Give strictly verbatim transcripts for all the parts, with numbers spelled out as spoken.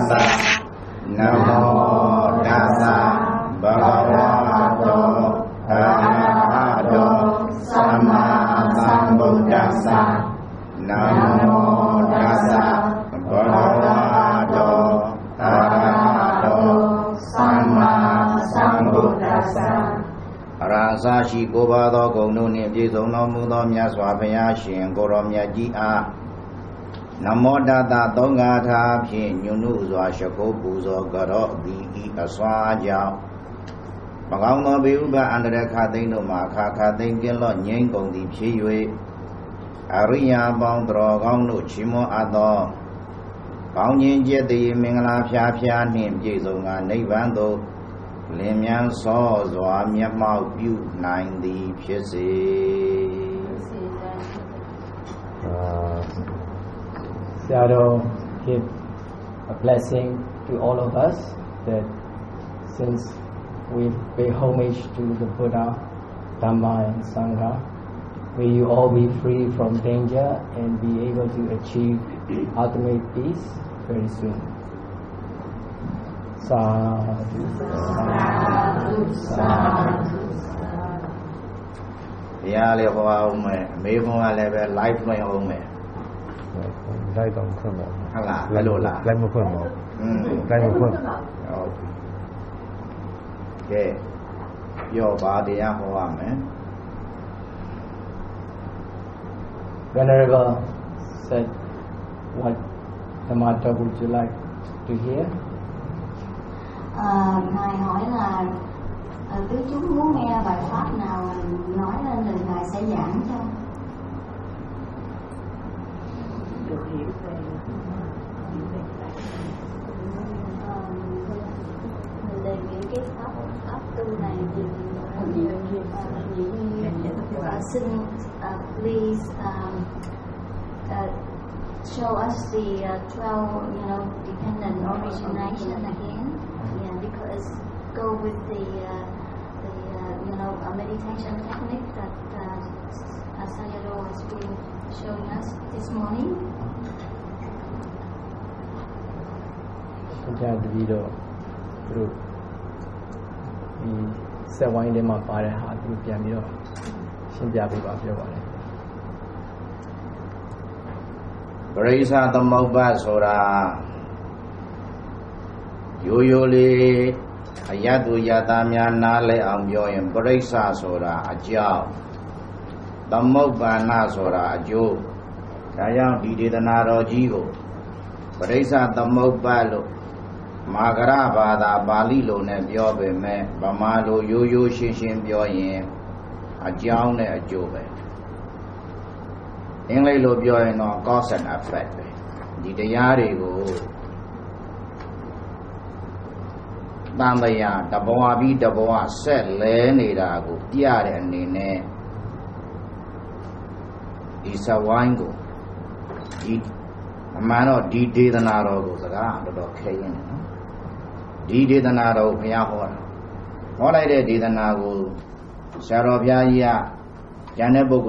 Tassa Namo Tassa Bhagavato Arahato Sama Sambuddhassa Namo Tassa Bhagavato Arahato Sama Sambuddhassa အရဟံသာရှိကိုးပါးသောဂုဏ်တို့နှင့်ပြည့်စုံတော်မူသောမြတ်စွာဘုရားရှင်ကိုယ်တော်မြတ်ကြီးအားနမောတတသုံးဃာထာဖြင့်ညွတ်နုစွာရှကုပူဇော်ကြတော်မူ၏အစွာကြောင့်မကောင်းသောဘေးဥပါအန္တရာယ်ခါသိမ်းတို့မှာအခါခါသိမ်းကင်းလော့ငြိမ်းကုန်သည်ဖြစ်၍အရိယာပေါင်းတော်ကောင်းတို့ချီးမွမ်းအပ်သောကောင်းခြင်းကျက်တည်မင်္ဂလာဖျားဖျားနှင့်ပြည့်စုံကနိဗ္ဗာန်သို့လင်းမြန်စောစွာမျက်မှောက်ပြုနိုင်သည်ဖြစ်စေ Sayadaw give a blessing to all of us that since we pay homage to the Buddha, Dhamma and Sangha, may you all be free from danger and be able to achieve ultimate peace very soon. Sadhu, sadhu, sadhu. Yeah, le ho ông mẹ, mấy hôm qua le về live này ông mẹ. Live bằng khuôn mẫu. Hay là cái đồ là. Live một khuôn mẫu. Ừ. Live một khuôn. Ok. Yo ba đi à ho à mẹ. Venerable said, what Dhammatta would you like to hear? À, Ngài hỏi là à, tứ chúng muốn nghe bài pháp nào nói lên thì Ngài sẽ giảng cho. Được hiểu về hiểu về Người đề nghị cái pháp pháp tu này thì uh, xin uh, please um, uh, show us the uh, twelve, you know, dependent origination again. Yeah, because go with the uh, the uh, you know a meditation technique that uh, Sayadaw has been showing us this morning. Dạ, đi đâu, rồi, đi xe quay để mà phải là hạt đi kiếm đi đâu, xin chào quý bà phía ngoài. Parisa Tamaupa Sora Yoyoli Ayatu Yatamya Nale Amyoyam Parisa Sora Ajao Tamaupa Na Sora Ajo Kayang Didana Rojigo Parisa Tamaupa Lo Magara Bada Bali Lo Ne Biobe Me Bamalo Yoyo Shishin Bioyen Ajao Ne Ajobe အင်္ဂလိပ်လိုပြောရင်တော့ cause and effect ပဲဒီတရားတွေကိုတန်တရားတဘဝပြီးတဘဝဆက်လဲနေတာကိုပြတဲ့အနေနဲ့ဒီစဝိုင်းကိုဒီအမှန်တော့ဒီဒေသနာတော်ကိုစကားတော်တော်ခဲရင်နော်ဒီဒေသနာတော်ကိုဘုရားဟောတာဟောလိုက်တဲ့ဒေသနာကိုဆရာတော်ဘုရားကြီးက So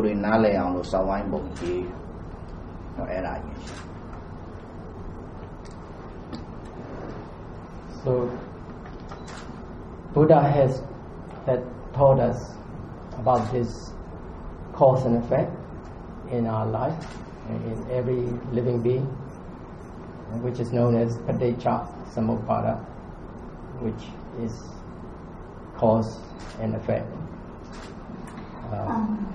Buddha has had taught us about this cause and effect in our life and in every living being, which is known as Paticca Samuppada, which is cause and effect. Uh,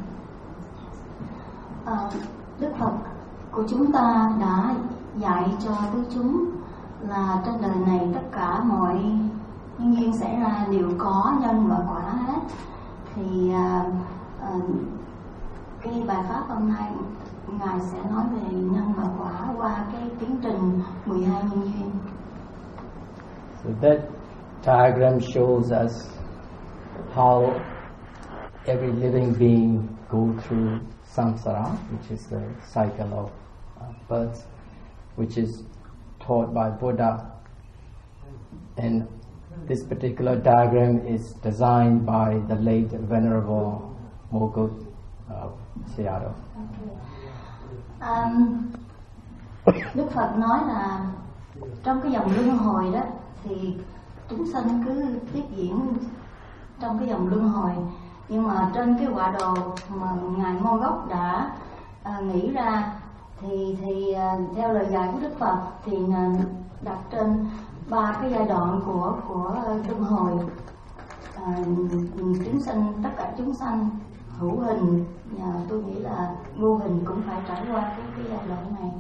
uh, Đức Phật của chúng ta đã dạy cho tứ chúng là trên đời này tất cả mọi nhân duyên xảy ra đều có nhân và quả hết. Thì uh, uh, cái bài pháp hôm nay Ngài sẽ nói về nhân và quả qua cái tiến trình mười hai nhân duyên. So that diagram shows us how every living being go through samsara, which is the cycle of uh, birth, which is taught by Buddha. And this particular diagram is designed by the late Venerable Mogut uh, Sayadaw. Um, Đức Phật nói là trong cái dòng luân hồi đó thì chúng sanh cứ tiếp diễn trong cái dòng luân hồi, nhưng mà trên cái quả đồ mà ngài Mô Gốc đã à, nghĩ ra thì thì à, theo lời dạy của Đức Phật thì à, đặt trên ba cái giai đoạn của của luân hồi. À, chúng sanh, tất cả chúng sanh hữu hình, à, tôi nghĩ là vô hình cũng phải trải qua cái cái giai đoạn này.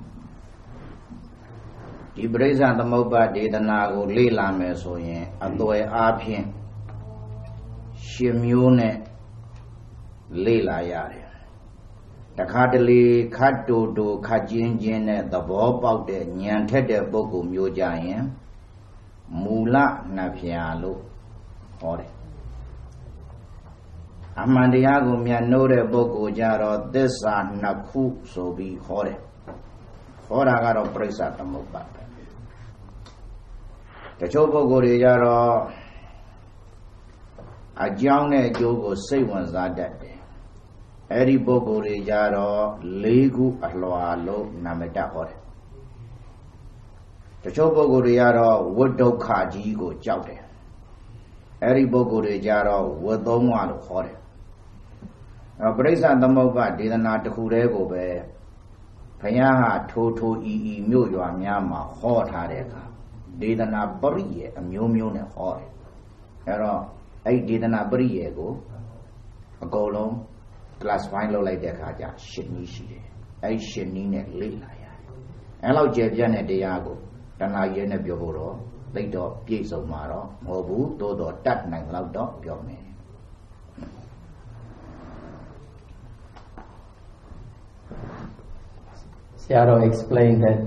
Đi Brisa Tamopa Dedana của Lê làm mẹ số yên, ở tuổi A phiên, xiêm miêu nè, Lê là ya đấy. Đã khát lì khát đồ đồ khát chiến chiến nè, tập bỏ bao để nhàn thế để bố cụ miêu gia yên, mù lạ nà phía lô, họ đấy. Amandiya của miền nô để bố cụ gia rồi tết sản nà khu số bị họ đấy. Họ đã có rồi Brisa Tamopa. Cái chỗ bố cụ đi ra rồi ở trong này chỗ của xây hoàn giá đẹp đấy. Ở đi bố cụ đi ra rồi lấy cụ ở loa lô nằm ở đó đấy. Cái chỗ bố cụ đi ra rồi vượt đầu khá chí của cháu đấy. Ở đi bố cụ đi ra rồi vượt đầu ngoà lô khó đấy. Ở Brisa Tamopa đi ra nà khu đấy của bé phải nhá hà thô thô y y miêu dọa nhá mà khó thả đấy cả. Dedana Bariye, a miêu miêu ne hoi. Ero, ai Dedana Bariye go, a go long, class fine lo like that haja, shit ni shi. Ai shit ni ne late la ya. Elo jebya ne deya go, tana ye ne pyo bo ro, lai do piait saung ma ro, mo bu to do tat naing lauk do pyo me. Sayadaw explained that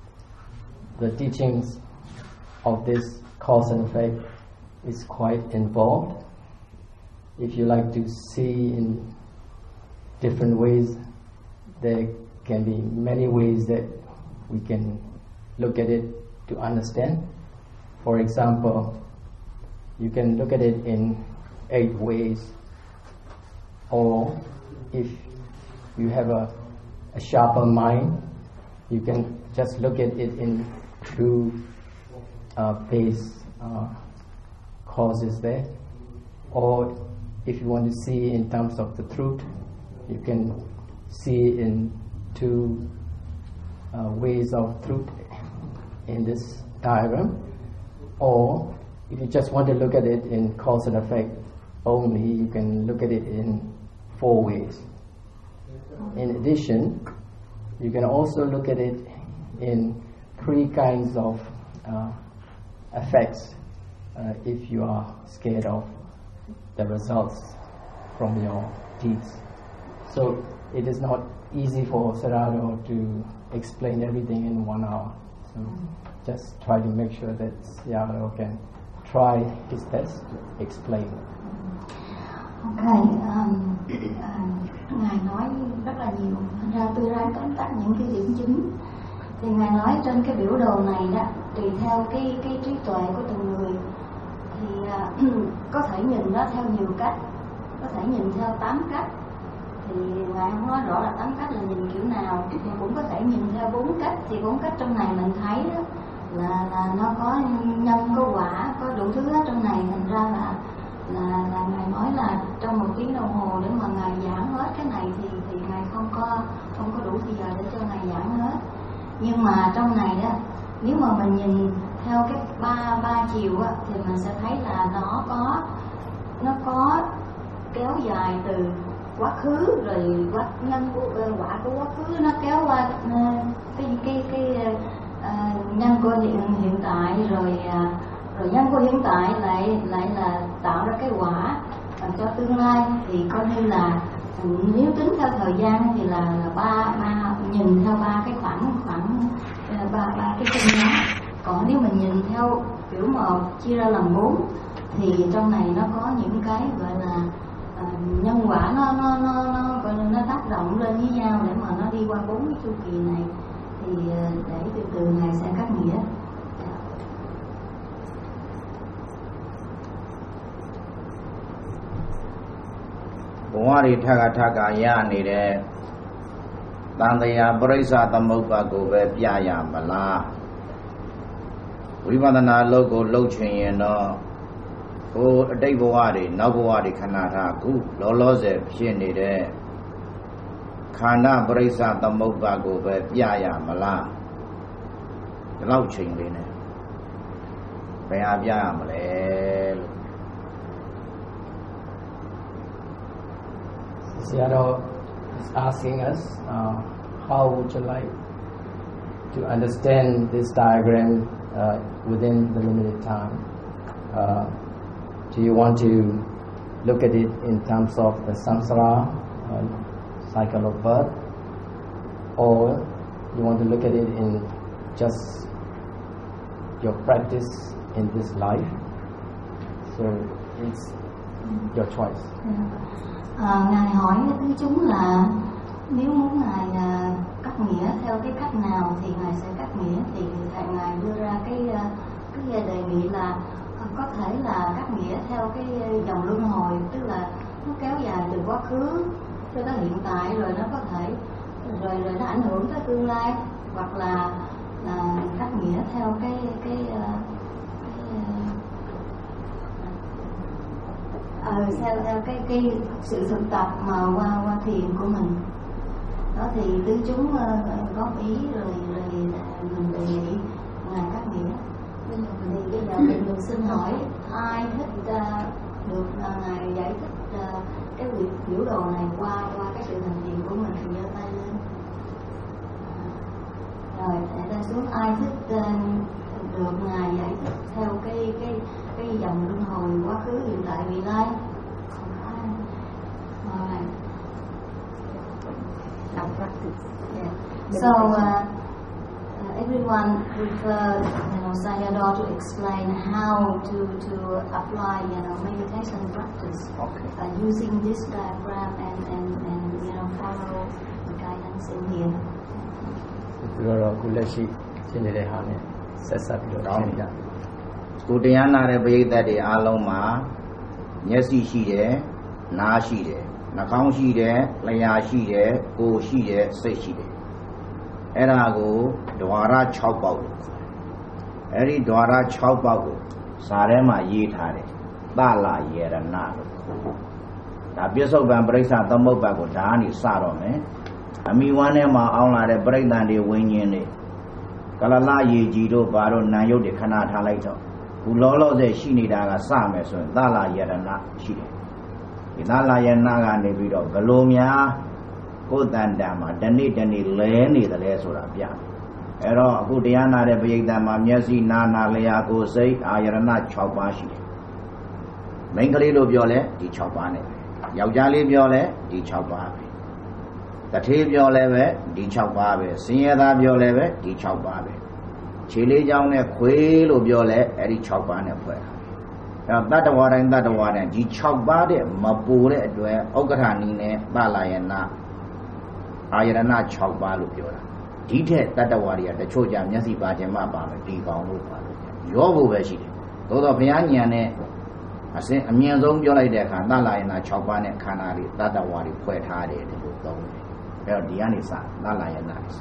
the teachings of this cause and effect is quite involved. If you like to see in different ways, there can be many ways that we can look at it to understand. For example, you can look at it in eight ways, or if you have a, a sharper mind, you can just look at it in two Uh, base uh, causes there, or if you want to see in terms of the truth, you can see in two uh, ways of truth in this diagram, or if you just want to look at it in cause and effect only, you can look at it in four ways. In addition, you can also look at it in three kinds of uh, effects uh, if you are scared of the results from your deeds. So it is not easy for Sayadaw to explain everything in one hour. So just try to make sure that Sayadaw can try his best to explain. Okay, um, uh, Ngài nói rất là nhiều, thành ra tôi ra tóm tắt những cái điểm chính. Thì Ngài nói trên cái biểu đồ này đó, tùy theo cái cái trí tuệ của từng người thì uh, có thể nhìn nó theo nhiều cách, có thể nhìn theo tám cách. Thì Ngài không nói rõ là tám cách là nhìn kiểu nào, thì cũng có thể nhìn theo bốn cách. Thì bốn cách trong này mình thấy đó, là là nó có nhân có quả, có đủ thứ hết trong này. Thành ra là là là Ngài nói là trong một tiếng đồng hồ để mà Ngài giảng hết cái này thì thì Ngài không có không có đủ thời giờ để cho Ngài giảng hết. Nhưng mà trong này đó, nếu mà mình nhìn theo cái ba ba chiều á, thì mình sẽ thấy là nó có nó có kéo dài từ quá khứ, rồi quá nhân của quả của quá khứ nó kéo qua cái cái cái uh, nhân của hiện hiện tại, rồi uh, rồi nhân của hiện tại lại lại là tạo ra cái quả cho tương lai. Thì coi như là nếu tính theo thời gian thì là, là ba ba nhìn theo ba cái khoảng khoảng ba ba cái chân đó. Còn nếu mình nhìn theo kiểu mà chia ra làm bốn thì trong này nó có những cái gọi là uh, nhân quả nó nó nó nó gọi là nó tác động lên với nhau để mà nó đi qua bốn cái chu kỳ này. Thì uh, để từ từ Ngài sẽ cắt nghĩa. Bungari Taka Taka Ya Nide Tandaya Brisa Tamuka Gobe Piaya Mala Vipasana logo loching and go a day body, no body canata, good, lolose, pieni de Kana Brisa, the Mobago, Yaya, Mala, the loching in it. Bayabia, Malay. Seattle is asking us, uh, how would you like to understand this diagram uh, within the limited time? Uh, do you want to look at it in terms of the samsara, uh, cycle of birth, or you want to look at it in just your practice in this life? So it's your choice. Yeah. À, Ngài hỏi tứ chúng là nếu muốn Ngài à, cắt nghĩa theo cái cách nào thì Ngài sẽ cắt nghĩa, thì thầy Ngài đưa ra cái cái đề nghị là có thể là cắt nghĩa theo cái dòng luân hồi, tức là nó kéo dài từ quá khứ cho tới hiện tại, rồi nó có thể rồi rồi nó ảnh hưởng tới tương lai, hoặc là là cắt nghĩa theo cái cái, cái, cái Ờ, theo theo cái cái sự thực tập mà qua qua thiền của mình đó, thì tứ chúng uh, góp ý rồi rồi mình đề nghị Ngài cắt nghĩa. Bây giờ thì bây giờ mình được xin hỏi ai thích uh, được uh, Ngài giải thích uh, cái việc biểu đồ này qua qua cái sự hành thiền của mình thì giơ tay lên. Rồi để ta xuống ai thích uh, được Ngài giải thích theo cái cái cái dòng luân hồi quá khứ, hiện tại, vị lai. Alright. Yeah. So uh, uh, everyone prefer, you know, Sayadaw to explain how to to apply, you know, meditation practice okay. uh, using this diagram and and and you know follow the guidance in here. Rồi cô lấy shi trên đây ha này, set up được không nhỉ? Côတရားနာတဲ့ပရိသတ်တွေအားလုံးမှာမျက်စိရှိတယ်၊နားရှိတယ်၊နှာခေါင်းရှိတယ်၊လျှာရှိတယ်၊ကိုယ်ရှိတယ်၊စိတ်ရှိတယ်။အဲ့ဒါကိုဓဝါရ၆ပေါက်လို့ခေါ်တယ်။အဲ့ဒီဓဝါရ၆ပေါက်ကိုစာထဲမှာရေးထားတယ်။သလယေရဏလို့ခေါ်တယ်။ဒါပြစ္ဆုတ်ပံပရိစ္ဆသမုပ္ပါကိုဒါကနေစတော့မယ်။အမိဝမ်းထဲမှာအောင်းလာတဲ့ပရိသတ်တွေဝိညာဉ်တွေကလလရေကြီးတို့ဘာတို့နာယုတ်တွေခဏထားလိုက်တော့ခုလောလောဆယ်ရှိနေတာကစမယ်ဆိုရင်သလယရဏရှိတယ်ဒီသလယရဏကနေပြီးတော့ဘလို့များကိုယ်တန်တန်မှာတနေ့တနေ့လဲနေတယ်လဲဆိုတာပြတယ်အဲ့တော့အခုတရားနာတဲ့ပရိသတ်မှာမျက်စိနာနာလျာကိုယ်စိတ်အာယရဏ၆ပါးရှိတယ်မိန်းကလေးလို့ပြောလဲဒီ၆ပါးနဲ့ယောက်ျားလေးပြောလဲဒီ၆ပါးပဲတထေးပြောလဲပဲဒီ၆ပါးပဲဆင်းရဲသားပြောလဲပဲဒီ၆ပါးပဲခြေလေးချောင်းနဲ့ခွေးလို့ပြောလဲအဲ့ဒီ၆ပါးနဲ့ဖွဲ့တာအဲ့တော့တတ္တဝါတိုင်းတတ္တဝါတိုင်းဒီ၆ပါးတဲ့မပူတဲ့အတွက်ဥက္ကဋ္ဌနီနဲ့သလယနာအာယရဏ၆ပါးလို့ပြောတာဒီထက်တတ္တဝါတွေကတချို့ကြမျက်စိပါခြင်းမှပါမယ်ဒီကောင်လို့ပါလို့ရောဖို့ပဲရှိတယ်သို့တော့ဘုရားဉာဏ်နဲ့အစင်အမြင့်ဆုံးပြောလိုက်တဲ့အခါသလယနာ၆ပါးနဲ့ခန္ဓာတွေတတ္တဝါတွေဖွဲ့ထားတယ်လို့သုံးတယ်အဲ့တော့ဒီကနေစသလယနာစ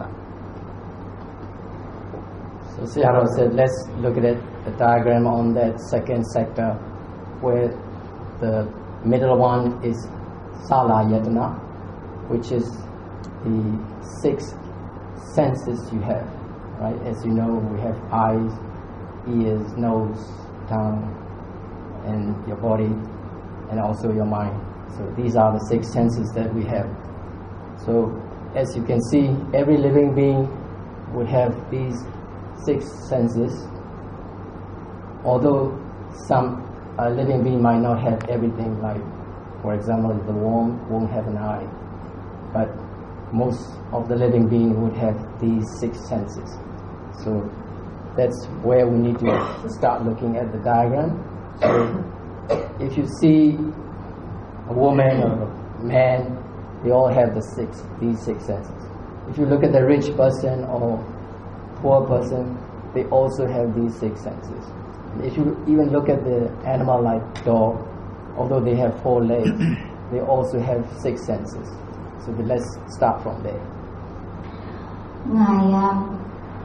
So Sayadaw said, let's look at it, the diagram on that second sector where the middle one is Salayatana, which is the six senses you have, right? As you know, we have eyes, ears, nose, tongue, and your body, and also your mind. So these are the six senses that we have. So as you can see, every living being would have these six senses, although some uh, living being might not have everything, like for example the worm won't have an eye, but most of the living being would have these six senses. So that's where we need to start looking at the diagram. So if you see a woman or a man, they all have the six, these six senses. If you look at the rich person or poor person, they also have these six senses. And if you even look at the animal like dog, although they have four legs, they also have six senses. So let's start from there. Ngài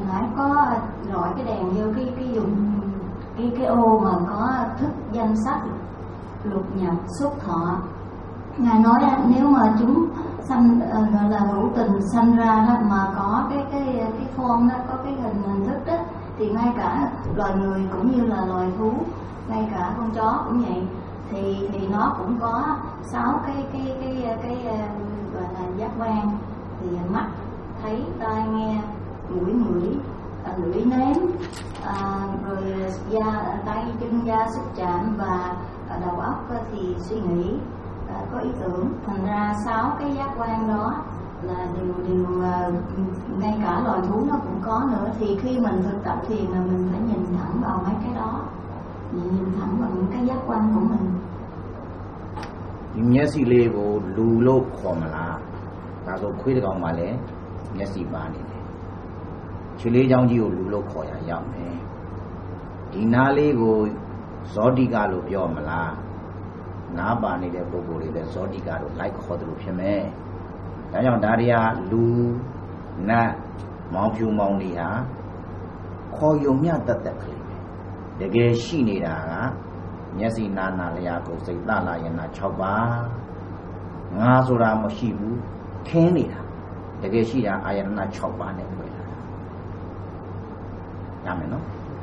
phải có rọi cái đèn vô cái cái dùng cái cái ô mà có thức danh sách lục nhập xuất thọ. Ngài nói nếu mà chúng sanh gọi là hữu tình sanh ra đó, mà có cái cái cái form đó, có cái hình hình thức đó, thì ngay cả loài người cũng như là loài thú, ngay cả con chó cũng vậy, thì thì nó cũng có sáu cái cái cái cái, cái, cái gọi là giác quan, thì mắt thấy, tai nghe, mũi ngửi, lưỡi nếm, à, rồi da tay chân da xúc chạm, và đầu óc thì suy nghĩ, à, có ý tưởng. Thành ra sáu cái giác quan đó là điều điều à, ngay cả loài thú nó cũng có nữa. Thì khi mình thực tập thiền là mình phải nhìn thẳng vào mấy cái đó, mình nhìn thẳng vào những cái giác quan của mình. Nhớ xí lê của lù lô khó mà là ta số khuya được mà lẽ nhớ xí ba này chỉ lê trong chiều lù lô khó ya yam này đi na lê của gió đi cả lù biểu mà là na ba này để bố bố để gió đi cả lù lại khó được phía mẹ đó trong đó đi à lù na máu phiêu máu đi à khó dùng nhá tất tất cái để cái xí này là nhớ xí na na lê à cũng xây ta lại na chọc ba ngã số ra mà xí bu khen đi à để cái xí ra ai na chọc ba này vậy là làm nó.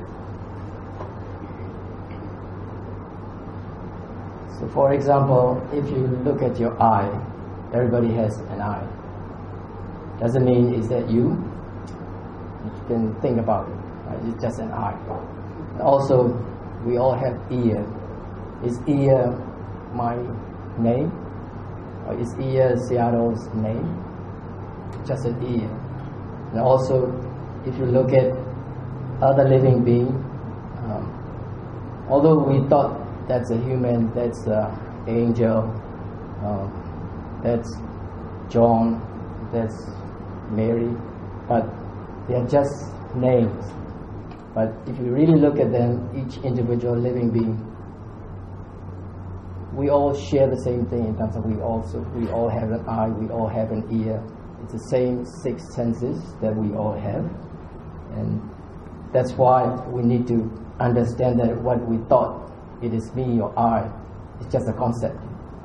So for example, if you look at your eye, everybody has an eye. Doesn't mean is that you. You can think about it. Right? It's just an eye. Also, we all have ear. Is ear my name? Or is ear Seattle's name? Just an ear. And also, if you look at other living being, um, although we thought that's a human, that's an angel, um, that's John, that's Mary, but they are just names. But if you really look at them, each individual living being, we all share the same thing in terms of we also we all have an eye, we all have an ear. It's the same six senses that we all have, and that's why we need to understand that what we thought it is me or I, it's just a concept.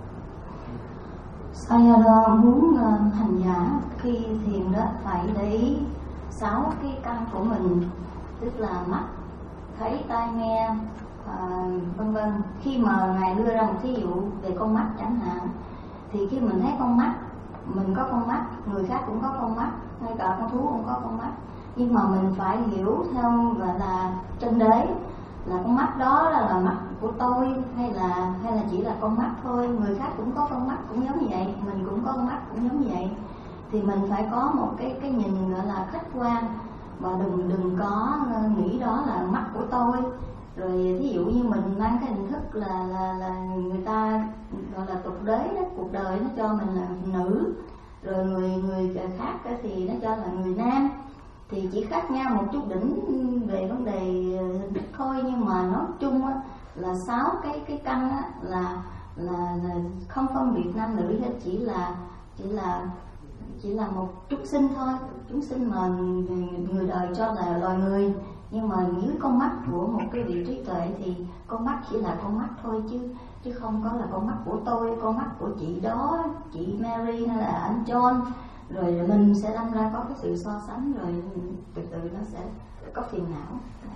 Sayadaw muốn uh, hành giả khi thiền đó phải để ý sáu cái căn của mình, tức là mắt, thấy, tai nghe, uh, vân vân. Khi mà ngài đưa ra một thí dụ về con mắt chẳng hạn, thì khi mình thấy con mắt, mình có con mắt, người khác cũng có con mắt, ngay cả con thú cũng có con mắt. Nhưng mà mình phải hiểu theo gọi là chân đế, là con mắt đó là, là mắt của tôi hay là hay là chỉ là con mắt thôi. Người khác cũng có con mắt cũng giống như vậy, mình cũng có con mắt cũng giống như vậy. Thì mình phải có một cái cái nhìn gọi là khách quan, và đừng đừng có nghĩ đó là mắt của tôi. Rồi thí dụ như mình mang cái hình thức là là là người ta gọi là tục đế đó, cuộc đời nó cho mình là nữ, rồi người người khác thì nó cho là người nam. Thì chỉ khác nhau một chút đỉnh về vấn đề hình thức thôi, nhưng mà nói chung á, là sáu cái cái căn á, là, là là không phân biệt nam nữ hết, chỉ là chỉ là chỉ là một chúng sinh thôi, chúng sinh mà người đời cho là loài người. Nhưng mà dưới con mắt của một cái vị trí tuệ thì con mắt chỉ là con mắt thôi, chứ chứ không có là con mắt của tôi, con mắt của chị đó, chị Mary hay là anh John. Rồi mình sẽ đâm ra có cái sự so sánh, rồi từ từ nó sẽ có phiền não.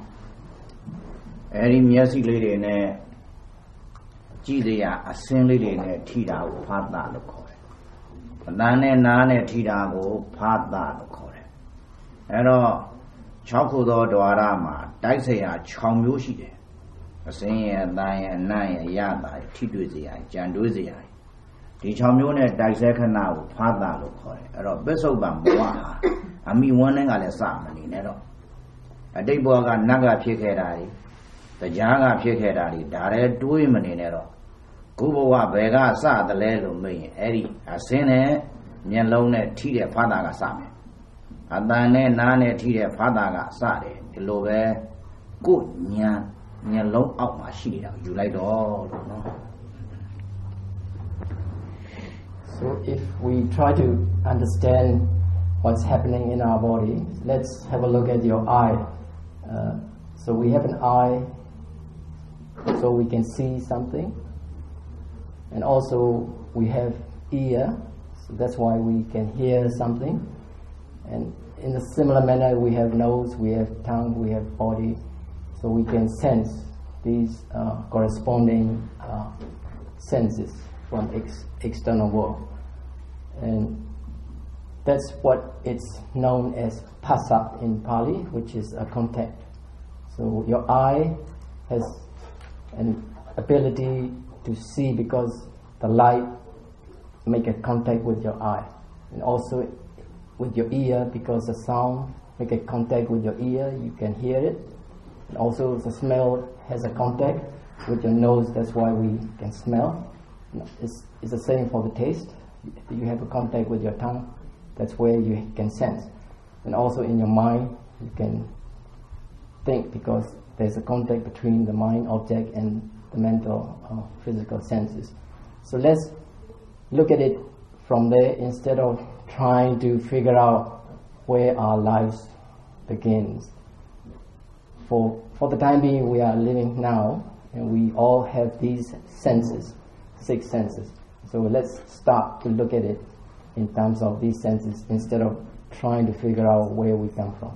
Eriမျက်စိလေးတွေနဲ့ကြည့်ရအစင်းလေးတွေနဲ့ထိတာကိုဖာတာလို့ခေါ်တယ်။အတန်နဲ့နားနဲ့ထိတာကိုဖာတာလို့ခေါ်တယ်။အဲတော့၆ခုသောဓဝါရမှာတိုက်စရာ၆မျိုးရှိတယ်။အစင်းရဲ့အတန်ရဲ့အနံ့ရဲ့အရသာရဲ့ထိတွေ့စရာကြံတွေးစရာဒီ၆မျိုးနဲ့တိုက်စဲခဏကိုဖာတာလို့ခေါ်တယ်။အဲ့တော့ပစ္စုပ္ပန်ဘဝဟာအမိဝန်းနဲ့ကလည်းစမနေနဲ့တော့အတိတ်ဘဝကနတ်ကဖြစ်ခဲ့တာတွေတရားကဖြစ်ခဲ့တာတွေဒါလည်းတွေးမနေနဲ့တော့ခုဘဝဘယ်ကစသလဲလို့မေးရင်အဲ့ဒီအစင်းနဲ့မျက်လုံးနဲ့ထိတဲ့ဖာတာကစမယ်အတန်နဲ့နားနဲ့ထိတဲ့ဖာတာကစတယ်ဒီလိုပဲကိုယ်ညာမျက်လုံးအောက်မှာရှိနေတာယူလိုက်တော့လို့နော် So if we try to understand what's happening in our body, let's have a look at your eye. Uh, so we have an eye so we can see something, and also we have ear, so that's why we can hear something, and in a similar manner we have nose, we have tongue, we have body, so we can sense these uh, corresponding uh, senses from ex- external world, and that's what it's known as phassa in Pali, which is a contact. So your eye has an ability to see because the light make a contact with your eye, and also with your ear because the sound make a contact with your ear, you can hear it, and also the smell has a contact with your nose, that's why we can smell. It's, it's the same for the taste. You have a contact with your tongue, that's where you can sense. And also in your mind, you can think because there's a contact between the mind object and the mental uh, physical senses. So let's look at it from there instead of trying to figure out where our lives begins. For, for the time being, we are living now, and we all have these senses, six senses. So let's start to look at it in terms of these senses instead of trying to figure out where we come from.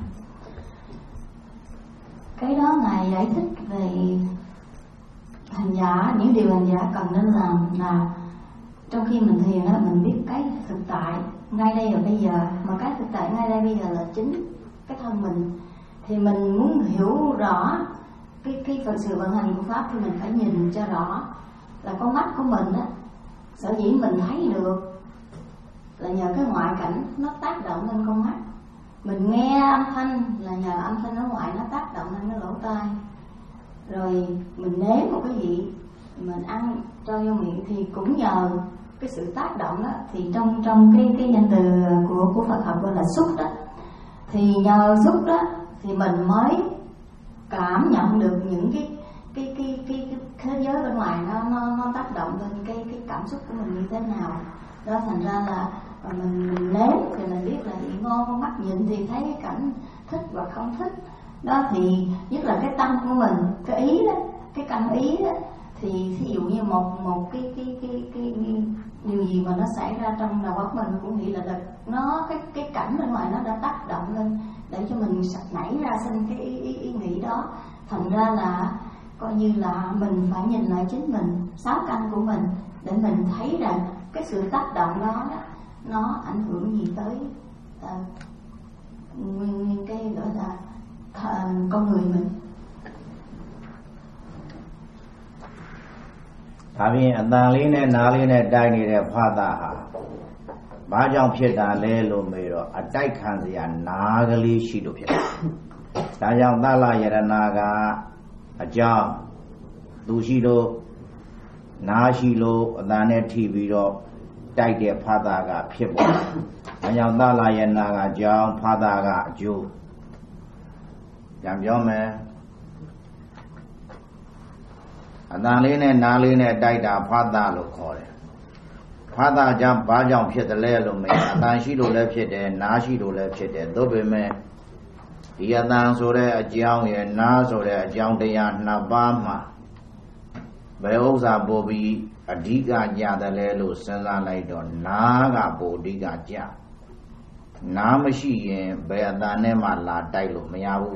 Cái đó Ngài giải thích về hành giả, những điều hành giả cần nên làm là trong khi mình thiền đó, mình biết cái thực tại ngay đây và bây giờ, mà cái thực tại ngay đây bây giờ là chính cái thân mình. Thì mình muốn hiểu rõ cái, cái phần sự vận hành của Pháp thì mình phải nhìn cho rõ là con mắt của mình á, sở dĩ mình thấy được là nhờ cái ngoại cảnh nó tác động lên con mắt. Mình nghe âm thanh là nhờ âm thanh ở ngoài nó tác động lên cái lỗ tai. Rồi mình nếm một cái gì, mình ăn cho vô miệng thì cũng nhờ cái sự tác động đó. Thì trong trong cái cái danh từ của của Phật học gọi là xúc đó. Thì nhờ xúc đó thì mình mới cảm nhận được những cái cái cái cái, cái thế giới bên ngoài nó nó nó tác động lên cái cái cảm xúc của mình như thế nào. Đó thành ra là mình nếm thì mình biết là vị ngon, con mắt nhìn thì thấy cái cảnh thích và không thích. Đó thì nhất là cái tâm của mình, cái ý đó, cái căn ý đó, thì ví dụ như một một cái cái cái cái, cái điều gì mà nó xảy ra trong đầu óc mình cũng nghĩ là, là nó cái cái cảnh bên ngoài nó đã tác động lên để cho mình nảy ra sinh cái ý, ý, ý nghĩ đó. Thành ra là coi như là mình phải nhìn lại chính mình, sáu căn của mình để mình thấy rằng cái sự tác động đó nó ảnh hưởng gì tới uh, nguyên, nguyên cái gọi là uh, con người mình. ဒါဖြင့်အတန်လေးနဲ့နားလေးနဲ့တိုက်နေတဲ့ဖသဟာဘာကြောင့်ဖြစ်တာလဲလို့မေးတော့အတိုက်ခံစရာနားကလေးရှိလို့ဖြစ်တယ်။ဒါကြောင့်သလယရဏကအကြောင်းသူရှိလို့နားရှိလို့အတန်နဲ့ထိပြီးတော့တိုက်တဲ့ဖသကဖြစ်ပေါ်တယ်။ဒါကြောင့်သလယရဏကအကြောင်းဖသကအကျိုးပြန်ပြောမယ်။ အတန်လေးနဲ့နားလေးနဲ့တိုက်တာဖသလို့ခေါ်တယ်။ဖသကြောင့်ဘာကြောင့်ဖြစ်တယ်လဲလို့မေးအတန်ရှိလို့လည်းဖြစ်တယ်နားရှိလို့လည်းဖြစ်တယ်သို့ပေမဲ့ဒီအတန်ဆိုတဲ့အကြောင်းရဲ့နားဆိုတဲ့အကြောင်းတရားနှစ်ပါးမှာဘယ်ဥစ္စာပို့ပြီးအဓိကကြတယ်လဲလို့စဉ်းစားလိုက်တော့နားကပို့အဓိကကြနားမရှိရင်ဘယ်အတန်နဲ့မှလာတိုက်လို့မရဘူး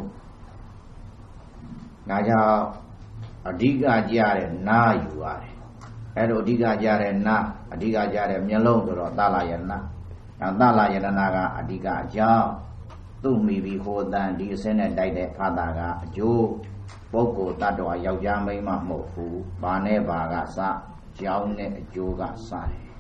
။ဒါကြောင့် အဓိကကြတဲ့နားယူရတယ်။အဲ့လိုအဓိကကြတဲ့နားအဓိကကြတဲ့မျက်လုံးဆိုတော့သလယနာ။အဲသလယနာကအဓိကအကြောင်းသူ့မိပြီးဟိုတန်ဒီအစင်းနဲ့တိုက်တဲ့ဖသကအကျိုးပုဂ္ဂိုလ်တ attva ယောက်ျားမိန်းမမဟုတ်ဘူး။ဘာနဲ့ဘာကစကြောင်းနဲ့အကျိုးကစတယ်။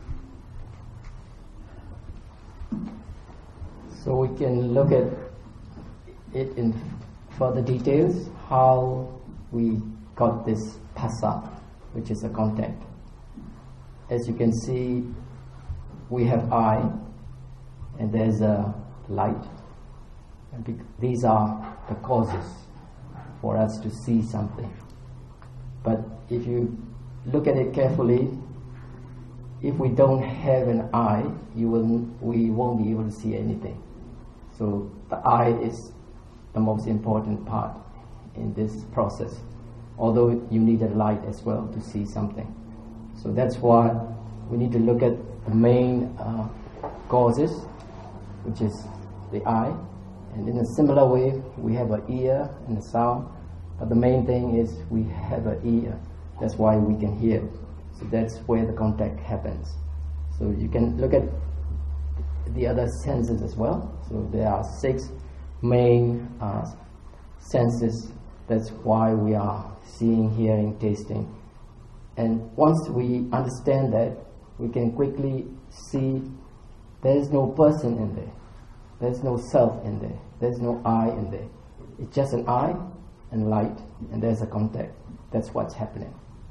So we can look at it in further details how we got this phassa, which is a contact. As you can see, we have eye, and there's a light. And these are the causes for us to see something. But if you look at it carefully, if we don't have an eye, you will we won't be able to see anything. So the eye is the most important part in this process, although you need a light as well to see something. So that's why we need to look at the main uh, causes, which is the eye. And in a similar way, we have an ear and a sound, but the main thing is we have an ear. That's why we can hear. So that's where the contact happens. So you can look at the other senses as well. So there are six main uh, senses. That's why we are seeing, hearing, tasting. And once we understand that, we can quickly see there is no person in there. There is no self in there. There is no I in there. It's just an eye and light, and there's a contact. That's what's happening.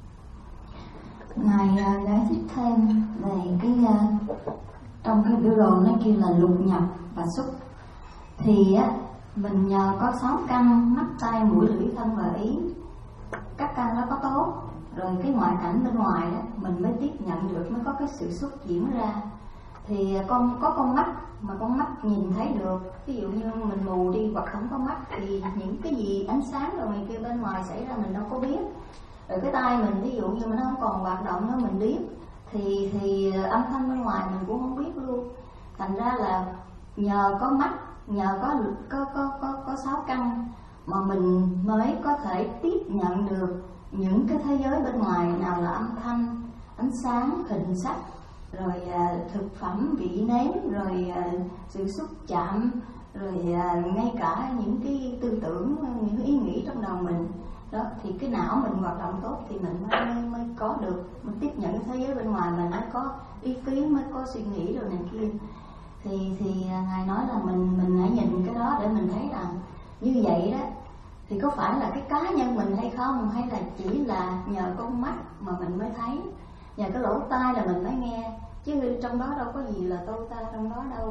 Ngài uh, giải thích thêm về cái uh, trong cái biểu đồ nó kêu là lục nhập và xúc. Thì á uh, mình nhờ có sáu căn mắt, tai, mũi, lưỡi, thân và ý. Các căn đó có tốt, rồi cái ngoại cảnh bên ngoài đó mình mới tiếp nhận được, mới có cái sự xuất diễn ra. Thì con có con mắt mà con mắt nhìn thấy được, ví dụ như mình mù đi hoặc không có mắt thì những cái gì ánh sáng rồi này kia bên ngoài xảy ra mình đâu có biết. Rồi cái tai mình ví dụ như mà nó không còn hoạt động nữa mình biết, thì thì âm thanh bên ngoài mình cũng không biết luôn. Thành ra là nhờ có mắt, nhờ có có có có, có sáu căn mà mình mới có thể tiếp nhận được những cái thế giới bên ngoài, nào là âm thanh, ánh sáng, hình sắc, rồi à, thực phẩm, vị nếm, rồi à, sự xúc chạm, rồi à, ngay cả những cái tư tưởng, những ý nghĩ trong đầu mình. Đó, thì cái não mình hoạt động tốt thì mình mới, mới, mới có được, mình tiếp nhận cái thế giới bên ngoài, mình mới có ý kiến, mới có suy nghĩ rồi này kia. Thì thì Ngài nói là mình mình hãy nhìn cái đó để mình thấy rằng như vậy đó, thì có phải là cái cá nhân mình hay không, hay là chỉ là nhờ con mắt mà mình mới thấy, nhờ cái lỗ tai là mình mới nghe, chứ trong đó đâu có gì là tôi ta trong đó đâu.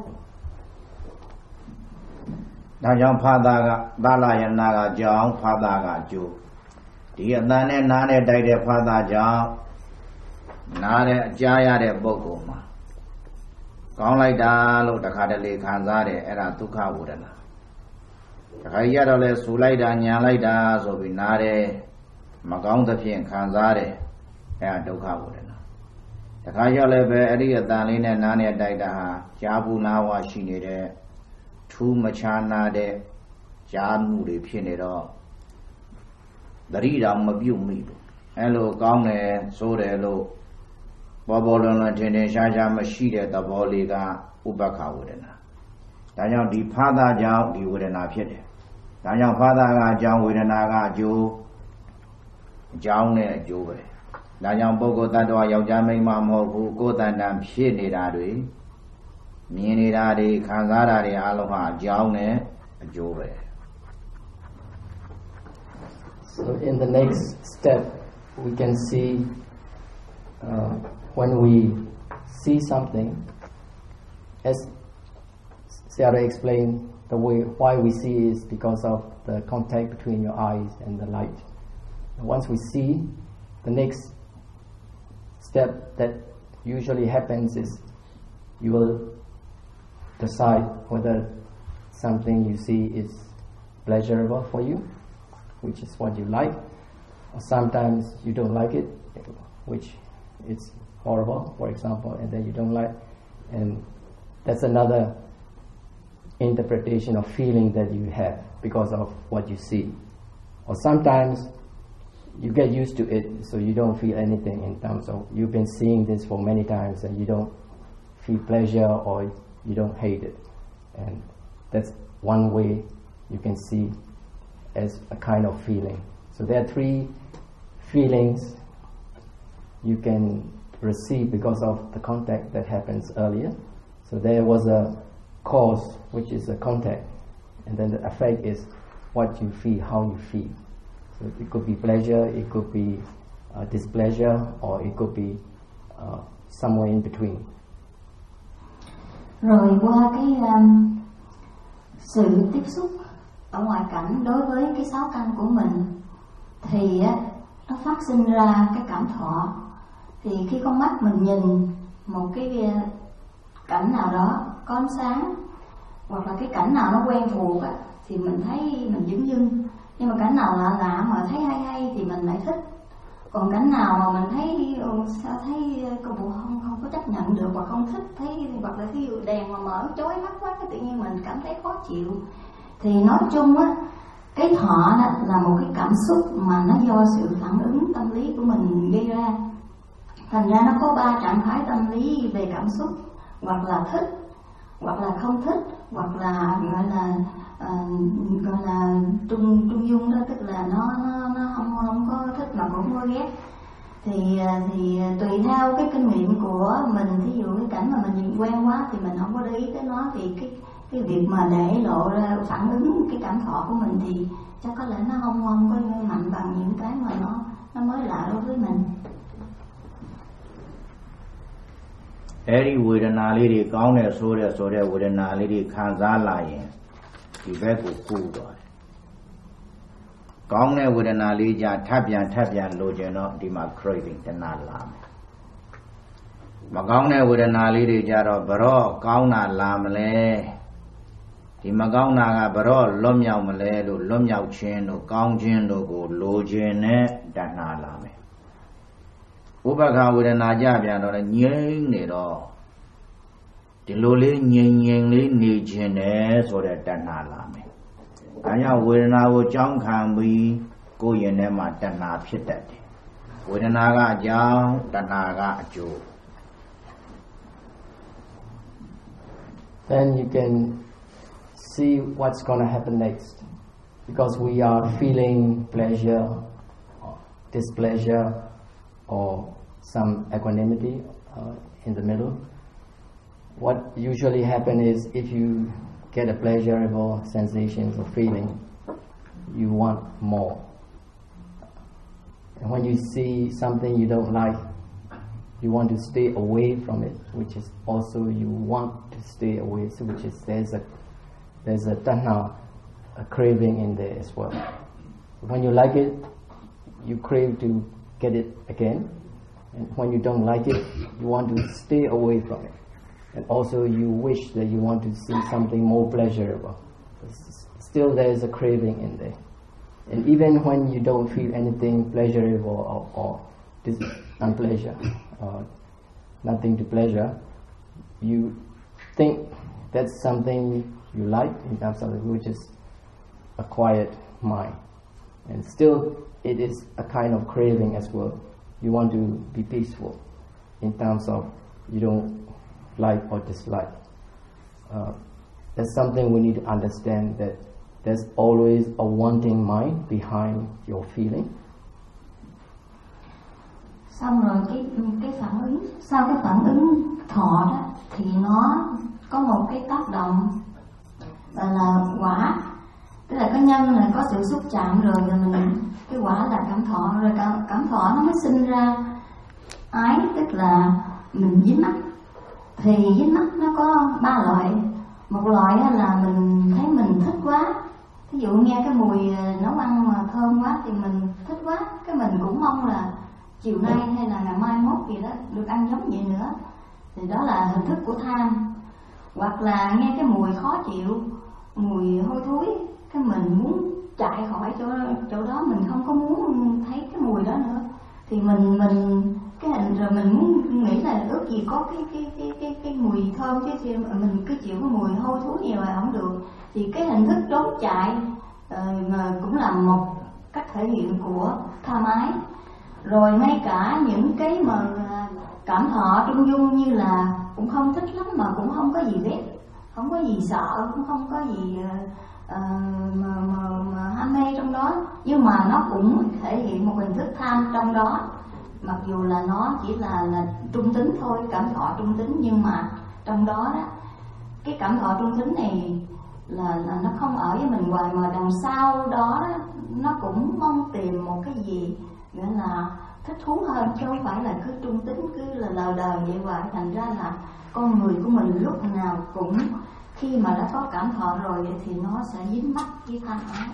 ဒါကြောင့်ဖာသာကသာလယနာကကြောင်းဖာသာကကျိုးဒီအတန်နဲ့နားနဲ့တိုက်တဲ့ဖာသာကြောင့်နားတဲ့အကြားရတဲ့ပုဂ္ဂိုလ်မှာကောင်းလိုက်တာလို့တခါတလေခံစားတယ်အဲ့ဒါဒုက္ခဝေဒနာတခါရတော့လဲဆူလိုက်တာညံလိုက်တာဆိုပြီးနားတယ်မကောင်းသဖြင့်ခံစားတယ်အဲ့ဒါဒုက္ခဝေဒနာတခါရလဲပဲအဲ့ဒီအတန်လေးနဲ့နားနဲ့တိုက်တာဟာကြားဘူးနာဝရှိနေတဲ့ထူးမချာနာတဲ့ကြားမှုတွေဖြစ်နေတော့သတိတော်မပြုတ်မိဘူးအဲလိုကောင်းတယ်ဆိုတယ်လို့ပေါ်ပေါ်လွန်လွန်ထင်ထင်ရှားရှားမရှိတဲ့သဘောလေးကဥပ္ပခဝေဒနာဒါကြောင့်ဒီဖာသာကြောင့်ဒီဝေဒနာဖြစ်တယ်ဒါကြောင့်ဖာသာကအကြောင်းဝေဒနာကအကျိုးအကြောင်းနဲ့အကျိုးပဲဒါကြောင့်ပုဂ္ဂိုလ်တ attva ယောက်ျားမိန်းမမဟုတ်ဘူးကိုယ်တန်တန်ဖြစ်နေတာတွေမြင်နေတာတွေခံစားတာတွေအလုံးဟာအကြောင်းနဲ့အကျိုးပဲ So in the next step we can see uh, when we see something, as Sarah explained, the way why we see is because of the contact between your eyes and the light. And once we see, the next step that usually happens is you will decide whether something you see is pleasurable for you, which is what you like, or sometimes you don't like it, which is horrible, for example, and then you don't like, and that's another interpretation of feeling that you have because of what you see. Or sometimes you get used to it, so you don't feel anything in terms of you've been seeing this for many times and you don't feel pleasure or you don't hate it. And that's one way you can see as a kind of feeling. So there are three feelings you can receive because of the contact that happens earlier. So there was a cause, which is a contact, and then the effect is what you feel, how you feel. So it could be pleasure, it could be uh, displeasure, or it could be uh, somewhere in between. Rồi qua cái um, sự tiếp xúc ở ngoại cảnh đối với cái sáu căn của mình thì á, nó phát sinh ra cái cảm thọ. Thì khi con mắt mình nhìn một cái cảnh nào đó có ánh sáng, hoặc là cái cảnh nào nó quen thuộc á, thì mình thấy mình dửng dưng. Nhưng mà cảnh nào lạ lạ mà thấy hay hay thì mình lại thích. Còn cảnh nào mà mình thấy sao thấy cô bộ không không có chấp nhận được hoặc không thích, thấy hoặc là ví dụ đèn mà mở chói mắt quá cái tự nhiên mình cảm thấy khó chịu. Thì nói chung á, cái thọ đó là một cái cảm xúc mà nó do sự phản ứng tâm lý của mình gây ra. Thành ra nó có ba trạng thái tâm lý về cảm xúc, hoặc là thích, hoặc là không thích, hoặc là gọi là uh, gọi là trung trung dung đó, tức là nó nó, nó không không có thích mà cũng không có ghét. Thì thì tùy theo cái kinh nghiệm của mình, thí dụ cái cảnh mà mình quen quá thì mình không có để ý tới nó, thì cái cái việc mà để lộ ra phản ứng cái cảm thọ của mình thì chắc có lẽ nó không không có mạnh bằng những cái mà nó nó mới lạ đối với mình. အဲ့ဒီဝေဒနာလေးတွေကောင်းတယ်ဆိုတဲ့ဆိုတဲ့ဝေဒနာလေးတွေခံစားလာရင်ဒီဘက်ကိုကူးသွားတယ်။ကောင်းတဲ့ဝေဒနာလေးကြထပ်ပြန်ထပ်ပြန်လိုချင်တော့ဒီမှာ craving တဏှာလာမယ်။မကောင်းတဲ့ဝေဒနာလေးတွေကြတော့ဘရော့ကောင်းတာလာမလဲ။ဒီမကောင်းတာကဘရော့လွတ်မြောက်မလဲလို့လွတ်မြောက်ခြင်းတို့ကောင်းခြင်းတို့ကိုလိုချင်တဲ့တဏှာလာမယ်။ ဥပက္ခဝေဒနာကြပြန်တော့ငြိမ့်နေတော့ဒီလိုလေးငြိမ်ငြိမ်လေးနေခြင်းနဲ့ဆိုတဲ့တဏှာလာမယ်။အဲကြောင့်ဝေဒနာကိုကြောင်းခံပြီးကိုယ်ရင်ထဲမှာတဏှာဖြစ်တတ်တယ်။ဝေဒနာကအကြောင်းတဏှာကအကျိုး Then you can see what's going to happen next, because we are feeling pleasure, displeasure, or some equanimity uh, in the middle. What usually happens is if you get a pleasurable sensation or feeling, you want more. And when you see something you don't like, you want to stay away from it, which is also you want to stay away, so which is there's a there's a tanha, a craving in there as well. When you like it, you crave to get it again. And when you don't like it, you want to stay away from it. And also you wish that you want to see something more pleasurable. Still there is a craving in there. And even when you don't feel anything pleasurable or, or this unpleasure, or nothing to pleasure, you think that's something you like in terms of which is a quiet mind. And still it is a kind of craving as well. You want to be peaceful in terms of you don't like or dislike. Uh, that's something we need to understand, that there's always a wanting mind behind your feeling. Xong rồi cái cái phản ứng, sau cái phản ứng thọ đó thì nó có một cái tác động gọi là quả, tức là cái nhân là có sự xúc chạm rồi rồi mình cái quả là cảm thọ, rồi cảm, cảm thọ nó mới sinh ra ái, tức là mình dính mắt. Thì dính mắt nó có ba loại. Một loại là mình thấy mình thích quá, ví dụ nghe cái mùi nấu ăn mà thơm quá thì mình thích quá, cái mình cũng mong là chiều nay hay là ngày mai mốt gì đó được ăn giống vậy nữa, thì đó là hình thức của tham. Hoặc là nghe cái mùi khó chịu, mùi hôi thối, cái mình muốn chạy khỏi chỗ chỗ đó, mình không có muốn thấy cái mùi đó nữa, thì mình mình cái hình rồi mình muốn nghĩ là ước gì có cái cái cái cái cái mùi thơm chứ gì mình cứ chịu cái mùi hôi thối nhiều là không được, thì cái hình thức trốn chạy uh, mà cũng là một cách thể hiện của tham ái. Rồi ngay cả những cái mà cảm thọ trung dung như là cũng không thích lắm mà cũng không có gì ghét, không có gì sợ, cũng không có gì uh, uh, mà, mà, mà ham mê trong đó, nhưng mà nó cũng thể hiện một hình thức tham trong đó, mặc dù là nó chỉ là là trung tính thôi, cảm thọ trung tính, nhưng mà trong đó đó cái cảm thọ trung tính này là là nó không ở với mình hoài, mà đằng sau đó, đó nó cũng mong tìm một cái gì gọi là thích thú hơn, chứ không phải là cứ trung tính cứ là lờ đờ vậy hoài. Thành ra là con người của mình lúc nào cũng khi mà đã có cảm thọ rồi thì nó sẽ dính mắc với tham ái.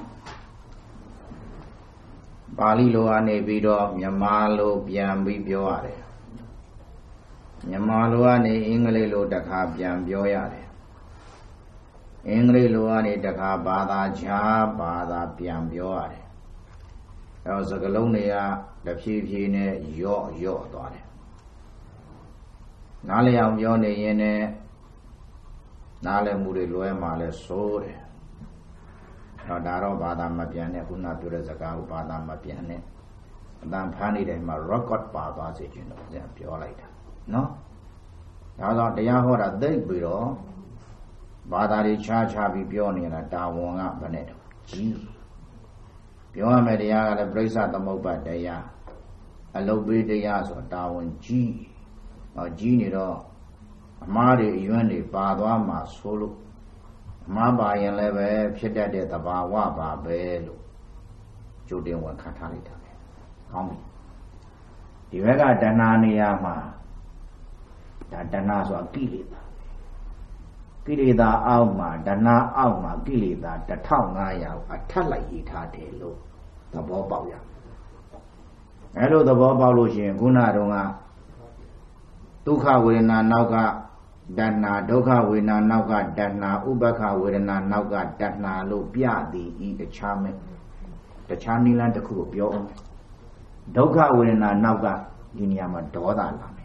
ပါဠိလိုကနေပြီးတော့မြန်မာလိုပြန်ပြီးပြောရတယ်မြန်မာလိုကနေအင်္ဂလိပ်လိုတစ်ခါပြန်ပြောရတယ်အင်္ဂလိပ်လိုကနေတစ်ခါဘာသာခြားဘာသာပြန်ပြောရတယ်အဲတော့စကားလုံးတွေကတဖြည်းဖြည်းနဲ့ယော့ယော့သွားတယ်နားလည်အောင်ပြောနေရင်လည်းနားလည်မှုတွေလွဲမှလည်းစိုးတယ်တော့ဒါတော့ဘာသာမပြန်နဲ့ခုနပြောတဲ့စကားကိုဘာသာမပြန်နဲ့အတန်ဖမ်းနေတဲ့မှာ record ပါသွားစေချင်တော့ပြန်ပြောလိုက်တာနော်ဒါတော့တရားဟောတာသိပြီးတော့ဘာသာတွေခြားခြားပြီးပြောနေတာတာဝန်ကဘယ်နဲ့တော့ကြီးပြောရမယ့်တရားကလည်းပြိဿသမုပ္ပါတရားအလုတ်ပေးတရားဆိုတာဝန်ကြီးဟောကြီးနေတော့အမားတွေအရွံ့တွေပါသွားမှာဆိုလို့အမားပါရင်လည်းပဲဖြစ်တတ်တဲ့သဘာဝပါပဲလို့ကြိုတင်ဝန်ခံထားလိုက်တာပဲကောင်းပြီဒီဘက်ကတဏှာနေရာမှာဒါတဏှာဆိုတာကိလေသာကိလေသာအောက်မှာတဏှာအောက်မှာကိလေသာတစ်ထောင်ငါးရာအထက်လိုက်ရေးထားတယ်လို့သဘောပေါက်ရအဲလိုသဘောပေါက်လို့ရှိရင်ခုနတုန်းကဒုက္ခဝေဒနာနောက်ကတဏှာဒုက္ခဝေဒနာနောက်ကတဏှာဥပ္ပခဝေဒနာနောက်ကတဏှာလို့ပြသည်ဤတခြားမဲ့တခြားနိလန်းတစ်ခုကိုပြောအောင်ဒုက္ခဝေဒနာနောက်ကဒီနေရာမှာဒေါသလာမယ်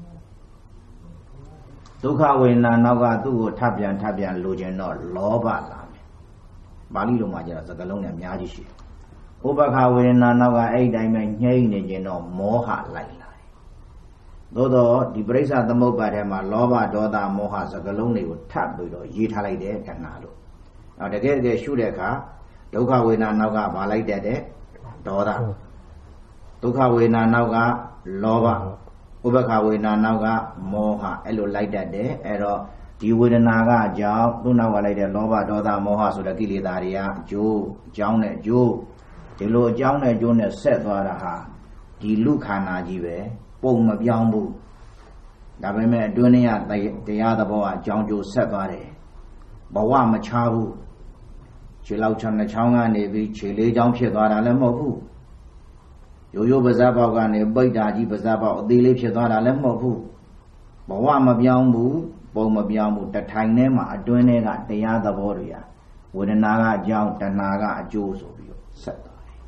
ဒုက္ခဝေဒနာနောက်ကသူ့ကိုထပ်ပြန်ထပ်ပြန်လိုချင်တော့လောဘလာမယ်ပါဠိလိုမှာကျတော့စကားလုံးတွေအများကြီးရှိတယ်ဥပ္ပခဝေဒနာနောက်ကအဲ့ဒီတိုင်းပဲညှိနေခြင်းတော့မောဟလိုက်လာတယ်သို့တော့ဒီပရိစ္ဆသမုပ္ပါဒ်ထဲမှာလောဘဒေါသမောဟစကားလုံးတွေကိုထပ်ပြီးတော့ရေးထားလိုက်တယ်တဏှာလို့အဲတကယ်တကယ်ရှုတဲ့အခါဒုက္ခဝေဒနာနောက်ကဗာလိုက်တတ်တဲ့ဒေါသဒုက္ခဝေဒနာနောက်ကလောဘဥပ္ပခဝေဒနာနောက်ကမောဟအဲ့လိုလိုက်တတ်တယ်အဲ့တော့ဒီဝေဒနာကအကြောင်းသူ့နောက်ကလိုက်တဲ့လောဘဒေါသမောဟဆိုတဲ့ကိလေသာတွေကအကျိုးအကြောင်းနဲ့အကျိုးဒီလိုအကြောင်းနဲ့အကျိုးနဲ့ဆက်သွားတာဟာဒီလူခန္ဓာကြီးပဲပုံမပြောင်းဘူးဒါပေမဲ့အတွင်းထဲကတရားသဘောကအကြောင်းကျိုးဆက်သွားတယ်ဘဝမချဘူးခြေလောက်ချမ်းနှချောင်းကနေပြီးခြေလေးချောင်းဖြစ်သွားတာလည်းမဟုတ်ဘူးရိုးရိုးပါးစပ်ပေါက်ကနေပိတ်တာကြီးပါးစပ်ပေါက်အသေးလေးဖြစ်သွားတာလည်းမဟုတ်ဘူးဘဝမပြောင်းဘူးပုံမပြောင်းဘူးတထိုင်ထဲမှာအတွင်းထဲကတရားသဘောတွေကဝေဒနာကအကြောင်းတဏှာကအကျိုးဆိုပြီးတော့ဆက်သွားတယ်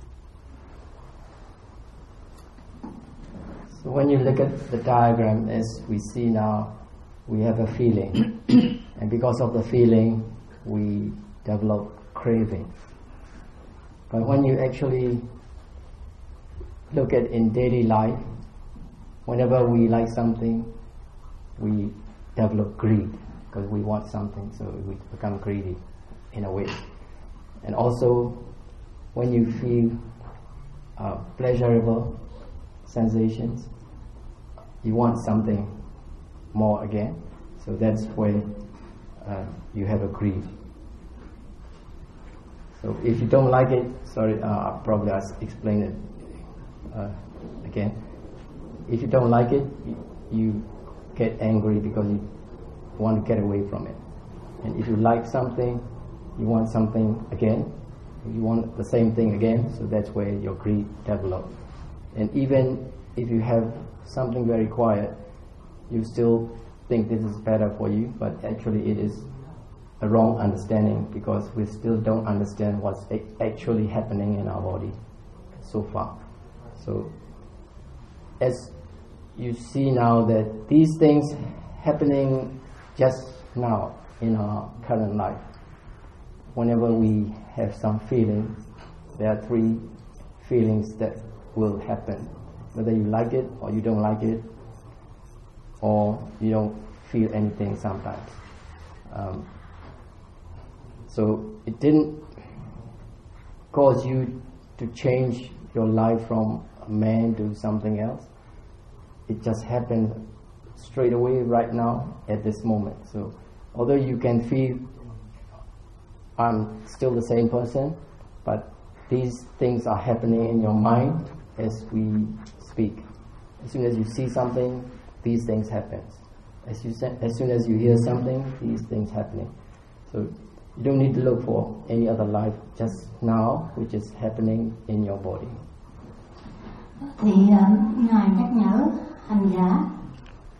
So when you look at the diagram as we see now, we have a feeling, and because of the feeling, we develop craving. But when you actually look at in daily life, whenever we like something, we develop greed because we want something, so we become greedy in a way. And also, when you feel uh, pleasurable sensations, you want something more again, so that's where uh, you have a greed. So if you don't like it, sorry, uh, probably I'll explain it uh, again. If you don't like it, you, you get angry because you want to get away from it. And if you like something, you want something again, you want the same thing again, so that's where your greed develops. And even if you have something very quiet, you still think this is better for you, but actually it is a wrong understanding because we still don't understand what's actually happening in our body so far. So as you see now that these things happening just now in our current life, whenever we have some feeling, there are three feelings that will happen. Whether you like it or you don't like it, or you don't feel anything sometimes. Um, so it didn't cause you to change your life from a man to something else. It just happened straight away right now at this moment. So although you can feel I'm still the same person, but these things are happening in your mind as we speak. As soon as you see something, these things happen. As you as soon as you hear something, these things happening. So you don't need to look for any other life, just now, which is happening in your body. Thì uh, ngài nhắc nhở hành giả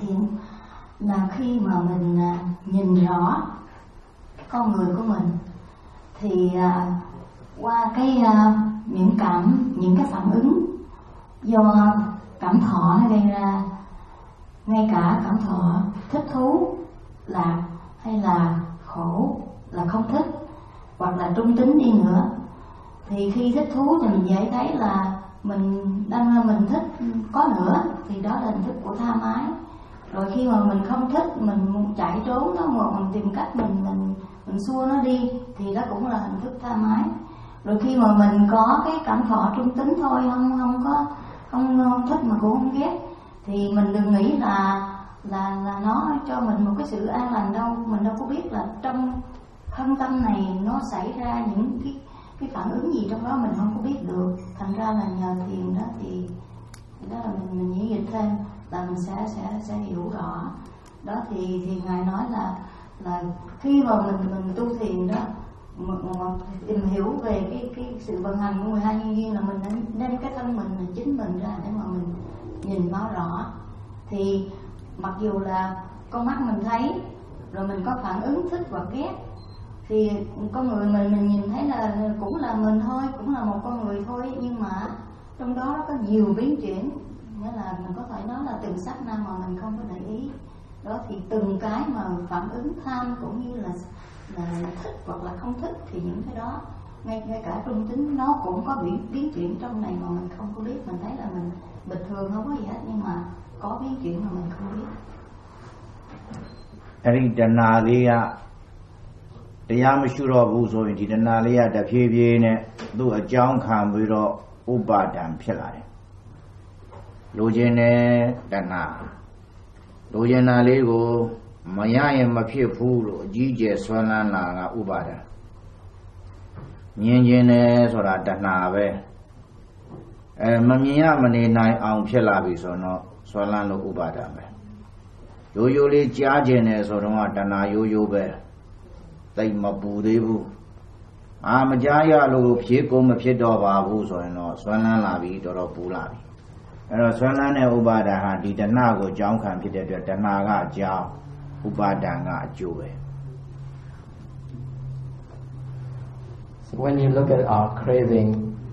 thiện là khi mà mình nhìn rõ con người của mình thì qua cái những cảm những cái phản ứng do cảm thọ nó gây ra, ngay cả cảm thọ thích thú, lạc hay là khổ, là không thích hoặc là trung tính đi nữa, thì khi thích thú thì mình dễ thấy là mình đang mình thích có nữa, thì đó là hình thức của tha mái. Rồi khi mà mình không thích, mình chạy trốn nó, mà mình tìm cách mình mình mình xua nó đi, thì đó cũng là hình thức tha mái. Rồi khi mà mình có cái cảm thọ trung tính thôi, không không có không, không thích mà cũng không ghét, thì mình đừng nghĩ là là là nó cho mình một cái sự an lành đâu. Mình đâu có biết là trong thân tâm này nó xảy ra những cái cái phản ứng gì trong đó, mình không có biết được. Thành ra là nhờ thiền đó thì đó là mình mình diễn dịch thêm là mình sẽ sẽ sẽ hiểu rõ. Đó thì thì ngài nói là là khi mà mình mình tu thiền đó, một, một, tìm hiểu về cái cái sự vận hành của mười hai nhân duyên, là mình nên đem cái thân mình, mình chính mình ra để mà mình nhìn nó rõ. Thì mặc dù là con mắt mình thấy, rồi mình có phản ứng thích hoặc ghét, thì con người mình mình nhìn thấy là cũng là mình thôi, cũng là một con người thôi, nhưng mà trong đó nó có nhiều biến chuyển, nghĩa là mình có thể nói là từng sát na mà mình không có để ý. Đó thì từng cái mà phản ứng tham cũng như là là thích hoặc là không thích, thì những cái đó ngay ngay cả trung tính nó cũng có biến biến chuyển trong này mà mình không có biết. Mình thấy là mình bình thường không có gì hết, nhưng mà có biến chuyển mà mình không biết. အဲ့ဒီတဏှာလေးကတရားမရှိတော့ဘူးဆိုရင်ဒီတဏှာလေးကတဖြည်းဖြည်းနဲ့သူ့အကြောင်းခံပြီးတော့ဥပါဒံဖြစ်လာတယ်။လိုချင်တဲ့တဏှာလိုချင်တာလေးကိုမရရင်မဖြစ်ဘူးလို့အကြီးကျယ်ဆွမ်းလန်းလာကဥပါဒံ။မြင်ခြင်းနဲ့ဆိုတာတဏှာပဲ။အဲမမြင်ရမနေနိုင်အောင်ဖြစ်လာပြီဆိုတော့ဆွမ်းလန်းလို့ဥပါဒံပဲ။ရိုးရိုးလေးကြားခြင်းနဲ့ဆိုတော့တဏှာရိုးရိုးပဲ။သိမပူသေးဘူးအာမကြားရလို့ဖြေကုန်မဖြစ်တော့ပါဘူးဆိုရင်တော့ဆွမ်းလန်းလာပြီတော်တော်ပူလာပြီအဲ့တော့ဆွမ်းလန်းတဲ့ဥပါဒံဟာဒီတဏှာကိုကြောင်းခံဖြစ်တဲ့အတွက်တဏှာကအကြောင်းဥပါဒံကအကျိုးပဲ So when you look at our craving,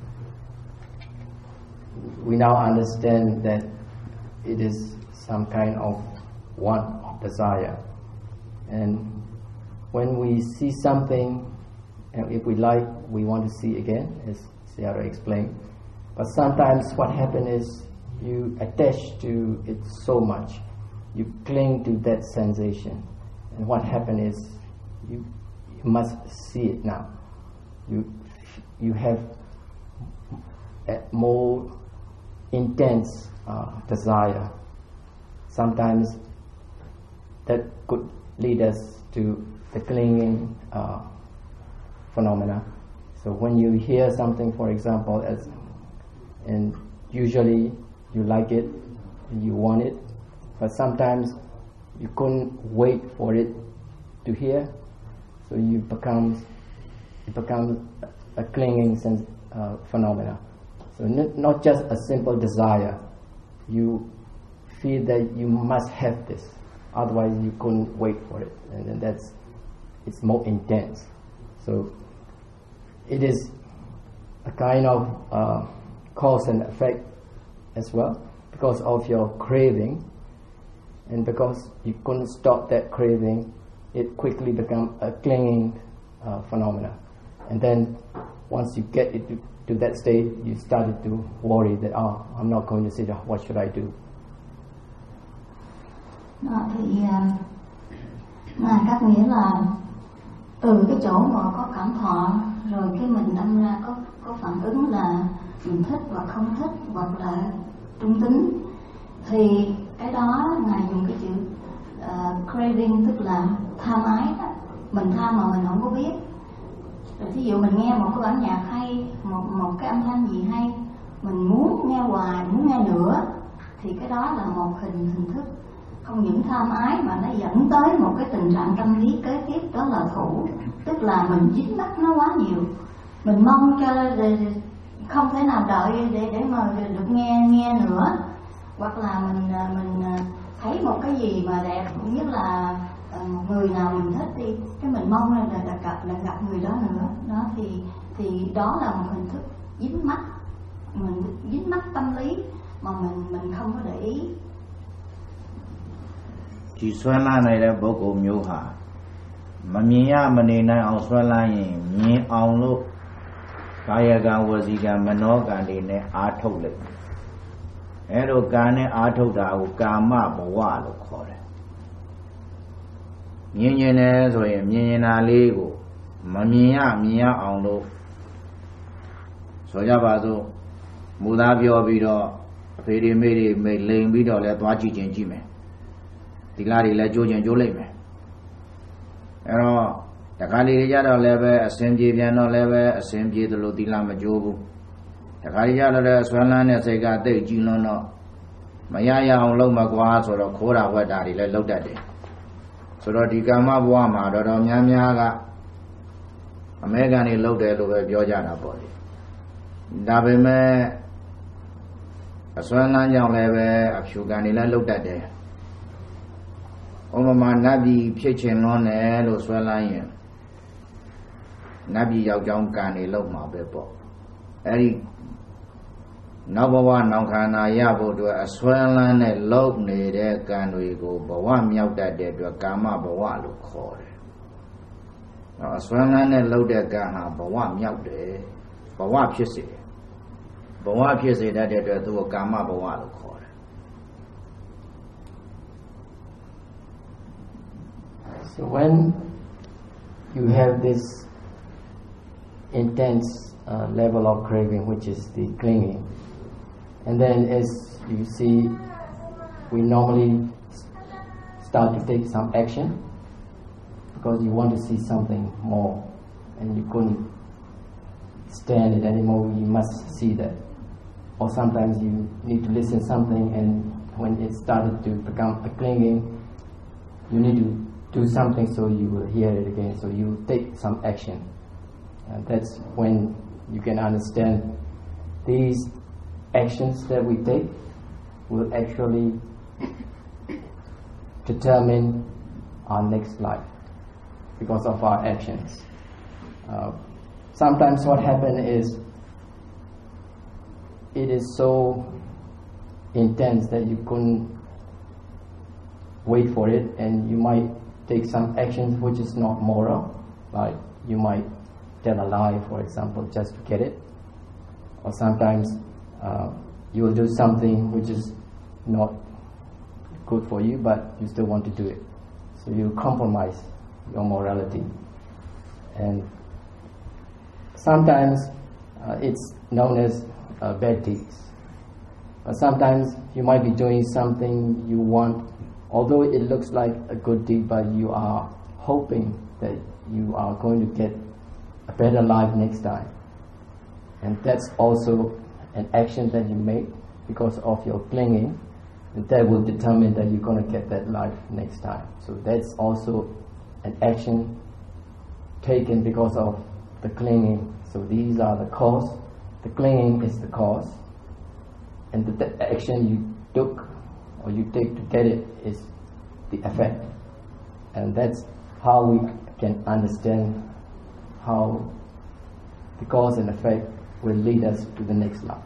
we now understand that it is some kind of want of desire, and when we see something, and if we like, we want to see again, as Sayadaw explained. But sometimes what happens is you attach to it so much, you cling to that sensation, and what happens is you, you must see it now. You you have a more intense uh, desire. Sometimes that could lead us to the clinging uh, phenomena. So when you hear something, for example, as and usually you like it and you want it, but sometimes you couldn't wait for it to hear, so you become it becomes a clinging sense, uh, phenomena. So n- not just a simple desire, you feel that you must have this, otherwise you couldn't wait for it, and then that's it's more intense. So it is a kind of uh, cause and effect as well, because of your craving, and because you couldn't stop that craving, it quickly becomes a clinging uh, phenomena. And then once you get it to, to that state, you started to worry that, oh, I'm not going to sit down, what should I do? Đó, thì Ngài các nghĩa là từ cái chỗ mà có cảm thọ, rồi cái mình đâm ra có có phản ứng là mình thích hoặc không thích, hoặc là trung tính, thì cái đó Ngài dùng cái chữ uh, craving, tức là tham ái đó. Mình tham mà mình không có biết. Rồi ví dụ mình nghe một cái bản nhạc hay, một một cái âm thanh gì hay, mình muốn nghe hoài, muốn nghe nữa, thì cái đó là một hình hình thức không những tham ái mà nó dẫn tới một cái tình trạng tâm lý kế tiếp, đó là thủ, tức là mình dính mắc nó quá nhiều, mình mong cho không thể nào đợi để để mà được nghe nghe nữa, hoặc là mình mình thấy một cái gì mà đẹp, cũng như là uh, một người nào mình thích đi, cái mình mong là là gặp là gặp người đó nữa, đó thì thì đó là một hình thức dính mắc, mình dính mắc tâm lý mà mình mình không có để ý. Chỉ xoay la này là bộ cổ nhiều hả? Mà miếng ya mà này này ông xoay la gì miếng ông lúc kaya ga wazi ga mano ga này này á thâu lại. Ở đó cái này á thâu đạo kama bảo hòa lúc khó đấy. Miếng như này rồi miếng như nào lấy go, mà miếng ya miếng ya ông lúc, rồi giờ bảo mua đá biểu bị đó, phải đi mấy đi mấy lên bị đó là toa chỉ chuyện gì mà. Thì là đi là chỗ chuyện chỗ lấy mà. Ở đó, tất cả đi ra đó là về xem gì vậy nó là về xem gì đó lúc đi làm mà chỗ bu. Tất cả đi ra đó là xoay lan này sẽ cả tới chín lần nó. Mà ya ya ông lâu mà qua rồi đó khổ ra qua đá đi là lâu đã đi. Rồi đó đi cả mà bua mà đó đó nhám nhá cả. Mấy cái này lâu để lâu về biểu ra đó bỏ đi. Đã về mà xoay lan nhau là về áp dụng cái này là lâu đã đi. Ông mà Nabi phía trên nó này lúc xoay lại Nabi giáo trong cái này lâu mà bé bỏ, ấy nó bảoว่าน้องขานายาบด้วยส่วนละเนี่ยโลกနေတဲ့การတွေကိုဘဝမြောက်တတ်တဲ့အတွက်ကာမဘဝလို့ခေါ်တယ်။အဲဆွမ်းလန်းနဲ့လှုပ်တဲ့ကံဟာဘဝမြောက်တယ်။ဘဝဖြစ်စေတယ်။ဘဝဖြစ်စေတတ်တဲ့အတွက်သူကကာမဘဝလို့ခေါ်တယ်။ So when you have this intense uh, level of craving, which is the clinging, and then as you see, we normally start to take some action because you want to see something more and you couldn't stand it anymore, you must see that. Or sometimes you need to listen something, and when it started to become a clinging, you need to do something so you will hear it again, so you take some action. And that's when you can understand these actions that we take will actually determine our next life because of our actions. Uh, sometimes what happens is it is so intense that you couldn't wait for it, and you might take some actions which is not moral, like you might tell a lie, for example, just to get it. Or sometimes uh, you will do something which is not good for you, but you still want to do it. So you compromise your morality. And sometimes uh, it's known as uh, bad deeds. But sometimes you might be doing something you want, although it looks like a good deed, but you are hoping that you are going to get a better life next time. And that's also an action that you make because of your clinging, and that will determine that you're going to get that life next time. So that's also an action taken because of the clinging. So these are the cause. The clinging is the cause, and the, the action you took or you take to get it is the effect. And that's how we can understand how the cause and effect will lead us to the next life.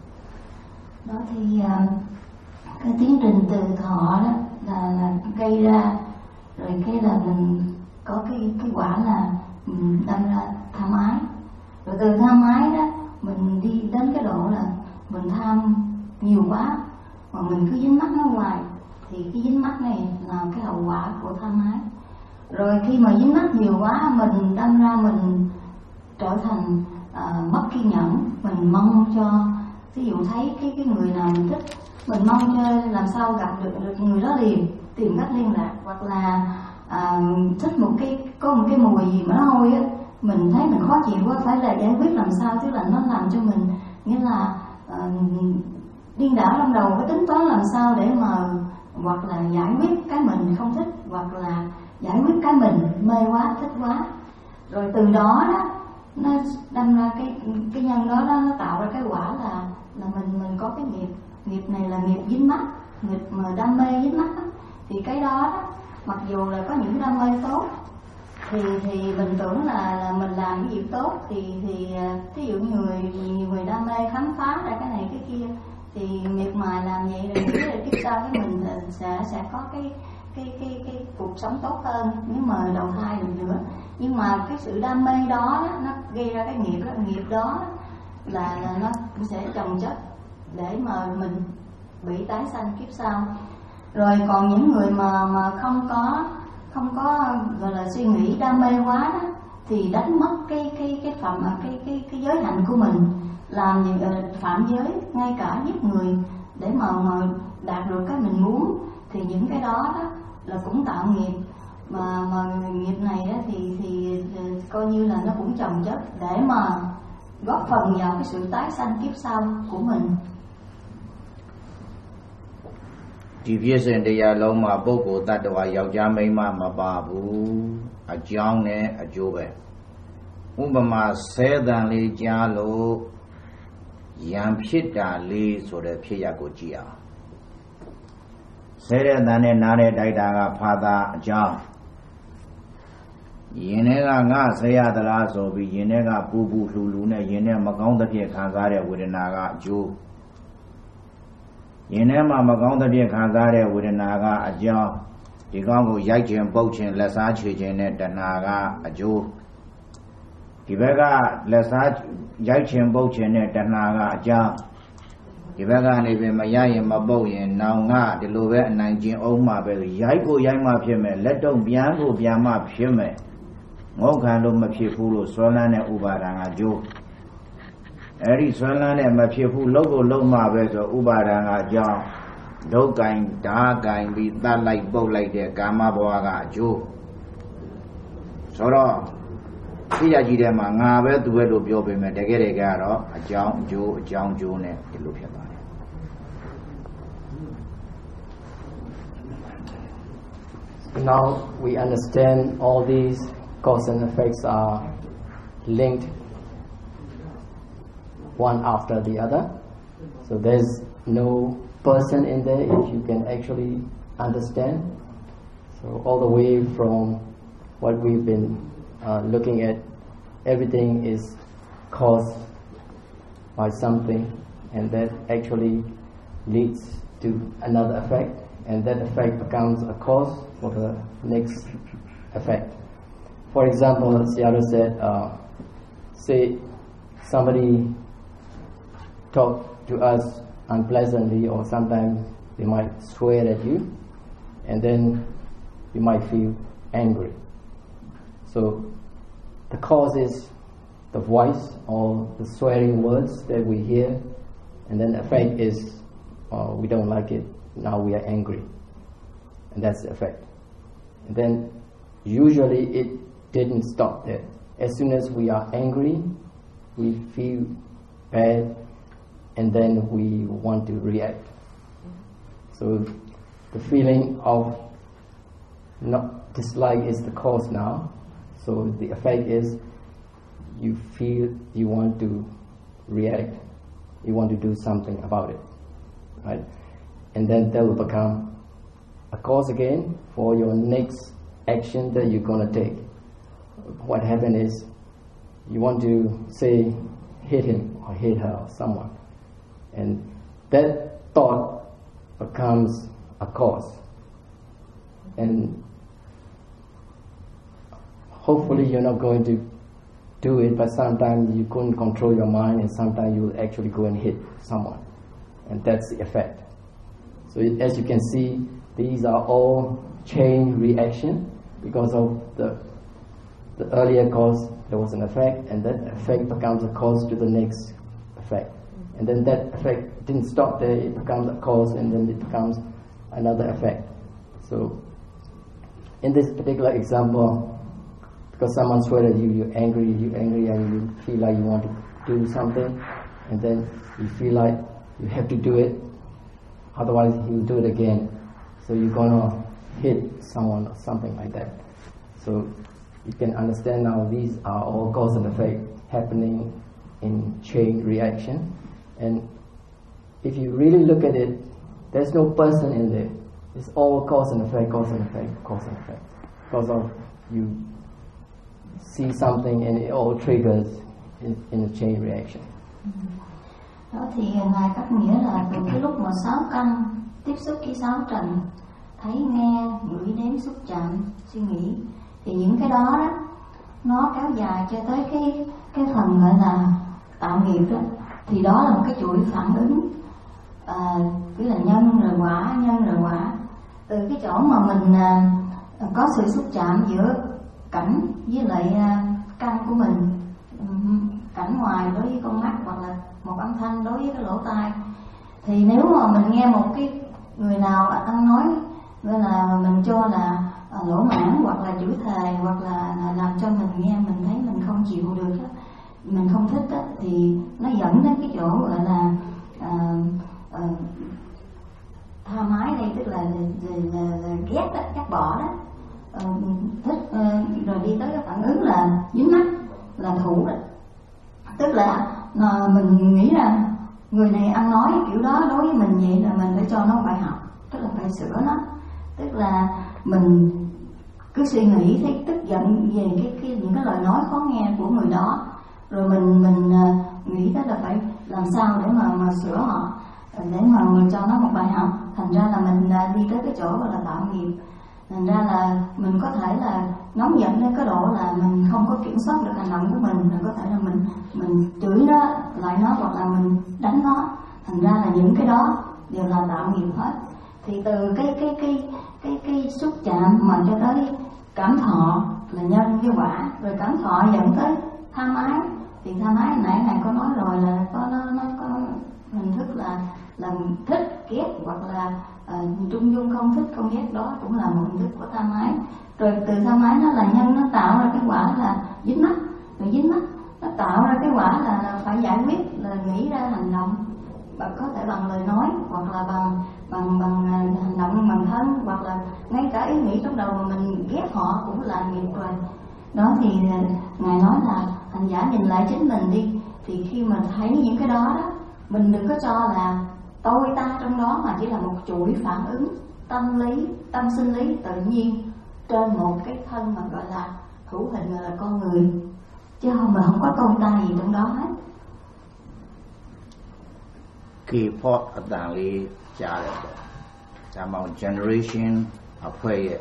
Đó thì uh, cái tiến trình từ thọ đó là, là gây ra, rồi cái là mình có cái cái quả là mình đâm ra tham ái, rồi từ tham ái đó mình đi đến cái độ là mình tham nhiều quá mà mình cứ dính mắc nó hoài, thì cái dính mắc này là cái hậu quả của tham ái. Rồi khi mà dính mắc nhiều quá mình đâm ra mình trở thành uh, mất kiên nhẫn, mình mong cho ví dụ thấy cái cái người nào mình thích, mình mong cho làm sao gặp được, được người đó liền, tìm cách liên lạc, hoặc là uh, thích một cái có một cái mùi gì mà nó hôi á, mình thấy mình khó chịu quá, phải là giải quyết làm sao, tức là nó làm cho mình nghĩa là uh, điên đảo trong đầu, cái tính toán làm sao để mà hoặc là giải quyết cái mình không thích, hoặc là giải quyết cái mình mê quá, thích quá, rồi từ đó đó nó đâm ra cái cái nhân đó, đó nó tạo ra cái quả là là mình mình có cái nghiệp nghiệp này là nghiệp dính mắc, nghịch mà đam mê với mắt đó, thì cái đó, đó mặc dù là có những đam mê tốt thì thì mình tưởng là là mình làm cái việc tốt, thì thì thí dụ người nhiều người đam mê khám phá ra cái này cái kia thì miệt mài làm vậy rồi nghĩ là kiếp sau cái mình sẽ sẽ có cái cái cái cái cuộc sống tốt hơn nếu mà đầu thai được nữa. Nhưng mà cái sự đam mê đó, đó nó gây ra cái nghiệp đó, nghiệp đó là, là nó sẽ chồng chất để mà mình bị tái sanh kiếp sau. Rồi còn những người mà mà không có không có gọi là suy nghĩ đam mê quá đó, thì đánh mất cái cái cái phạm cái cái cái giới hạnh của mình, làm những uh, phạm giới, ngay cả giết người để mà mà đạt được cái mình muốn, thì những cái đó đó là cũng tạo nghiệp. Mà mà nghiệp này đó thì thì coi như là nó cũng chồng chất để mà góp phần vào cái sự tái sanh kiếp sau của mình. ဒီဖြစ်စဉ်တရားလုံးမှာပုဂ္ဂိုလ်တ attva ယောက်ျားမိန်းမမပါဘူးအကြောင်းနဲ့အကျိုးပဲဥပမာဆဲတန်လေးကြားလို့ရံဖြစ်တာလေးဆိုတဲ့ဖြစ်ရပ်ကိုကြည့်အောင်ဆဲတဲ့တန်နဲ့နားတဲ့တိုက်တာကဖာသာအကြောင်းယင်ထဲကငါဆဲရသလားဆိုပြီးယင်ထဲကပူပူလှူလှူနဲ့ယင်ထဲမကောင်းတဲ့ဖြစ်ခံစားတဲ့ဝေဒနာကအကျိုးယင်ထဲမှာမကောင်းတဲ့ဖြစ်ခံစားတဲ့ဝေဒနာကအကြောင်းဒီကောင်းကိုရိုက်ခြင်းပုတ်ခြင်းလက်စားချွေခြင်းနဲ့တဏှာကအကျိုးဒီဘက်ကလက်စားရိုက်ခြင်းပုတ်ခြင်းနဲ့တဏှာကအကြောင်းဒီဘက်ကနေပြင်မရရင်မပုတ်ရင်နောင်ကဒီလိုပဲအနိုင်ကျင့်အောင်မှပဲရိုက်ကိုရိုက်မှဖြစ်မယ်လက်တုံပြန်ကိုပြန်မှဖြစ်မယ်ငုတ်ခံလို့မဖြစ်ဘူးလို့ဆွဲလန်းတဲ့ဥပါဒံကအကျိုးအဲ့ဒီဆွဲလန်းတဲ့မဖြစ်ဘူးလုံးကိုလုံးမှပဲဆိုဥပါဒံကအကြောင်းဒုက္ခိုင်ဓာကိုင်ပြီးတတ်လိုက်ပုတ်လိုက်တဲ့ကာမဘဝကအကျိုးဆိုတော့ဖြစ်ရကြီးတဲ့မှာငါပဲသူပဲလို့ပြောပေမဲ့တကယ်တကယ်ကတော့အကြောင်းအကျိုးအကြောင်းကျိုးနဲ့ဒီလိုဖြစ်ပါတယ် Now we understand all these cause and effects are linked one after the other. So there's no person in there if you can actually understand. So all the way from what we've been uh, looking at, everything is caused by something, and that actually leads to another effect, and that effect becomes a cause for the next effect. For example, Sayadaw said, uh, say somebody talk to us unpleasantly, or sometimes they might swear at you, and then you might feel angry. So the cause is the voice or the swearing words that we hear, and then the effect is uh, we don't like it, now we are angry, and that's the effect. And then usually it didn't stop there. As soon as we are angry, we feel bad, and then we want to react. So the feeling of not dislike is the cause now. So the effect is you feel you want to react, you want to do something about it, right? And then that will become a cause again for your next action that you're going to take. What happened is you want to say hit him or hit her or someone, and that thought becomes a cause. And hopefully you're not going to do it, but sometimes you couldn't control your mind, and sometimes you will actually go and hit someone, and that's the effect. So as you can see, these are all chain reaction. Because of the the earlier cause, there was an effect, and that effect becomes a cause to the next effect. And then that effect didn't stop there, it becomes a cause, and then it becomes another effect. So in this particular example, because someone swear at you, you're angry, you're angry, and you feel like you want to do something, and then you feel like you have to do it, otherwise he'll do it again. So you're gonna hit someone or something like that. So you can understand now these are all cause and effect happening in chain reaction. And if you really look at it there's no person in there. It's all cause and effect, cause and effect, cause and effect. Because of you see something and it all triggers in, in a chain reaction. Đó thì ngài cắt nghĩa là từ cái lúc mà sáu căn tiếp xúc với sáu trần, thấy nghe, ngửi, nếm, xúc chạm, suy nghĩ, thì những cái đó, đó nó kéo dài cho tới cái cái phần gọi là tạo nghiệp đó, thì đó là một cái chuỗi phản ứng, à, cứ là nhân rồi quả, nhân rồi quả. Từ cái chỗ mà mình à, có sự xúc chạm giữa cảnh với lại à, căn của mình, cảnh ngoài đối với con mắt hoặc là một âm thanh đối với cái lỗ tai, thì nếu mà mình nghe một cái người nào ăn nói nên là mình cho là uh, lỗ mãn hoặc là chửi thề hoặc là làm cho mình nghe mình thấy mình không chịu được đó, mình không thích đó, thì nó dẫn đến cái chỗ gọi là uh, uh, tha mái đây, tức là, là, là, là ghét đó, ghét bỏ đó, uh, thích uh, rồi đi tới cái phản ứng là dính mắt, là thủ đó. Tức là uh, mình nghĩ rằng người này ăn nói kiểu đó đối với mình vậy là mình phải cho nó bài học, tức là phải sửa nó. Tức là mình cứ suy nghĩ thấy tức giận về cái, cái những cái lời nói khó nghe của người đó, rồi mình mình uh, nghĩ tới là phải làm sao để mà mà sửa họ, để mà mình cho nó một bài học. Thành ra là mình uh, đi tới cái chỗ gọi là tạo nghiệp. Thành ra là mình có thể là nóng giận đến cái độ là mình không có kiểm soát được hành động của mình, rồi có thể là mình mình chửi nó lại nó hoặc là mình đánh nó. Thành ra là những cái đó đều là tạo nghiệp hết. Thì từ cái cái cái cái cái xúc chạm mà cho tới cảm thọ là nhân với quả, rồi cảm thọ dẫn tới tha mái. Thì tha mái hồi nãy ngài có nói rồi là có nó nó có hình thức là là thích ghét hoặc là uh, trung dung không thích không ghét, đó cũng là một hình thức của tha mái. Rồi từ tha mái nó là nhân, nó tạo ra cái quả là dính mắt, rồi dính mắt nó tạo ra cái quả là, là phải giải quyết, là nghĩ ra hành động, và có thể bằng lời nói hoặc là bằng bằng bằng hành động bằng thân, hoặc là ngay cả ý nghĩ trong đầu mà mình ghét họ cũng là nghiệp rồi. Đó thì ngài nói là hành giả nhìn lại chính mình đi, thì khi mà thấy những cái đó đó, mình đừng có cho là tôi ta trong đó, mà chỉ là một chuỗi phản ứng tâm lý, tâm sinh lý tự nhiên trên một cái thân mà gọi là hữu hình, gọi là con người, chứ không mà không có tôi ta gì trong đó hết. Kỳ phót ở tàng lý trả lời đó, chạm vào generation ở quê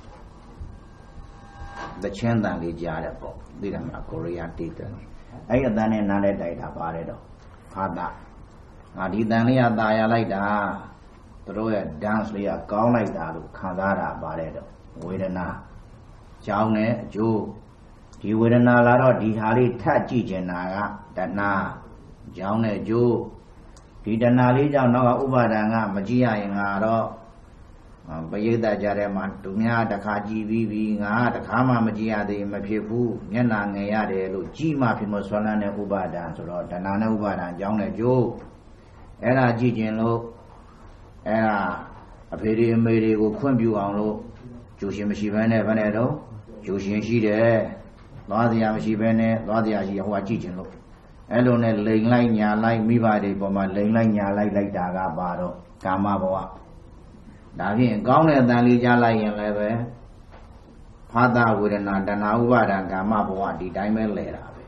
the chen tàng lý trả lời đó, đi làm ở Korea đi tới, ấy ở tàng này nãy đây đại đã bảo đấy đó, phát đã, à đi tàng lý ở đại à lại đã, rồi dance lý ở cao lại đã được khán giả đã bảo đấy đó, Vedana, cháu này chú, đi Vedana là đó đi hà lý thắt chỉ trên nào đó na, cháu này chú. Thì đàn na lý cháu nó có upa đàn ngà mà chỉ ai ngà đó bây giờ ta trả lời mà tụi nhà đã khá chi vi vi ngà đã khá mà mà chỉ ai thì mà phía phu nhân là nghe ya để lúc chỉ mà phía một số lần này upa đàn rồi đó đàn na này upa đàn cháu này chú ấy là chỉ chuyện lúc ấy là phía đi mấy đi của khuôn biểu ông lúc chú xin mà xin bên này bên này đâu chú xin xin đấy đó thì mà xin bên này đó thì chỉ hoa chỉ chuyện lúc ấy lúc này lên lại nhà lại mi bài đi bỏ mà lên lại nhà lại lại đã gặp bà đó cảm ơn bà đã hiện con này ta đi ra lại hiện lại về phát ra vừa đến là đàn áo bà đàn cảm ơn bà đi đại mấy lệ ra về.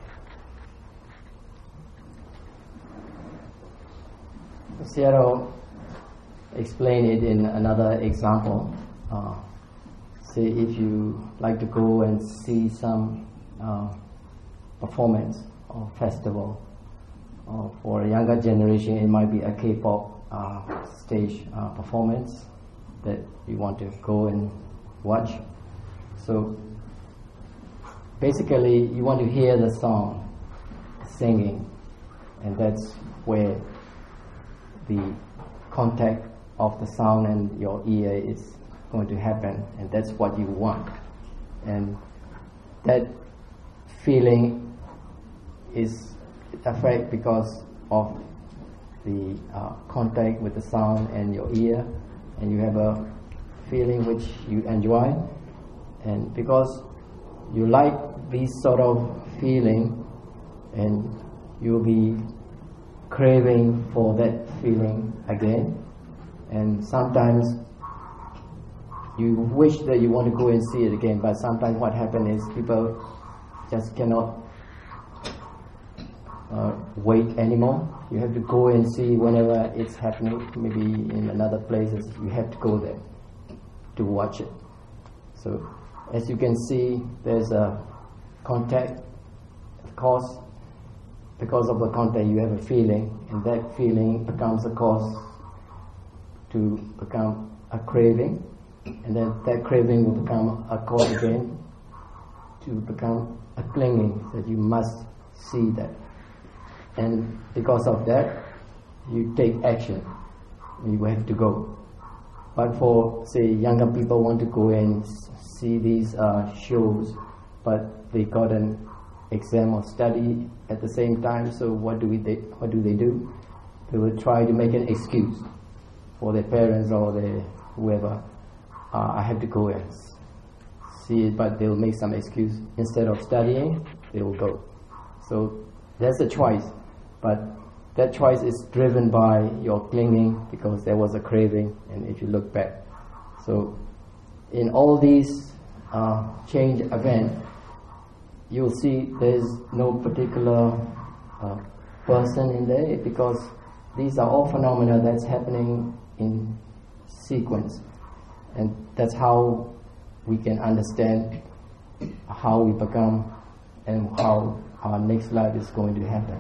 Seattle explain it in another example. Uh, say if you like to go and see some uh, performance or festival, or for a younger generation it might be a K-pop uh, stage uh, performance that you want to go and watch. So basically you want to hear the song singing, and that's where the contact of the sound and your ear is going to happen, and that's what you want. And that feeling is affected because of the uh, contact with the sound and your ear, and you have a feeling which you enjoy, and because you like this sort of feeling, and you'll be craving for that feeling again, And sometimes you wish that you want to go and see it again, but sometimes what happens is people just cannot uh, wait anymore. You have to go and see whenever it's happening. Maybe in another places, you have to go there to watch it. So as you can see, there's a contact. Of course, because of the contact, you have a feeling, and that feeling becomes a cause to become a craving, and then that craving will become a cause again to become a clinging, that you must see that. And because of that, you take action. You have to go. But for, say, younger people want to go and see these uh, shows, but they got an exam or study at the same time, so what do we they, what do they do? They will try to make an excuse for their parents or their whoever. Uh, I have to go and see it, but they will make some excuse. Instead of studying, they will go. So that's a choice, but that choice is driven by your clinging because there was a craving, and if you look back. So in all these uh, change events, you'll see there's no particular uh, person in there, because these are all phenomena that's happening in sequence, and that's how we can understand how we become and how our next life is going to happen.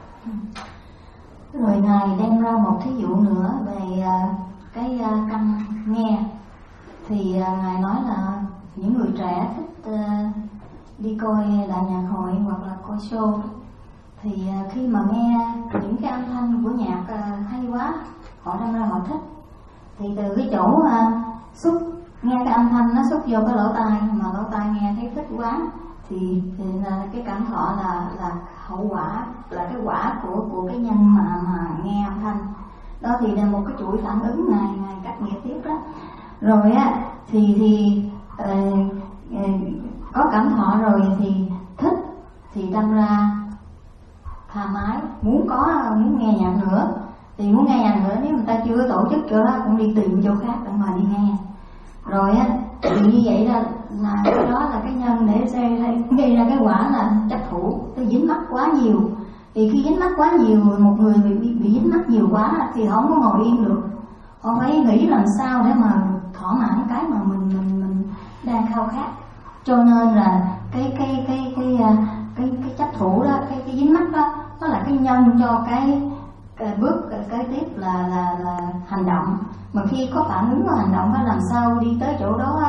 Rồi Ngài đem ra một thí dụ nữa về uh, cái uh, căn nghe. Thì uh, Ngài nói là những người trẻ thích uh, đi coi đại nhạc hội hoặc là coi show, thì uh, khi mà nghe những cái âm thanh của nhạc uh, hay quá, họ đâm ra họ thích. Thì từ cái chỗ uh, xúc nghe cái âm thanh nó xúc vô cái lỗ tai, mà lỗ tai nghe thấy thích quá, thì, thì là cái cảm thọ là là hậu quả, là cái quả của của cái nhân mà mà nghe âm thanh đó, thì là một cái chuỗi phản ứng này ngày cách nghĩa tiếp đó. Rồi á thì thì uh, uh, có cảm thọ rồi thì thích, thì đâm ra tha mái muốn có muốn nghe nhạc nữa, thì muốn nghe nhạc nữa, nếu người ta chưa tổ chức chỗ đó cũng đi tìm chỗ khác để mà đi nghe. Rồi á thì như vậy là là cái đó là cái nhân để gây ra cái quả là chấp thủ, tôi dính mắc quá nhiều. Thì khi dính mắc quá nhiều, một người bị, bị, bị dính mắc nhiều quá thì họ không có ngồi yên được, họ phải nghĩ làm sao để mà thỏa mãn cái mà mình mình mình đang khao khát. Cho nên là cái cái cái cái cái cái, cái chấp thủ đó, cái cái dính mắc đó, nó là cái nhân cho cái, cái bước cái tiếp là là là hành động. Mà khi có phản ứng của hành động phải làm sao đi tới chỗ đó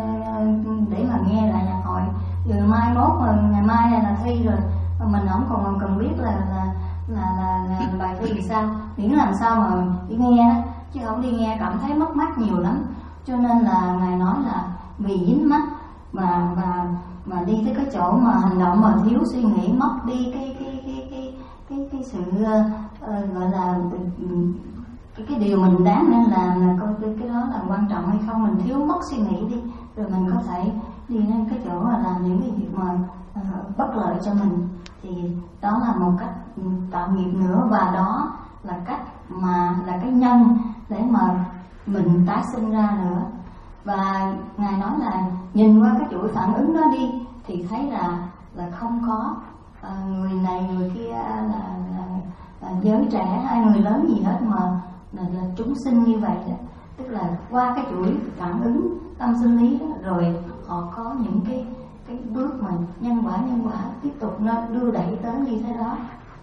để mà nghe lại nhạc hội. Giờ mai mốt mà ngày mai là thi rồi, mình không còn cần biết là là là là, là bài thi thì sao, miễn làm sao mà đi nghe đó, chứ không đi nghe cảm thấy mất mát nhiều lắm. Cho nên là Ngài nói là vì dính mắc mà mà mà đi tới cái chỗ mà hành động mà thiếu suy nghĩ, mất đi cái cái cái cái cái cái sự uh, gọi là cái cái điều mình đáng nên làm, là coi cái cái đó là quan trọng hay không, mình thiếu mất suy nghĩ đi, rồi mình có thể đi đến cái chỗ mà làm những cái việc mà uh, bất lợi cho mình. Thì đó là một cách tạo nghiệp nữa, và đó là cách mà là cái nhân để mà mình tái sinh ra nữa. Và Ngài nói là nhìn qua cái chuỗi phản ứng đó đi thì thấy là là không có uh, người này người kia là, là, là giới trẻ hay người lớn gì hết, mà là, là chúng sinh như vậy đó. Tức là qua cái chuỗi phản ứng tâm sinh lý đó, rồi họ có những cái cái bước mà nhân quả nhân quả tiếp tục nó đưa đẩy tới như thế đó.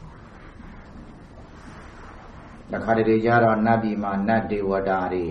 တခါတလေကြတော့နတ်ပြည်မှာနတ်ဒေဝတာတွေ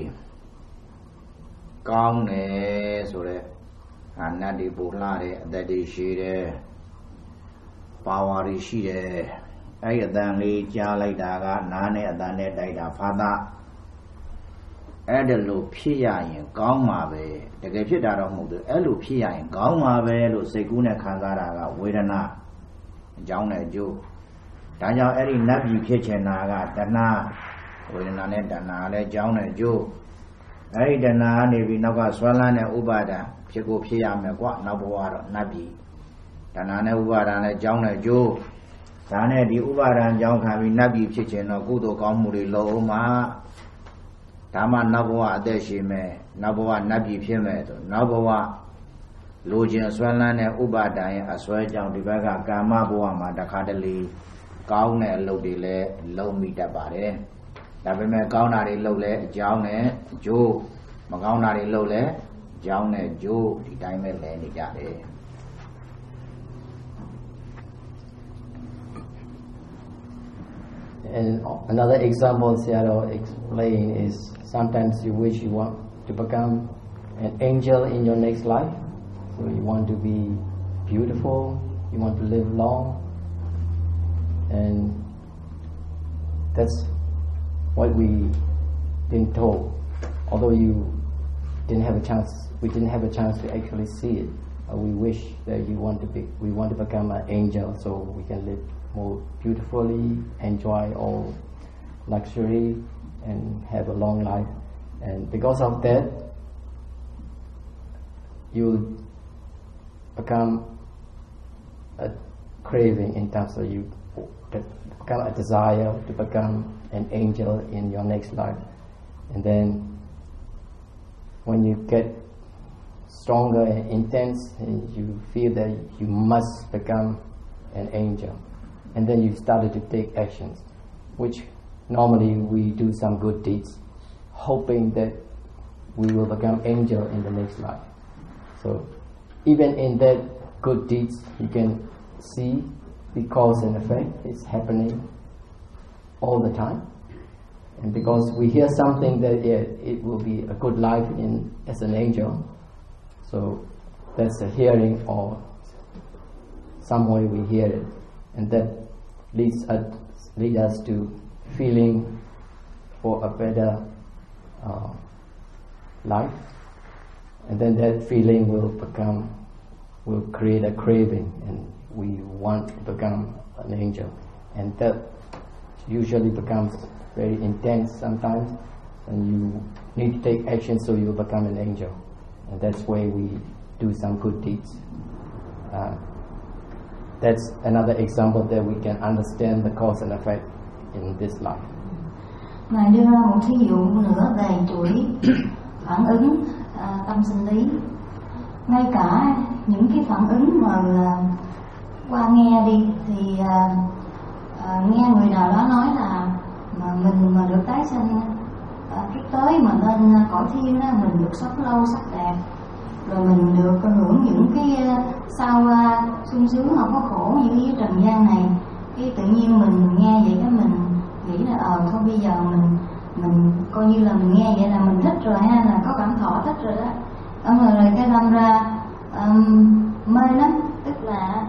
ကောင်းတယ်ဆိုတော့ဟာနတ်တွေပူလှတယ်အသက်တွေရှည်တယ်ပါဝါတွေရှိတယ်အဲ့ဒီအတန်လေးကြားလိုက်တာကနားနဲ့အတန်နဲ့တိုက်တာဖာသာအဲ့ဒါလို့ဖြစ်ရရင်ကောင်းမှာပဲတကယ်ဖြစ်တာတော့မဟုတ်ဘူးအဲ့လိုဖြစ်ရရင်ကောင်းမှာပဲလို့စိတ်ကူးနဲ့ခံစားတာကဝေဒနာအကြောင်းနဲ့အကျိုးဒါကြောင့်အဲ့ဒီနတ်ပြည်ဖြစ်ချင်တာကတဏှာဝေဒနာနဲ့တဏှာလည်းအကြောင်းနဲ့အကျိုးအဲ့ဒီတဏှာကနေပြီးနောက်ကဆွဲလန်းတဲ့ဥပါဒံဖြစ်ကိုဖြစ်ရမယ်ကွနောက်ဘဝတော့နတ်ပြည်တဏှာနဲ့ဥပါဒံလည်းအကြောင်းနဲ့အကျိုးဒါနဲ့ဒီဥပါဒံအကြောင်းခံပြီးနတ်ပြည်ဖြစ်ချင်တော့ကုသိုလ်ကောင်းမှုတွေလုပ်အောင်မှဒါမှနောက်ဘဝအသက်ရှင်မယ်နောက်ဘဝနတ်ပြည်ဖြစ်မယ်ဆိုနောက်ဘဝလူချင်းဆွဲလန်းတဲ့ဥပါဒံရဲ့အစွဲကြောင့်ဒီဘက်ကကာမဘဝမှာတစ်ခါတလေကောင်းတဲ့အလုပ်တွေလည်းလုံးမိတတ်ပါတယ်ဒါပေမဲ့ကောင်းတာတွေလုပ်လဲအကြောင်းနဲ့အကျိုးမကောင်းတာတွေလုပ်လဲအကြောင်းနဲ့အကျိုးဒီတိုင်းပဲလဲနေကြတယ် And another example Seattle explain is sometimes you wish you want to become an angel in your next life. So you want to be beautiful, you want to live long, and that's what we been told. Although you didn't have a chance, we didn't have a chance to actually see it. Uh, we wish that you want to be, we want to become an angel so we can live more beautifully, enjoy all luxury, and have a long life. And because of that, you become a craving in terms of you become a desire to become an angel in your next life. And then when you get stronger and intense and you feel that you must become an angel, and then you started to take actions, which normally we do some good deeds hoping that we will become angel in the next life. So even in that good deeds you can see the cause and effect is happening all the time. And because we hear something that yeah, it will be a good life in as an angel, so that's a hearing or some way we hear it, and that leads us lead us to feeling for a better uh, life, and then that feeling will become will create a craving, and we want to become an angel, and that usually becomes very intense sometimes, and you need to take action so you will become an angel, and that's where we do some good deeds. Uh, that's another example that we can understand the cause and effect in this life. Ngài đưa ra một thí dụ nữa về chuỗi phản ứng à, tâm sinh lý. Ngay cả những cái phản ứng mà à, qua nghe đi thì à, à, nghe người nào đó nói là mà mình mà được tái sinh à, kiếp tới mà lên cõi thiên đó, mình được sống lâu sắc đẹp, rồi mình được hưởng những cái sao uh, sung sướng không có khổ như dưới trần gian này. Cái tự nhiên mình nghe vậy cái mình nghĩ là ờ thôi bây giờ mình mình coi như là mình nghe vậy là mình thích rồi ha, là có cảm thọ thích rồi đó. Ông rồi, rồi cái đâm ra um, mê lắm, tức là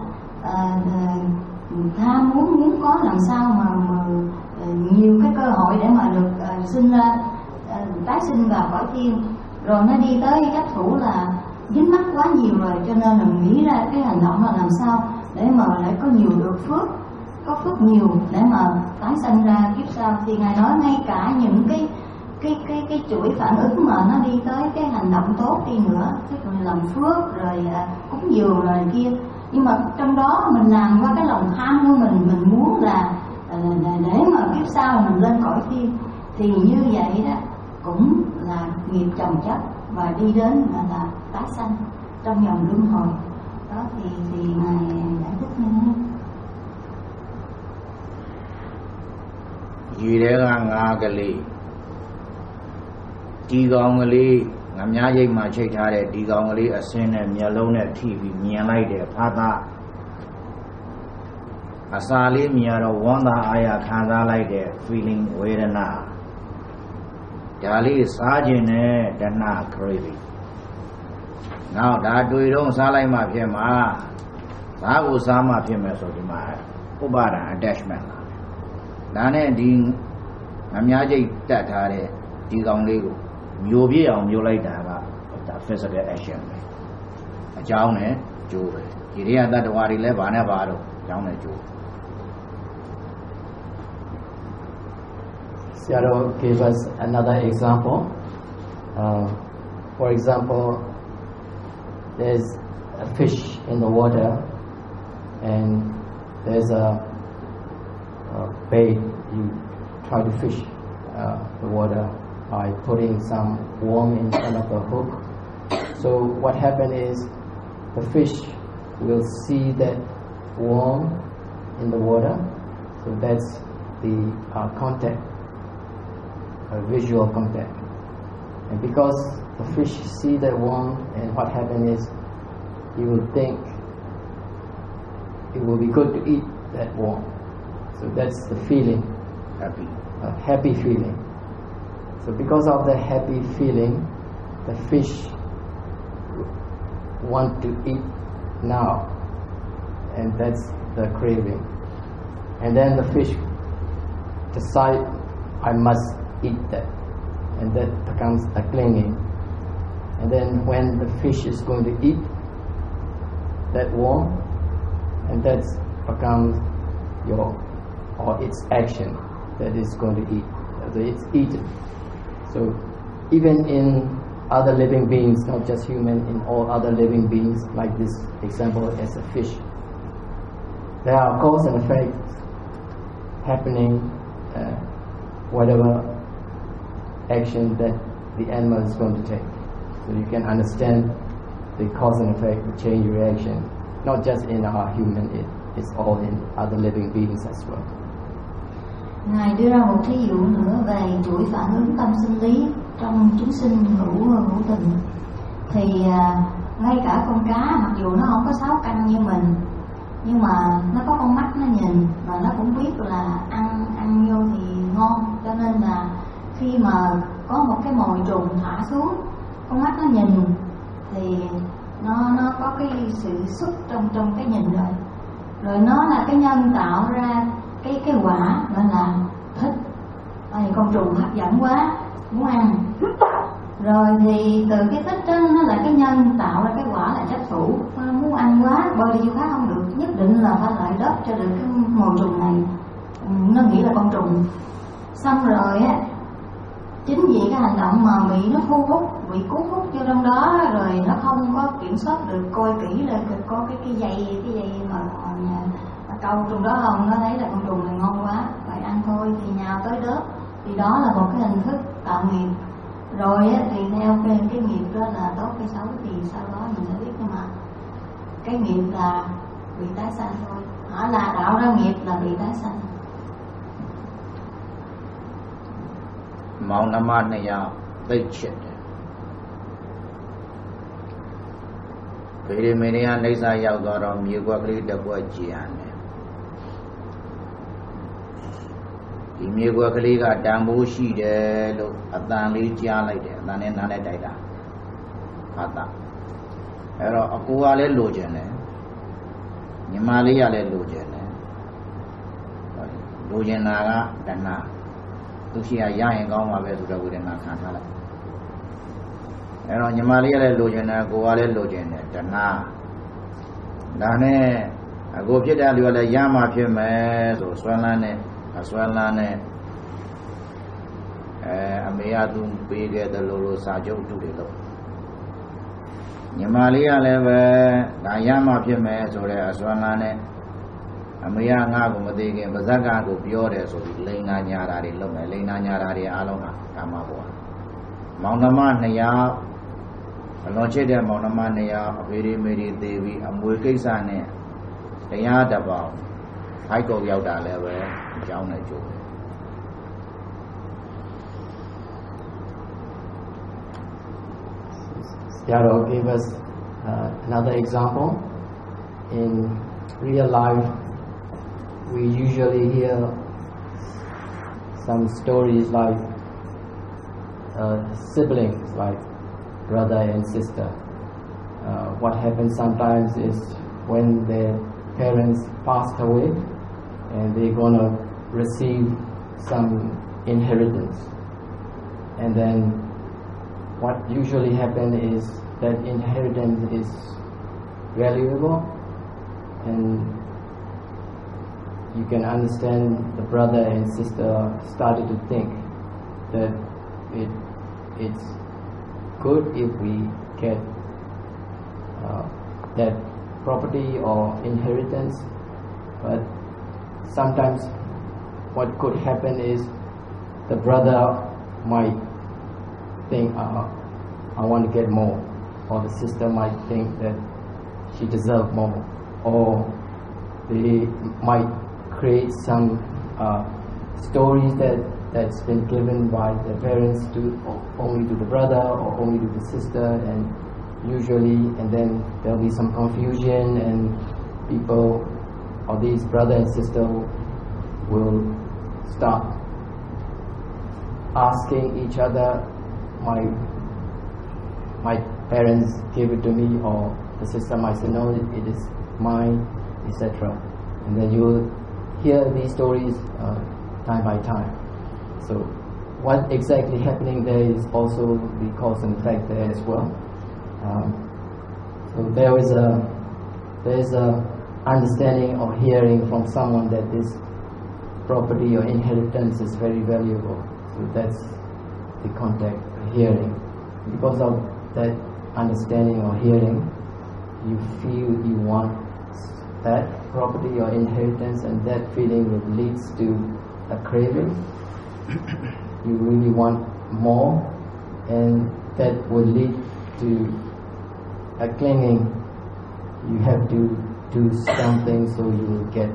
uh, tham muốn muốn có làm sao mà, mà uh, nhiều cái cơ hội để mà được uh, sinh ra uh, tái sinh vào cõi thiên. Rồi nó đi tới chấp thủ là dính mắc quá nhiều rồi, cho nên là nghĩ ra cái hành động là làm sao để mà lại có nhiều được phước, có phước nhiều để mà tái sanh ra kiếp sau. Thì Ngài nói ngay cả những cái cái cái cái chuỗi phản ứng mà nó đi tới cái hành động tốt đi nữa, tức là làm phước rồi à, cúng dường rồi này kia, nhưng mà trong đó mình làm qua cái lòng tham của mình, mình muốn là, là, là để mà kiếp sau mình lên cõi thiên, thì như vậy đó cũng là nghiệp chồng chất và đi đến là, là tái sanh trong dòng luân hồi đó. Thì thì Ngài giải thích như thế. ရေထဲကငါးကလေးဒီကောင်ကလေးငါများရိတ်မှချိတ်ထားတဲ့ဒီကောင်ကလေးအစင်းနဲ့မျက်လုံးနဲ့ထိပြီးမြင်လိုက်တယ်ဖာသာအစာလေးမြင်တော့ဝမ်းသာအားရခံစားလိုက်တဲ့ feeling ဝေဒနာဒါလေးစားခြင်းနဲ့တဏှာ craving နောက်ဒါတွေ့တော့စားလိုက်မှဖြစ်မှာဘာကိုစားမှဖြစ်မယ်ဆိုဒီမှာဥပါဒံ attachment ဒါနဲ့ဒီအများကြီးတက်ထားတဲ့ဒီကောင်လေးကိုမျိုးပြည့်အောင်မျိုးလိုက်တာကဒါ physical action ပဲအကြောင်းနဲ့ကျိုးပဲဒီတွေကတတ္တဝါတွေလည်းဘာနဲ့ဘာတော့အကြောင်းနဲ့ကျိုး Seattle gave us another example. Uh, for example, there's a fish in the water, and there's a, a bait. You try to fish uh, the water, by putting some worm in front of the hook. So what happened is the fish will see that worm in the water. So that's the uh, contact, a visual contact. And because the fish see that worm, and what happened is he will think it will be good to eat that worm. So that's the feeling, happy, a happy feeling. So because of the happy feeling, the fish want to eat now, and that's the craving. And then the fish decide, I must eat that, and that becomes a clinging. And then when the fish is going to eat that worm, and that becomes your, or its action that is going to eat. So it's eaten. So even in other living beings, not just human, in all other living beings, like this example as a fish, there are cause and effect happening, uh, whatever action that the animal is going to take. So you can understand the cause and effect, the chain reaction, not just in our human, it, it's all in other living beings as well. Ngài đưa ra một thí dụ nữa về chuỗi phản ứng tâm sinh lý trong chúng sinh hữu hữu tình. Thì à, ngay cả con cá, mặc dù nó không có sáu căn như mình, nhưng mà nó có con mắt nó nhìn và nó cũng biết là ăn ăn vô thì ngon, cho nên là khi mà có một cái mồi trùng thả xuống, con mắt nó nhìn thì nó nó có cái sự xuất trong trong cái nhìn rồi, rồi nó là cái nhân tạo ra cái cái quả gọi là thích. Tại vì con trùng hấp dẫn quá muốn ăn, rồi thì từ cái thích đó nó là cái nhân tạo ra cái quả là chấp thủ, nó muốn ăn quá, bơi đi du khác không được, nhất định là phải lại đất cho được cái mồi trùng này. Nó nghĩ là con trùng, xong rồi á, chính vì cái hành động mà bị nó thu hút, bị cuốn hút vô trong đó, rồi nó không có kiểm soát được, coi kỹ là có cái cái dây cái dây mà, mà, mà câu trong đó không, nó thấy là con trùng này ngon quá, phải ăn thôi, thì nhào tới đớp. Thì đó là một cái hình thức tạo nghiệp. Rồi á, thì theo cái, cái nghiệp đó là tốt hay xấu thì sau đó mình sẽ biết, nhưng mà cái nghiệp là bị tái sanh thôi. Họ là tạo ra nghiệp là bị tái sanh. မောင်နှမနှစ်ယောက်သိချစ်တယ်ဗေဒမေနကနေစာရောက်သွားတော့မြေကွက်ကလေးတစ်ကွက်ကြည်ရတယ်ဒီမြေကွက်ကလေးကတန်ဖိုးရှိတယ်လို့အတန်လေးကြားလိုက်တယ်အတန်နဲ့နားနဲ့တိုက်တာဟာတာအဲ့တော့အကိုကလည်းလိုချင်တယ်ညီမလေးကလည်းလိုချင်တယ်လိုချင်တာကတဏှာသူရှိရရရင်ကောင်းပါပဲဆိုတော့ဝေဒနာခံထားလိုက်အဲ့တော့ညီမလေးကလည်းလိုချင်တယ်ကိုကလည်းလိုချင်တယ်တဏှာဒါနဲ့အကိုဖြစ်တဲ့လူကလည်းရမှဖြစ်မယ်ဆိုဆွဲလန်းနဲ့အဆွဲလန်းနဲ့အဲအမေကသူပေးခဲ့တယ်လို့လို့စာချုပ်တူတယ်လို့ညီမလေးကလည်းပဲဒါရမှဖြစ်မယ်ဆိုတဲ့အဆွဲလန်းနဲ့အမေကငါ့ကိုမသိခင်ပါဇက်ကကိုပြောတယ်ဆိုပြီးလိန်နာညာတာတွေလုပ်မယ်လိန်နာညာတာတွေအားလုံးဟာကာမဘဝမောင်နှမနှစ်ယောက်အလွန်ချစ်တဲ့မောင်နှမနှစ်ယောက်အဖေတွေမေတွေသေပြီးအမွေကိစ္စနဲ့တရားတစ်ပေါက်ဖိုက်ကောက်ရောက်တာလည်းပဲအကြောင်းနဲ့ကြိုးတယ် Yaro gave us uh, another example. In real life, we usually hear some stories like uh, siblings, like brother and sister. Uh, what happens sometimes is when their parents passed away and they're going to receive some inheritance. And then what usually happens is that inheritance is valuable, and you can understand the brother and sister started to think that it it's good if we get uh, that property or inheritance, but sometimes what could happen is the brother might think, uh, I want to get more, or the sister might think that she deserves more, or they might create some uh, stories that that's been given by the parents to only to the brother or only to the sister, and usually, and then there'll be some confusion, and people or these brother and sister will start asking each other, my my parents gave it to me, or the sister might say, no, it, it is mine, et cetera. And then you will hear these stories uh, time by time. So what exactly happening there is also the cause and effect there as well. Um, so there is a there is a understanding or hearing from someone that this property or inheritance is very valuable. So that's the contact, hearing. Because of that understanding or hearing, you feel you want that property or inheritance, and that feeling leads to a craving. You really want more, and that will lead to a clinging. You have to do something so you will get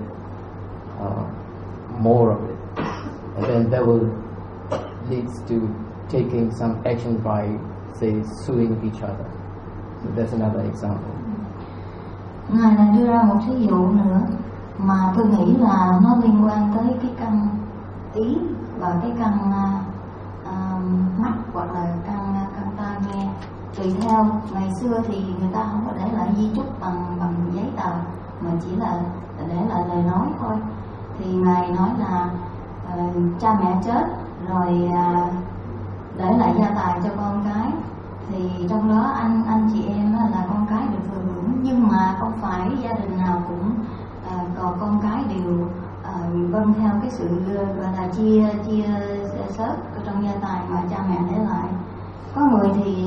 uh, more of it, and then that will leads to taking some action by, say, suing each other. So that's another example. Ngài lại đưa ra một ví dụ nữa mà tôi nghĩ là nó liên quan tới cái căn ý và cái căn uh, mắt hoặc là căn căn tai nghe. Tùy theo, ngày xưa thì người ta không có để lại di chúc bằng bằng giấy tờ mà chỉ là để lại lời nói thôi. Thì ngài nói là uh, cha mẹ chết rồi uh, để lại gia tài cho con cái, thì trong đó anh anh chị em là con cái được thừa hưởng, nhưng mà không phải gia đình nào cũng uh, còn con cái đều uh, vâng theo cái sự gọi là chia chia sớt trong gia tài mà cha mẹ để lại. Có người thì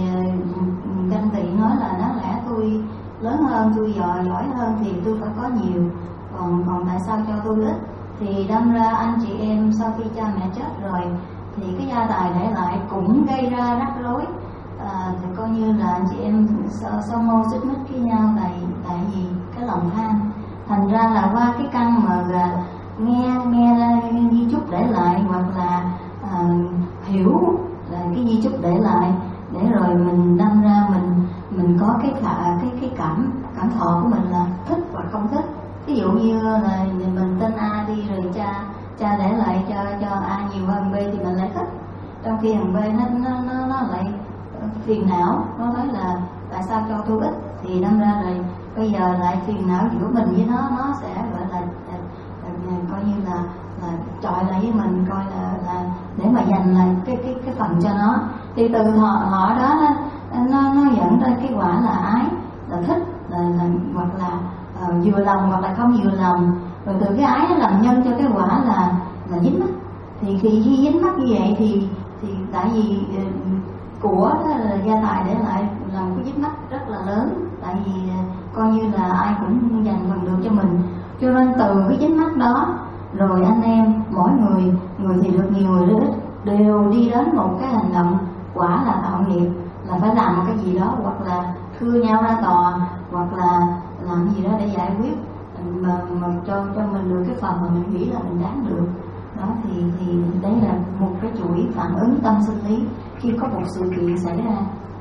uh, ganh tị nói là đáng lẽ tôi lớn hơn, tôi giỏi giỏi hơn thì tôi phải có nhiều, còn còn tại sao cho tôi ít? Thì đâm ra anh chị em sau khi cha mẹ chết rồi thì cái gia tài để lại cũng gây ra rắc rối. À, thì coi như là anh chị em so mô xích mích với nhau tại tại vì cái lòng tham. Thành ra là qua cái căn mà là nghe nghe ra di chúc để lại, hoặc là à, hiểu là cái di chúc để lại, để rồi mình đâm ra mình mình có cái cả cái cái cảm cảm thọ của mình là thích hoặc không thích. Ví dụ như là mình tên A đi rồi cha cha để lại cho cho A nhiều hơn B thì mình lại thích, trong khi thằng B nó nó nó, nó lại phiền não, nó nói là tại sao cho tôi ít, thì đâm ra rồi bây giờ lại phiền não giữa mình với nó, nó sẽ gọi là, là, là coi như là là trọi lại với mình, coi là là để mà giành lại cái cái cái phần cho nó. Thì từ họ họ đó nó nó, nó dẫn ra cái quả là ái, là thích, là, là hoặc là uh, vừa lòng hoặc là không vừa lòng, rồi từ cái ái nó làm nhân cho cái quả là là dính mắc. Thì khi dính mắc như vậy thì thì tại vì uh, của đó là gia tài để lại là một cái dính mắc rất là lớn, tại vì coi như là ai cũng dành phần được cho mình, cho nên từ cái dính mắc đó rồi anh em mỗi người người thì được nhiều, người được ít, đều đi đến một cái hành động quả là tạo nghiệp, là phải làm một cái gì đó, hoặc là thưa nhau ra tòa, hoặc là làm gì đó để giải quyết mà, mà cho cho mình được cái phần mà mình nghĩ là mình đáng được. Đó thì thì đấy là một cái chuỗi phản ứng tâm sinh lý khi có một sự kiện xảy ra.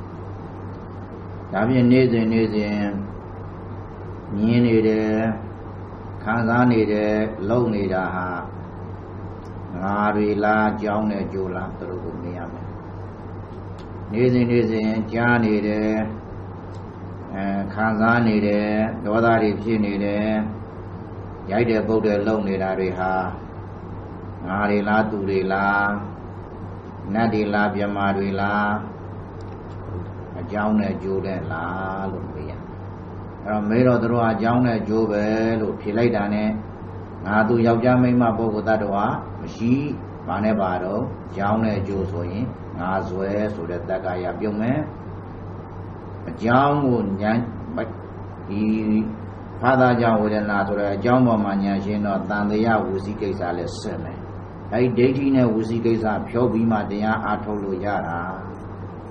Đã biết nếစဉ်nếစဉ်မြင်နေတယ်ခံစားနေတယ်လုံနေတာဟာငါတွေလားကြောင်းနဲ့ကြိုလားသူတို့ကိုမြင်ရမယ်နေ့စဉ်နေ့စဉ်ကြားနေတယ်အဲခံစားနေတယ်ဒေါသတွေဖြစ်နေတယ်ရိုက်တယ်ပုတ်တယ်လုံနေတာတွေဟာငါတွေလားသူတွေလားနတ်တွေလားမြမာတွေလားအကြောင်းနဲ့ကြိုတဲ့လားလို့မေးရအဲ့တော့မေးတော့သူတို့အကြောင်းနဲ့ကြိုပဲလို့ဖြေလိုက်တာနဲ့ငါသူယောက်ျားမိန်းမပုဂ္ဂိုလ်တ attva မရှိဘာနဲ့ပါတော့ကြောင်းနဲ့ကြိုဆိုရင်ငါဇွဲဆိုတဲ့တက္ကရာပြုံးမယ်အကြောင်းကိုဉာဏ်ဒီဖာသာကြောင့်ဝေဒနာဆိုတဲ့အကြောင်းပေါ်မှာဉာဏ်ရှင်းတော့တန်တရားဝစီကိစ္စလည်းဆက်မယ်အဲဒီဒိဋ္ဌိနဲ့ဝစီကိစ္စဖြောပြီးမှတရားအားထုတ်လို့ရတာ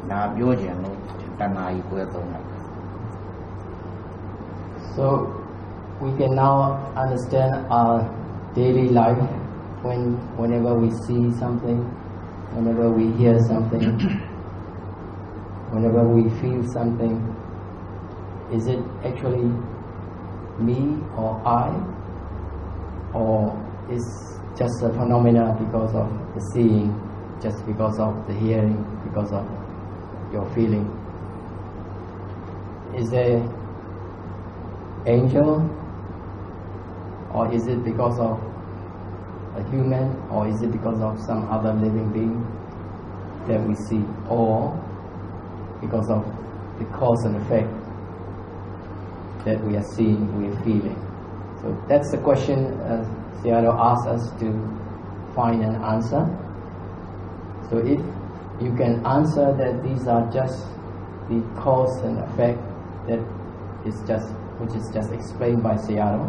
ဒါပြောချင်လို့တဏှာကြီးကွဲသုံးတာ So we can now understand our daily life when whenever we see something, whenever we hear something, whenever we feel something. Is it actually me or I, or is just a phenomena because of the seeing, just because of the hearing, because of your feeling? Is there angel, or is it because of a human, or is it because of some other living being that we see, or because of the cause and effect that we are seeing, we are feeling? So that's the question uh, Sayadaw asked us to find an answer. So if you can answer that these are just the cause and effect that is just, which is just explained by Sayadaw,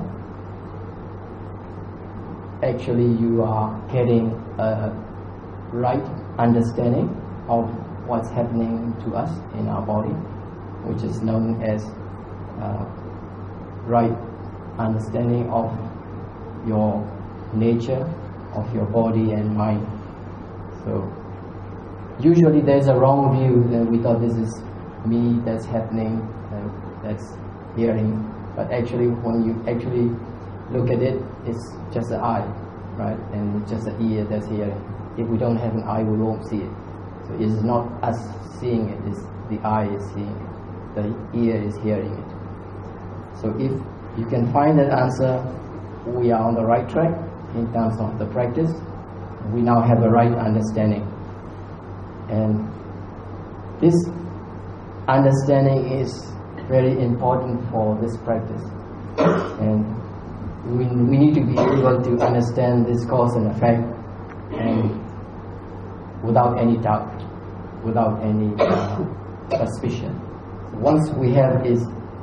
actually you are getting a right understanding of what's happening to us in our body, which is known as uh, right understanding of your nature, of your body and mind. So usually there's a wrong view that we thought this is me that's happening, uh, that's hearing, but actually when you actually look at it, it's just the eye, right? And just the ear that's hearing. If we don't have an eye, we won't see it. So it's not us seeing it, it's the eye is seeing it, the ear is hearing it. So if you can find that answer, we are on the right track in terms of the practice. We now have a right understanding. And this understanding is very important for this practice. And we, we need to be able to understand this cause and effect, and without any doubt, without any uh, suspicion. Once we have this,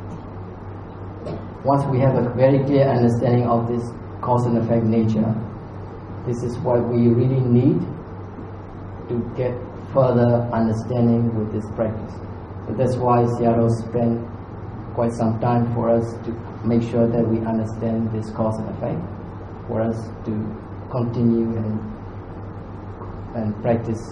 once we have a very clear understanding of this cause and effect nature, this is what we really need to get further understanding with this practice. So that's why Sayadaw spent quite some time for us to make sure that we understand this cause and effect, for us to continue and and practice.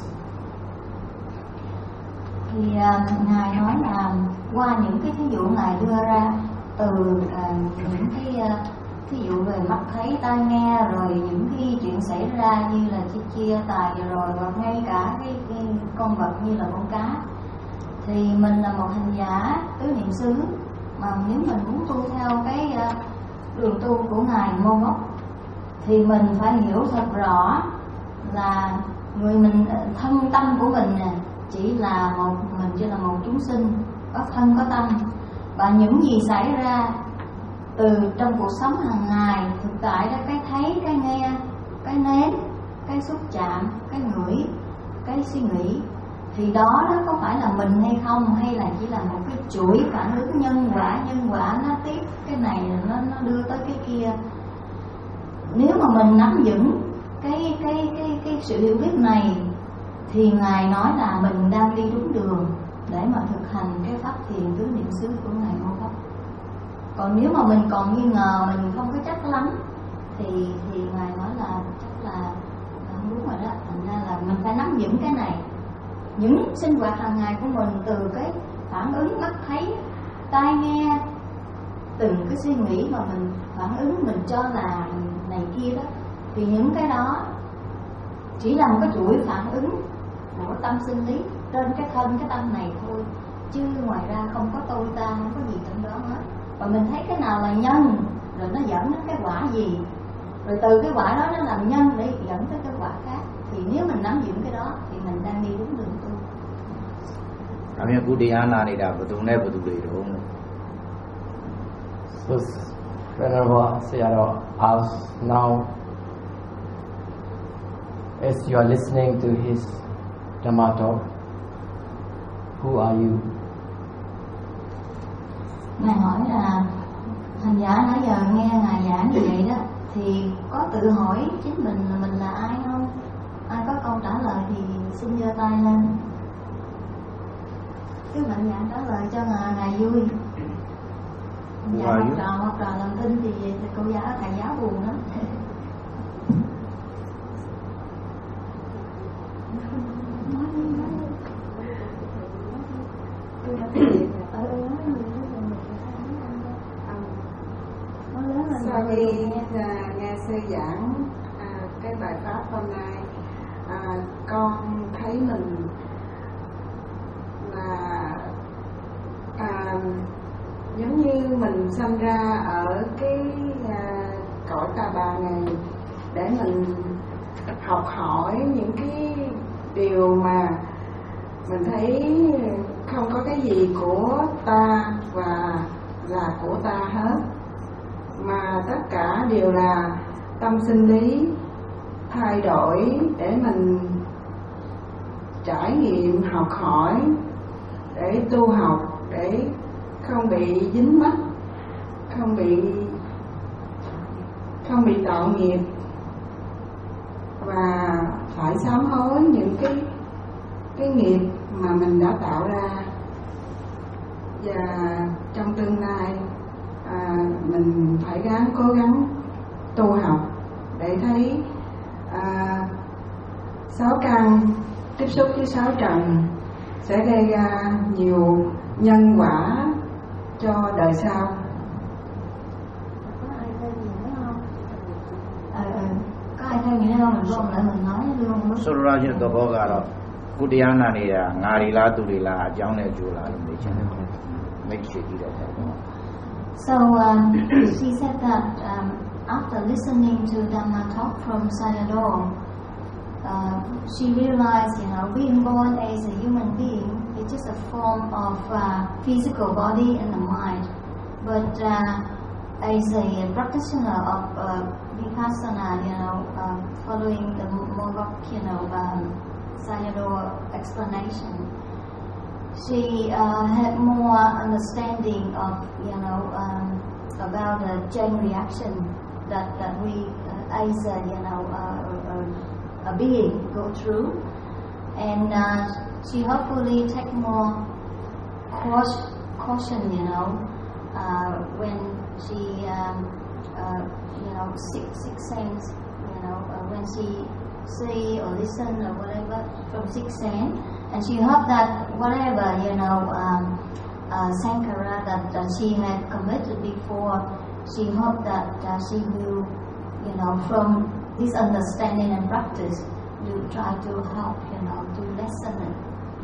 Thì uh, Ngài nói là qua những cái thí dụ Ngài đưa ra từ uh, những cái uh, thí dụ về mắt thấy tai nghe, rồi những cái chuyện xảy ra như là chia chia tài rồi, và ngay cả cái, cái con vật như là con cá, thì mình là một hành giả tứ niệm xứ, mà nếu mình muốn tu theo cái uh, đường tu của Ngài Mô Ngốc thì mình phải hiểu thật rõ là người mình, thân tâm của mình chỉ là một, mình chỉ là một chúng sinh có thân có tâm, và những gì xảy ra từ trong cuộc sống hàng ngày thực tại đó, cái thấy, cái nghe, cái nếm, cái xúc chạm, cái ngửi, cái suy nghĩ, thì đó đó có phải là mình hay không, hay là chỉ là một cái chuỗi phản ứng nhân quả, nhân quả nó tiếp cái này nó nó đưa tới cái kia. Nếu mà mình nắm vững cái cái cái cái sự hiểu biết này thì Ngài nói là mình đang đi đúng đường để mà thực hành cái pháp thiền tứ niệm xứ của Ngài Mô Ngốc. Còn nếu mà mình còn nghi ngờ, mình không có chắc lắm thì thì Ngài nói là chắc là không đúng rồi đó. Thành ra là mình phải nắm vững cái này. Những sinh hoạt hàng ngày của mình, từ cái phản ứng mắt thấy, tai nghe, từng cái suy nghĩ mà mình phản ứng, mình cho là này kia đó, thì những cái đó chỉ là một cái chuỗi phản ứng của tâm sinh lý trên cái thân, cái tâm này thôi, chứ ngoài ra không có tôi ta, không có gì trong đó hết. Và mình thấy cái nào là nhân, rồi nó dẫn đến cái quả gì, rồi từ cái quả đó nó làm nhân để dẫn tới cái quả khác. Thì nếu mình nắm vững cái đó thì mình đang đi đúng đường tu. Đó là cụ địa na này đã, bữa nay bữa nay rồi. So Venerable Sayadaw asks now, as you are listening to his Dhamma talk, who are you? Ngài hỏi là hành giả nãy giờ nghe Ngài giảng như vậy đó, thì có tự hỏi chính mình là mình là ai không? Ai có câu trả lời thì xin giơ tay lên. trả lời cho ngài, ngài vui. Dạ, học trò học trò làm thinh thì, thì cô giáo thầy giáo buồn lắm. Sau khi nghe, nghe sư giảng à, cái bài pháp hôm nay, à, con thấy mình là à, giống như mình sinh ra ở cái à, cõi ta bà này để mình học hỏi những cái điều mà mình thấy không có cái gì của ta và là của ta hết, mà tất cả đều là tâm sinh lý thay đổi để mình trải nghiệm học hỏi, để tu học, để không bị dính mắc, không bị không bị tạo nghiệp, và phải sám hối những cái cái nghiệp mà mình đã tạo ra. Và trong tương lai à, mình phải gắng cố gắng tu học để thấy à, sáu căn tiếp xúc với sáu trần sẽ gây ra nhiều nhân quả cho đời sau. Có ai thêm gì nữa không? Ờ, ờ, có ai thêm gì nữa không? Mình gom lại mình nói luôn. Số ra chuyện đó bao giờ đó, cụ thể anh này là ngài là tu là giáo này chú là làm gì chứ? Mấy chuyện gì đó. So um, she said that um, after listening to Dhamma talk from Sayadaw, uh, she realized, you know, being born as a human being is just a form of uh, physical body and the mind. But uh, as a practitioner of uh, Vipassana, you know, um, following the more, you know, um, Sayadaw explanation, she uh, had more understanding of, you know, um, about the chain reaction that, that we uh, as a, you know, uh, uh, a being go through, and uh, she hopefully take more caution, you know, uh, when she, um, uh, you know, six, six sense, you know, uh, when she see or listen or whatever from six sense. And she hoped that whatever, you know, um, uh, Sankara that, that she had committed before, she hoped that uh, she will, you know, from this understanding and practice, will try to help, you know, to lessen it.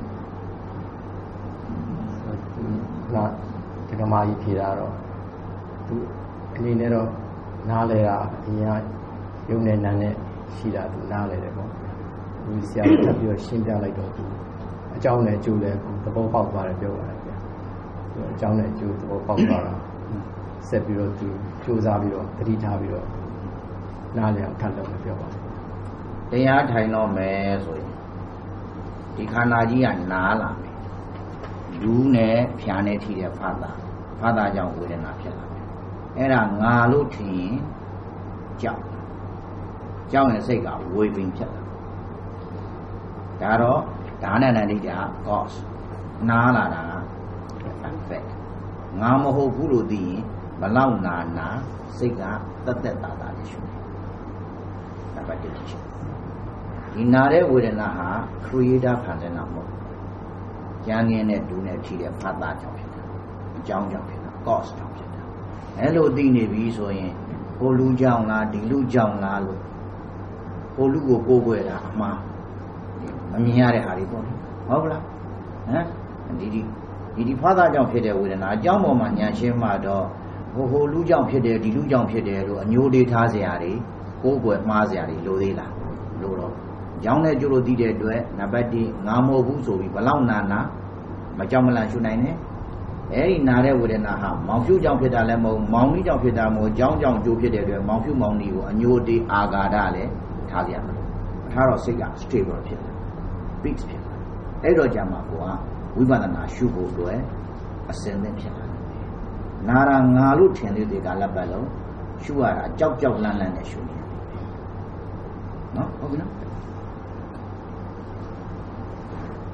Not the Gamai Piraro. To Nero Nalera, Yunane, Shida, to Nalero. We see a Shinda like that. အကြောင်းနဲ့ကျိုးလဲသဘောပေါက်သွားတယ်ပြောပါတယ်ဗျာ။အကြောင်းနဲ့ကျိုးသဘောပေါက်သွားတာဆက်ပြီးတော့သူစူးစမ်းပြီးတော့တတိထားပြီးတော့နားလည်အောင်ထပ်လုပ်လို့ပြောပါတယ်။တရားထိုင်တော့မယ်ဆိုရင်ဒီခန္ဓာကြီးကနားလာမယ်။လူနဲ့ဖြာနဲ့ထိတဲ့ဖာသာဖာသာကြောင့်ဝေဒနာဖြစ်လာတယ်။အဲ့ဒါငါလို့ထင်ရင်ကြောက်ကြောက်ရင်စိတ်ကဝေပင်ဖြစ်လာ။ဒါတော့ဒါနဲ့နဲ့ဒီက cause နားလာတာ effect ငါမဟုတ်ဘူးလို့သိရင်ဘလောက်နာနာစိတ်ကတက်တက်တာတာရှိတယ်ဒါပဲတည်းဒီနာတဲ့ဝေဒနာဟာ creator ဖန်ဆင်းတာမဟုတ်ဉာဏ်ငင်းနဲ့ဒူးနဲ့ဖြည့်တဲ့ဖတ်တာကြောင့်ဖြစ်တာအကြောင်းကြောင့်ဖြစ်တာ cause ကြောင့်ဖြစ်တာအဲ့လိုသိနေပြီဆိုရင်ဟိုလူကြောင့်လားဒီလူကြောင့်လားလို့ဟိုလူကိုကိုးကွယ်တာအမှားမမြင်ရတဲ့ဟာတွေပေါ့ဟုတ်ကလားဟမ်ဒီဒီဒီဒီဖာသာကြောင့်ဖြစ်တဲ့ဝေဒနာအကြောင်းပေါ်မှာဉာဏ်ရှင်းမှတော့ဟိုဟိုလူကြောင့်ဖြစ်တယ်ဒီလူကြောင့်ဖြစ်တယ်လို့အညိုလေးထားเสียတွေကိုးကွယ်မှားเสียတွေလိုသေးလားလိုတော့ကြောင်းနဲ့ကျိုးလို့သိတဲ့အတွက်နံပါတ်တစ်ငါမဟုတ်ဘူးဆိုပြီးဘလောက်နာနာမကြောက်မလန့်ရှုနိုင်နဲ့အဲ့ဒီနာတဲ့ဝေဒနာဟာမောင်ဖြူကြောင့်ဖြစ်တာလည်းမဟုတ်မောင်ကြီးကြောင့်ဖြစ်တာမဟုတ်ကြောင်းကြောင့်ကျိုးဖြစ်တဲ့အတွက်မောင်ဖြူမောင်ကြီးကိုအညိုတေးအာဃာတလည်းထားเสียမှာထားတော့စိတ်က stable ဖြစ်တယ် peace ဖြစ်တယ်အဲ့တော့ကြာမှာကိုကဝိပဿနာရှုဖို့အတွက်အစင်သင့်ဖြစ်လာတယ်နာရာငါလို့ထင်သေးတဲ့ကာလပတ်လုံးရှုရတာကြောက်ကြောက်လန့်လန့်နဲ့ရှုနေတယ်နော်ဟုတ်ပြီနော် So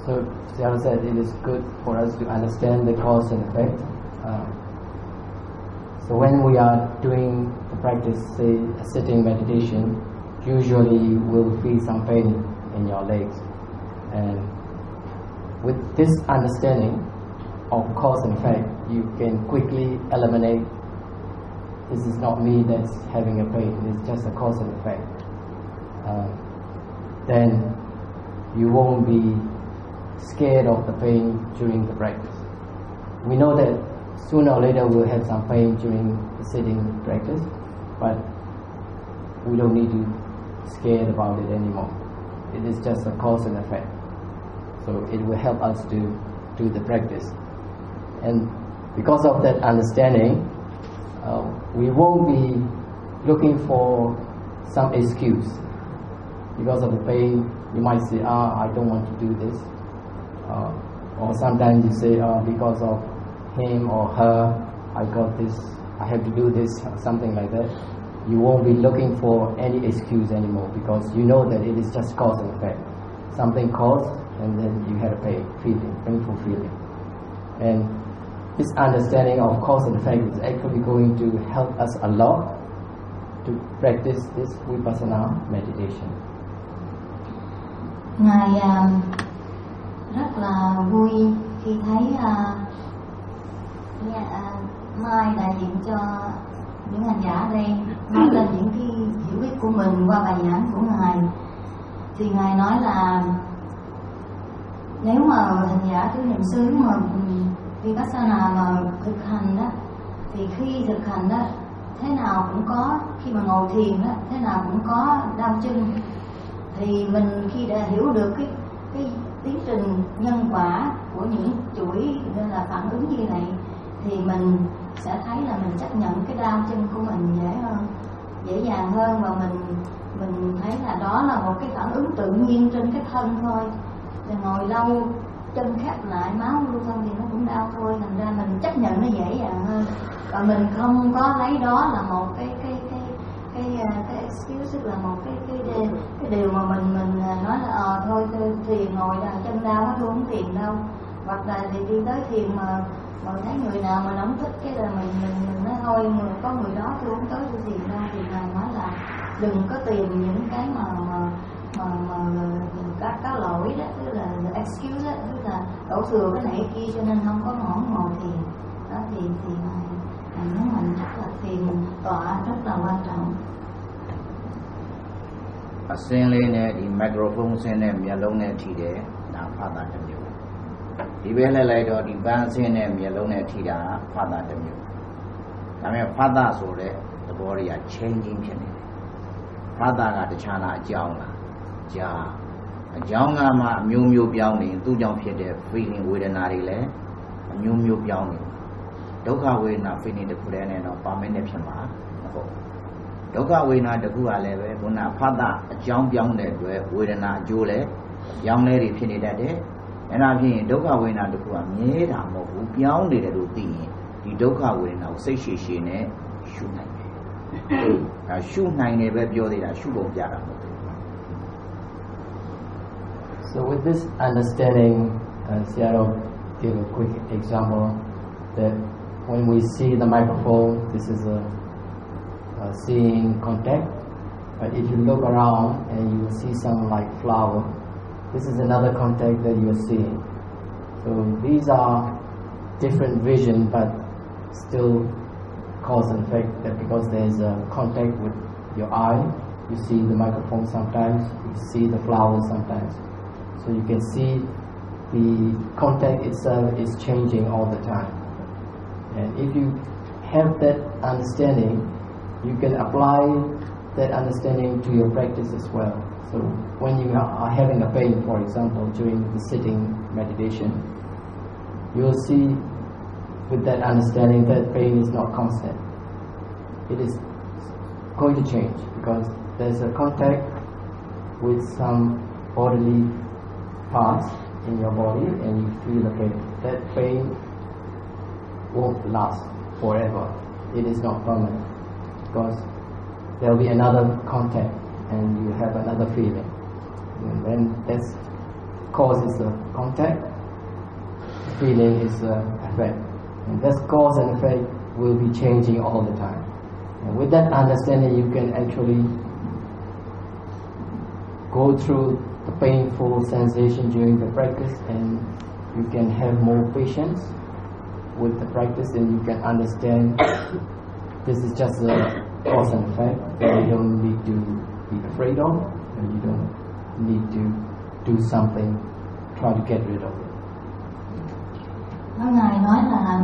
So Sayadaw said it is good for us to understand the cause and effect. Uh, so when we are doing the practice, say a sitting meditation, usually you will feel some pain in your legs. And with this understanding of cause and effect, you can quickly eliminate, this is not me that's having a pain, it's just a cause and effect. Uh, then you won't be scared of the pain during the practice. We know that sooner or later we'll have some pain during the sitting practice, but we don't need to be scared about it anymore. It is just a cause and effect. So it will help us to do the practice. And because of that understanding, uh, we won't be looking for some excuse. Because of the pain, you might say, ah, I don't want to do this. Uh, or sometimes you say, ah, because of him or her, I got this, I have to do this, something like that. You won't be looking for any excuse anymore because you know that it is just cause and effect. Something caused, and then you had a pain, feeling, painful feeling. And this understanding of cause and effect is actually going to help us a lot to practice this Vipassana meditation. Ngài uh, rất là vui khi thấy uh, nghe, uh, Mai đại diện cho những hành giả ở đây nói lên những cái hiểu biết của mình qua bài giảng của Ngài. Thì Ngài nói là nếu mà hành giả thứ niệm xứ mà Vipassana mà thực hành đó, thì khi thực hành đó thế nào cũng có, khi mà ngồi thiền đó thế nào cũng có đau chân. Thì mình khi đã hiểu được cái cái tiến trình nhân quả của những chuỗi nên là phản ứng như này, thì mình sẽ thấy là mình chấp nhận cái đau chân của mình dễ hơn, dễ dàng hơn, và mình mình thấy là đó là một cái phản ứng tự nhiên trên cái thân thôi. Rồi ngồi lâu chân khép lại, máu lưu thông thì nó cũng đau thôi, thành ra mình chấp nhận nó dễ dàng hơn, và mình không có lấy đó là một cái cái cái cái cái excuse, tức là một cái cái cái, cái điều mà mình mình nói là ờ à, thôi thiền ngồi là chân đau tôi không thiền đâu, hoặc là thì đi tới thiền mà mà thấy người nào mà không thích cái là mình mình mình nói thôi người có người đó tôi không tới tôi thiền đâu. Thì Ngài nói là đừng có tìm những cái mà mà mà, mà các các lỗi đó, tức là excuse đó, tức là đổ thừa cái này kia cho nên không có ngồi ngồi thiền đó. Thì thì Ngài Ngài nhấn mạnh rất là thiền tọa rất là quan trọng. အစင်းလေးနဲ့ဒီမိုက်ခရိုဖုန်းဆင်းနဲ့မျက်လုံးနဲ့ထိတယ်ဒါဖတ်တာတစ်မျိုးဒီပဲလှည့်လိုက်တော့ဒီပန်းဆင်းနဲ့မျက်လုံးနဲ့ထိတာဖတ်တာတစ်မျိုးဒါပေမဲ့ဖတ်တာဆိုတဲ့သဘောတွေက changing ဖြစ်နေတယ်ဖတ်တာကတခြားလားအကြောင်းလားကြာအကြောင်းကမှအမျိုးမျိုးပြောင်းနေသူ့ကြောင့်ဖြစ်တဲ့ feeling ဝေဒနာတွေလည်းအမျိုးမျိုးပြောင်းနေဒုက္ခဝေဒနာ feeling တစ်ခုတည်းနဲ့တော့ permanent ဖြစ်မှာမဟုတ်ဒုက္ခဝေဒနာတစ်ခုကလည်းပဲခုနဖတ်တာအကြောင်းပြောင်းတဲ့အတွက်ဝေဒနာအကျိုးလည်းပြောင်းလဲတွေဖြစ်နေတတ်တယ်အဲ့ဒါဖြင့်ဒုက္ခဝေဒနာတစ်ခုကမြဲတာမဟုတ်ဘူးပြောင်းနေတယ်လို့သိရင်ဒီဒုက္ခဝေဒနာကိုစိတ်ရှည်ရှည်နဲ့ရှုနိုင်တယ်အဲရှုနိုင်တယ်ပဲပြောသေးတာရှုပုံပြတာမဟုတ်ဘူး So with this understanding, uh, Sayadaw gave a quick example that when we see the microphone, this is a, a seeing contact. But if you look around and you see some like flower, this is another contact that you are seeing. So these are different vision, but still cause and effect. That because there is a contact with your eye, you see the microphone sometimes, you see the flower sometimes. So you can see the contact itself is changing all the time. And if you have that understanding, you can apply that understanding to your practice as well. So when you are having a pain, for example, during the sitting meditation, you will see with that understanding that pain is not constant. It is going to change because there's a contact with some bodily parts in your body and you feel the pain. That pain won't last forever. It is not permanent because there will be another contact and you have another feeling. And when this cause is a contact, feeling is a effect. And this cause and effect will be changing all the time. And with that understanding, you can actually go through the painful sensation during the practice, and you can have more patience with the practice, and you can understand this is just a cause and effect that you don't need to be afraid of, and you don't need to do something, try to get rid of it. Nói Ngài nói là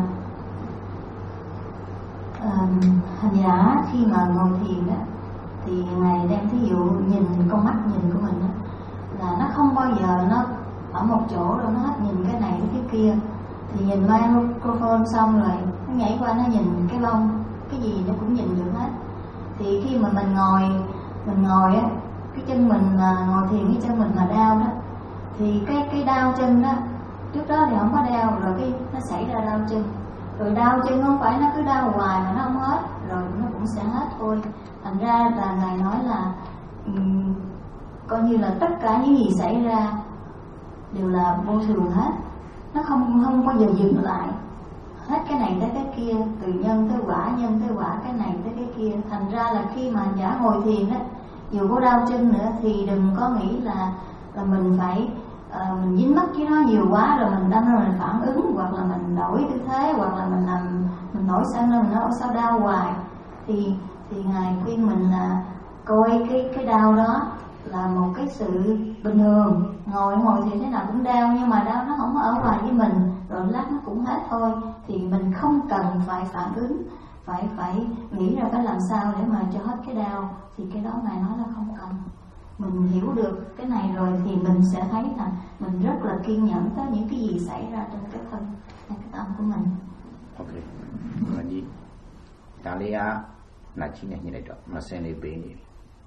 um, hành giả khi mà ngồi thiền đó, thì Ngài đem thí dụ nhìn con mắt nhìn của mình đó, là nó không bao giờ nó ở một chỗ rồi nó hết nhìn cái này cái kia. Thì nhìn microphone xong rồi nó nhảy qua nó nhìn cái lông, cái gì nó cũng nhìn được hết. Thì khi mà mình ngồi mình ngồi á, cái chân mình mà ngồi thiền cái chân mình mà đau đó, thì cái cái đau chân đó trước đó thì không có đau, rồi cái nó xảy ra đau chân, rồi đau chân không phải nó cứ đau hoài mà nó không hết, rồi nó cũng sẽ hết thôi. Thành ra là Ngài nói là um, coi như là tất cả những gì xảy ra đều là vô thường hết, nó không không bao giờ dừng lại, hết cái này tới cái kia, từ nhân tới quả, nhân tới quả, cái này tới cái kia. Thành ra là khi mà giả ngồi thiền đó, dù có đau chân nữa thì đừng có nghĩ là là mình phải uh, mình dính mắc với nó nhiều quá rồi mình đâm ra mình phản ứng, hoặc là mình đổi tư thế, hoặc là mình làm mình nổi sân lên mình nói sao đau hoài. Thì thì Ngài khuyên mình là coi cái cái đau đó là một cái sự bình thường, ngồi ngồi thì thế nào cũng đau, nhưng mà đau nó không ở ngoài với mình, rồi lát nó cũng hết thôi. Thì mình không cần phải phản ứng, phải phải nghĩ ra phải làm sao để mà cho hết cái đau. Thì cái đó Ngài nói là không cần. Mình hiểu được cái này rồi thì mình sẽ thấy là mình rất là kiên nhẫn tới những cái gì xảy ra trên cái thân, trên cái tâm của mình. Ok, mình đi. Đó là là chỉ là như này đó, mà sẽ này bên này.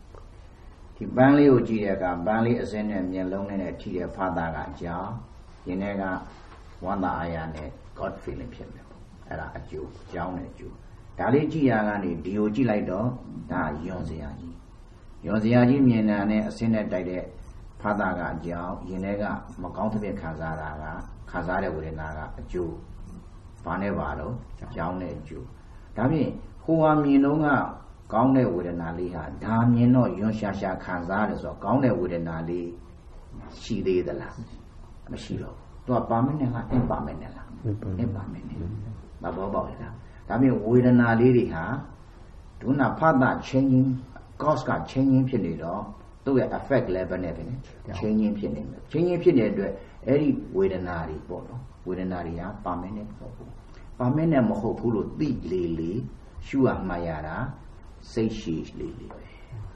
Thì ban lý của chị là cả ban lý ở trên này miền Đông này chỉ là phát đạt cả cháu, hiện nay cả quan đại ai này God feelingဖြစ်တယ်အဲ့ဒါအကျိုးအကြောင်းနဲ့အကျိုးဒါလေးကြည့်ရကနေဒီကိုကြည့်လိုက်တော့ဒါယွန်စရာကြီးယွန်စရာကြီးမြင်တာနဲ့အစင်းနဲ့တိုက်တဲ့ဖာသာကအကြောင်းယင်ထဲကမကောင်းတဲ့ခံစားတာကခံစားတဲ့ဝေဒနာကအကျိုးဘာနဲ့ပါတော့အကြောင်းနဲ့အကျိုးဒါဖြင့်ဟိုဟာမြင်တော့ကကောင်းတဲ့ဝေဒနာလေးဟာဒါမြင်တော့ယွန်ရှာရှာခံစားတယ်ဆိုတော့ကောင်းတဲ့ဝေဒနာလေးရှိသေးသလားမရှိတော့သူကပါမနဲ့လားအင်ပါမနဲ့လားအင်ပါမနဲ့မဘောပေါက်ရလားဒါမျိုးဝေဒနာလေးတွေဟာဒုနာဖတ်တာ changing cause က changing ဖြစ်နေတော့သူ့ရဲ့ effect level နဲ့ပဲ changing ဖြစ်နေတယ် changing ဖြစ်နေတဲ့အတွက်အဲ့ဒီဝေဒနာတွေပေါ့နော်ဝေဒနာတွေကပါမနဲ့ပေါ့ပါမနဲ့မဟုတ်ဘူးလို့သိလေလေရှုရမှရတာစိတ်ရှိလေလေပဲ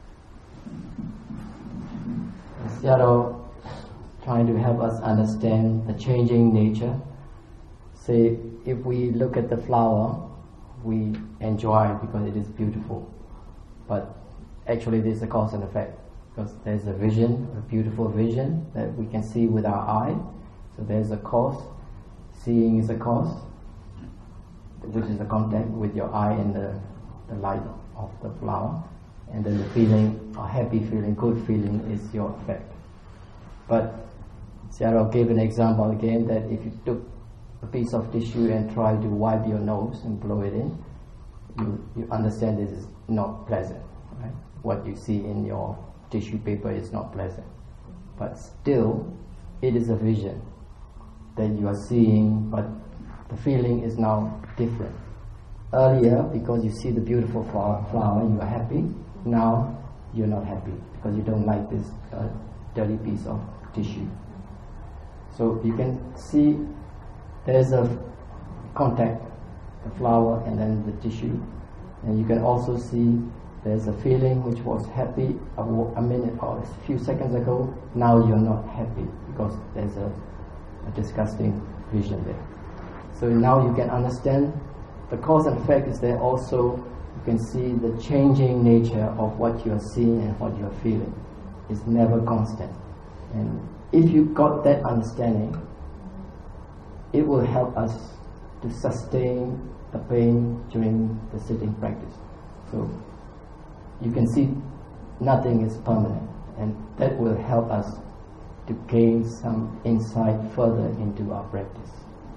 Seattle trying to help us understand the changing nature. Say, if we look at the flower, we enjoy it because it is beautiful. But actually there's a cause and effect, because there's a vision, a beautiful vision that we can see with our eye. So there's a cause. Seeing is a cause, which is the contact with your eye and the, the light of the flower. And then the feeling, a happy feeling, good feeling is your effect. But Seattle gave an example again that if you took a piece of tissue and try to wipe your nose and blow it in, you, you understand this is not pleasant, right? What you see in your tissue paper is not pleasant. But still, it is a vision that you are seeing, but the feeling is now different. Earlier, because you see the beautiful flower, you are happy. Now, you're not happy because you don't like this uh, dirty piece of tissue. So you can see there's a contact, the flower and then the tissue, and you can also see there's a feeling which was happy a, a minute or a few seconds ago. Now you're not happy because there's a, a disgusting vision there. So now you can understand the cause and effect is there. Also, you can see the changing nature of what you are seeing and what you are feeling. It's never constant. And if you got that understanding, it will help us to sustain the pain during the sitting practice. So you can see nothing is permanent, and that will help us to gain some insight further into our practice.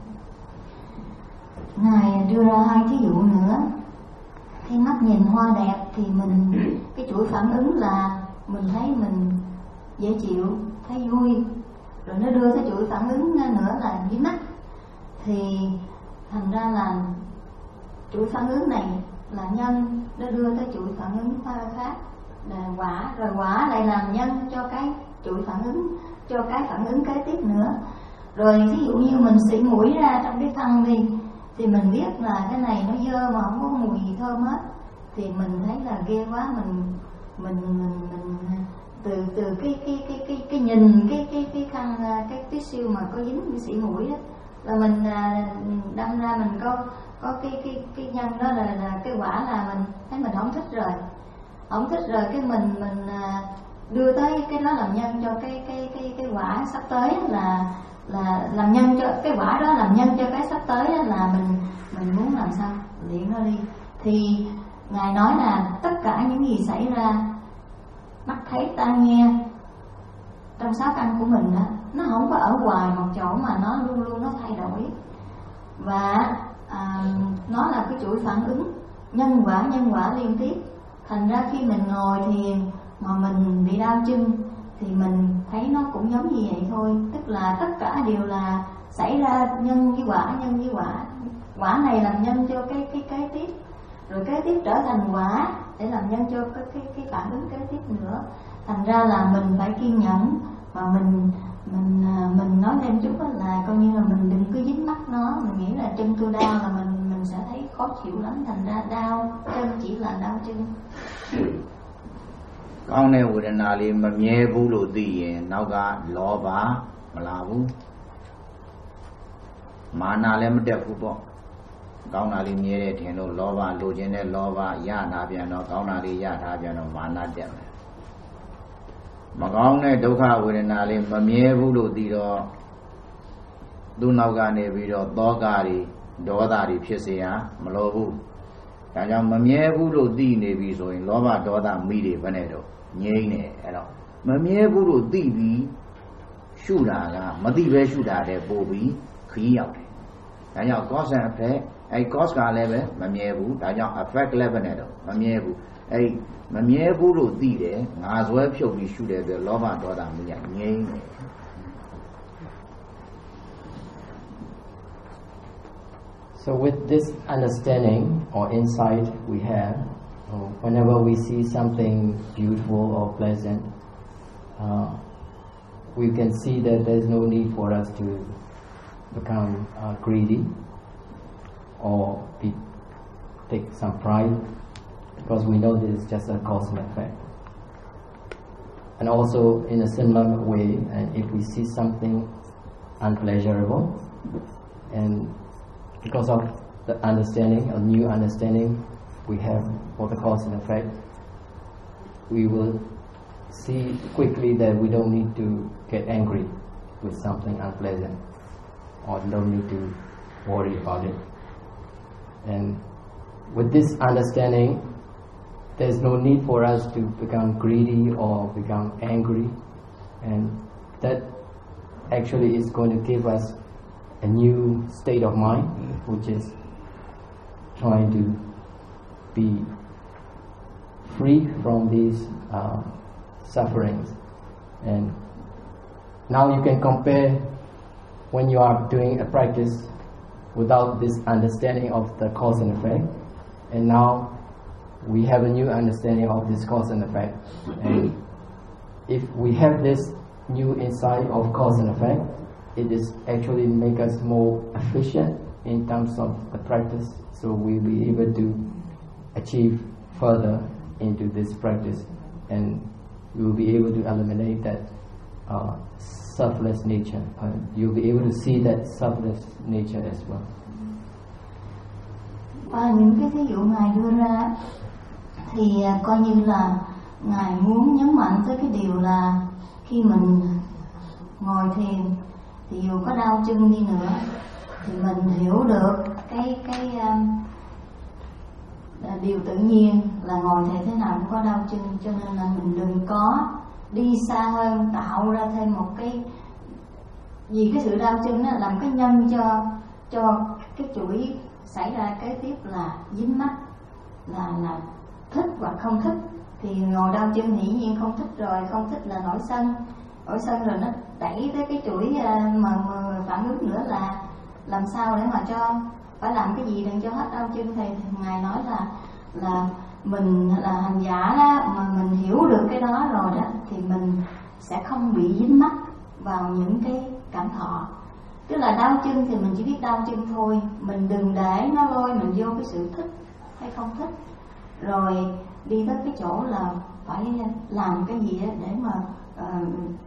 Ngài đưa ra hai thí dụ nữa. Khi mắt nhìn hoa đẹp thì mình cái chuỗi phản ứng là mình thấy mình dễ chịu, thấy vui. Rồi nó đưa cái chuỗi phản ứng nữa là dưới mắt. Thì thành ra là chuỗi phản ứng này là nhân, nó đưa tới chuỗi phản ứng khác là quả, rồi quả lại làm nhân cho cái chuỗi phản ứng, cho cái phản ứng kế tiếp nữa. Rồi ví dụ như mình xị mũi ra trong cái thân đi, thì mình biết là cái này nó dơ mà không có mùi gì thơm hết, thì mình thấy là ghê quá, mình mình mình, mình từ từ cái cái cái cái cái nhìn cái cái cái khăn cái cái siêu mà có dính cái xị mũi đó, là mình đâm ra mình có có cái cái cái nhân đó là là cái quả là mình thấy mình không thích rồi, không thích rồi cái mình mình đưa tới cái đó làm nhân cho cái cái cái cái quả sắp tới là là làm nhân cho cái quả đó, làm nhân cho cái sắp tới là mình mình muốn làm sao luyện nó đi. Thì Ngài nói là tất cả những gì xảy ra, mắt thấy tai nghe trong sáu căn của mình đó, nó không có ở hoài một chỗ mà nó luôn luôn nó thay đổi. Và à, nó là cái chuỗi phản ứng nhân quả nhân quả liên tiếp. Thành ra khi mình ngồi thiền mà mình bị đau chân thì mình thấy nó cũng giống như vậy thôi, tức là tất cả đều là xảy ra nhân với quả, nhân với quả. Quả này làm nhân cho cái cái kế tiếp, rồi kế tiếp trở thành quả để làm nhân cho cái cái cái phản ứng kế tiếp nữa. Thành ra là mình phải kiên nhẫn, và mình mình mình nói thêm chút là coi như là mình đừng cứ dính mắt nó, mình nghĩ là chân tôi đau là mình mình sẽ thấy khó chịu lắm, thành ra đau chân chỉ là đau chân. ကောင်းတဲ့ဝေဒနာလေးမမြဲဘူးလို့သိရင်နောက်ကလောဘမလာဘူးမာနလည်းမတက်ဘူးပေါ့ကောင်းတာလေးမြဲတဲ့ထင်လို့လောဘလိုချင်တဲ့လောဘရတာပြန်တော့ကောင်းတာလေးရတာပြန်တော့မာနတက်မယ်မကောင်းတဲ့ဒုက္ခဝေဒနာလေးမမြဲဘူးလို့သိတော့သူ့နောက်ကနေပြီးတော့သောကတွေဒေါသတွေဖြစ်เสียမလိုဘူးဒါကြောင့်မမြဲဘူးလို့သိနေပြီဆိုရင်လောဘဒေါသမိတွေဘယ်နဲ့တော့ငြိမ့်နေအဲ့တော့မမြဲဘူးလို့သိပြီးရှုတာကမသိပဲရှုတာတဲ့ပို့ပြီးခရီးရောက်တယ်ဒါကြောင့် cause and effect အဲ့ cause ကလည်းပဲမမြဲဘူးဒါကြောင့် effect လည်းပဲနဲ့တော့မမြဲဘူးအဲ့မမြဲဘူးလို့သိတယ်ငါဇွဲဖြုတ်ပြီးရှုတဲ့အတွက်လောဘဒေါသမိကငြိမ့်နေ So with this understanding or insight we have, uh, whenever we see something beautiful or pleasant, uh, we can see that there's no need for us to become uh, greedy or be, take some pride, because we know this is just a cause and effect. And also in a similar way, and if we see something unpleasurable, and because of the understanding, a new understanding we have for the cause and effect, we will see quickly that we don't need to get angry with something unpleasant, or don't need to worry about it. And with this understanding, there's no need for us to become greedy or become angry, and that actually is going to give us a new state of mind, which is trying to be free from these uh, sufferings. And now you can compare when you are doing a practice without this understanding of the cause and effect, and now we have a new understanding of this cause and effect. And if we have this new insight of cause and effect, it is actually make us more efficient in terms of the practice, so we'll be able to achieve further into this practice, and we will be able to eliminate that uh, selfless nature. Uh, you'll be able to see that selfless nature as well. Và những cái ví dụ Ngài đưa ra thì coi như là Ngài muốn nhấn mạnh tới cái điều là khi mình ngồi thiền thì dù có đau chân đi nữa thì mình hiểu được cái cái uh, điều tự nhiên là ngồi thiền thế nào cũng có đau chân, cho nên là mình đừng có đi xa hơn, tạo ra thêm một cái, vì cái sự đau chân đó làm cái nhân cho cho cái chuỗi xảy ra kế tiếp là dính mắc, là là thích hoặc không thích. Thì ngồi đau chân thì dĩ nhiên không thích rồi, không thích là nổi sân, nổi sân rồi nó đẩy tới cái chuỗi mà, mà phản ứng nữa là làm sao để mà cho phải làm cái gì đừng cho hết đau chân. Thì, thì ngài nói là là mình là hành giả đó, mà mình hiểu được cái đó rồi đó thì mình sẽ không bị dính mắc vào những cái cảm thọ. Tức là đau chân thì mình chỉ biết đau chân thôi, mình đừng để nó lôi mình vô cái sự thích hay không thích, rồi đi tới cái chỗ là phải làm cái gì để mà uh,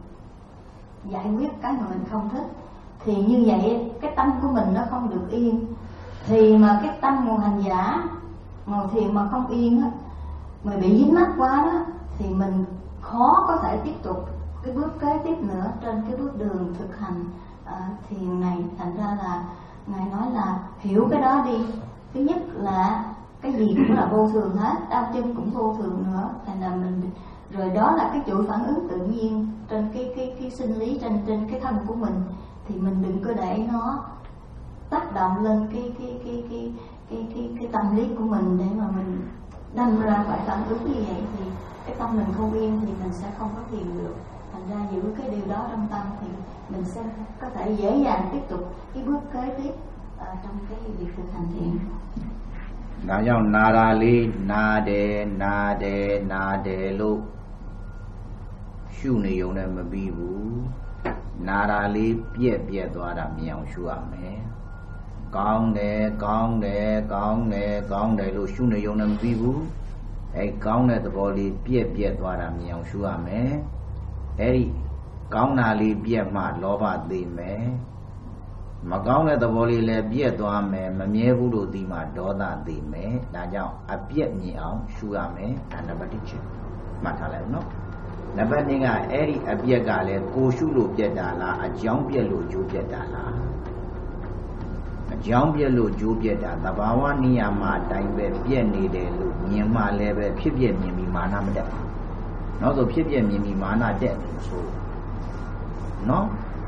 giải quyết cái mà mình không thích. Thì như vậy cái tâm của mình nó không được yên. Thì mà cái tâm ngồi hành giả, ngồi thiền mà không yên á, mà bị dính mắc quá đó, thì mình khó có thể tiếp tục cái bước kế tiếp nữa trên cái bước đường thực hành uh, thiền này. Thành ra là ngài nói là hiểu cái đó đi. Thứ nhất là cái gì cũng là vô thường hết, đau chân cũng vô thường nữa. Thành ra mình rồi đó là cái chuỗi phản ứng tự nhiên trên cái cái cái sinh lý trên trên cái thân của mình, thì mình đừng có để nó tác động lên cái cái cái cái cái cái cái tâm lý của mình để mà mình đâm ra phải phản ứng như vậy. Thì cái tâm mình không yên thì mình sẽ không có thiền được. Thành ra giữ cái điều đó trong tâm thì mình sẽ có thể dễ dàng tiếp tục cái bước kế tiếp uh, trong cái việc thực hành thiền. ဒါကြောင့်နာရာလေးနာတယ်နာတယ်နာတယ်လို့ရှုနေုံနဲ့မပြီးဘူးနာရာလေးပြက်ပြက်သွားတာမြင်အောင်ရှုရမယ်ကောင်းတယ်ကောင်းတယ်ကောင်းတယ်ကောင်းတယ်လို့ရှုနေုံနဲ့မပြီးဘူးအဲကောင်းတဲ့သဘောလေးပြက်ပြက်သွားတာမြင်အောင်ရှုရမယ်အဲဒီကောင်းတာလေးပြက်မှလောဘသိမယ်မကောင်းတဲ့သဘောလေးလည်းပြက်သွားမယ်မမြဲဘူးလို့ဒီမှာဒေါသသိမယ်ဒါကြောင့်အပြက်မြင်အောင်ရှုရမယ်ဒါနံပါတ်တစ်ချက်မှတ်ထားလိုက်နော်နံပါတ်နှစ်ကအဲ့ဒီအပြက်ကလည်းကိုရှုလို့ပြက်တာလားအကြောင်းပြက်လို့ကျိုးပြက်တာလားအကြောင်းပြက်လို့ကျိုးပြက်တာသဘာဝနိယမအတိုင်းပဲပြက်နေတယ်လို့မြင်မှလည်းပဲဖြစ်ပြက်မြင်ပြီးမာနမတက်ဘူးနောက်ဆိုဖြစ်ပြက်မြင်ပြီးမာနတက်တယ်ဆိုနော်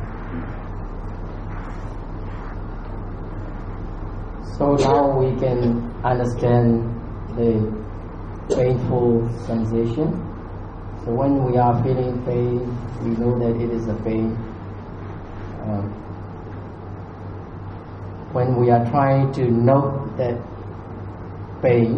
So now we can understand the painful sensation. So when we are feeling pain, we know that it is a pain. Um, when we are trying to note that pain,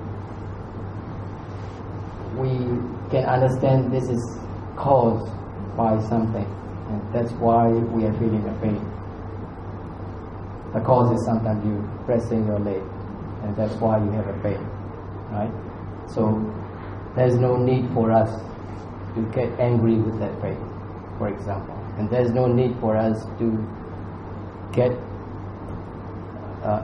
we can understand this is caused by something, and that's why we are feeling a pain. The cause is sometimes you pressing your leg, and that's why you have a pain, right? So there's no need for us to get angry with that pain, for example, and there's no need for us to get uh,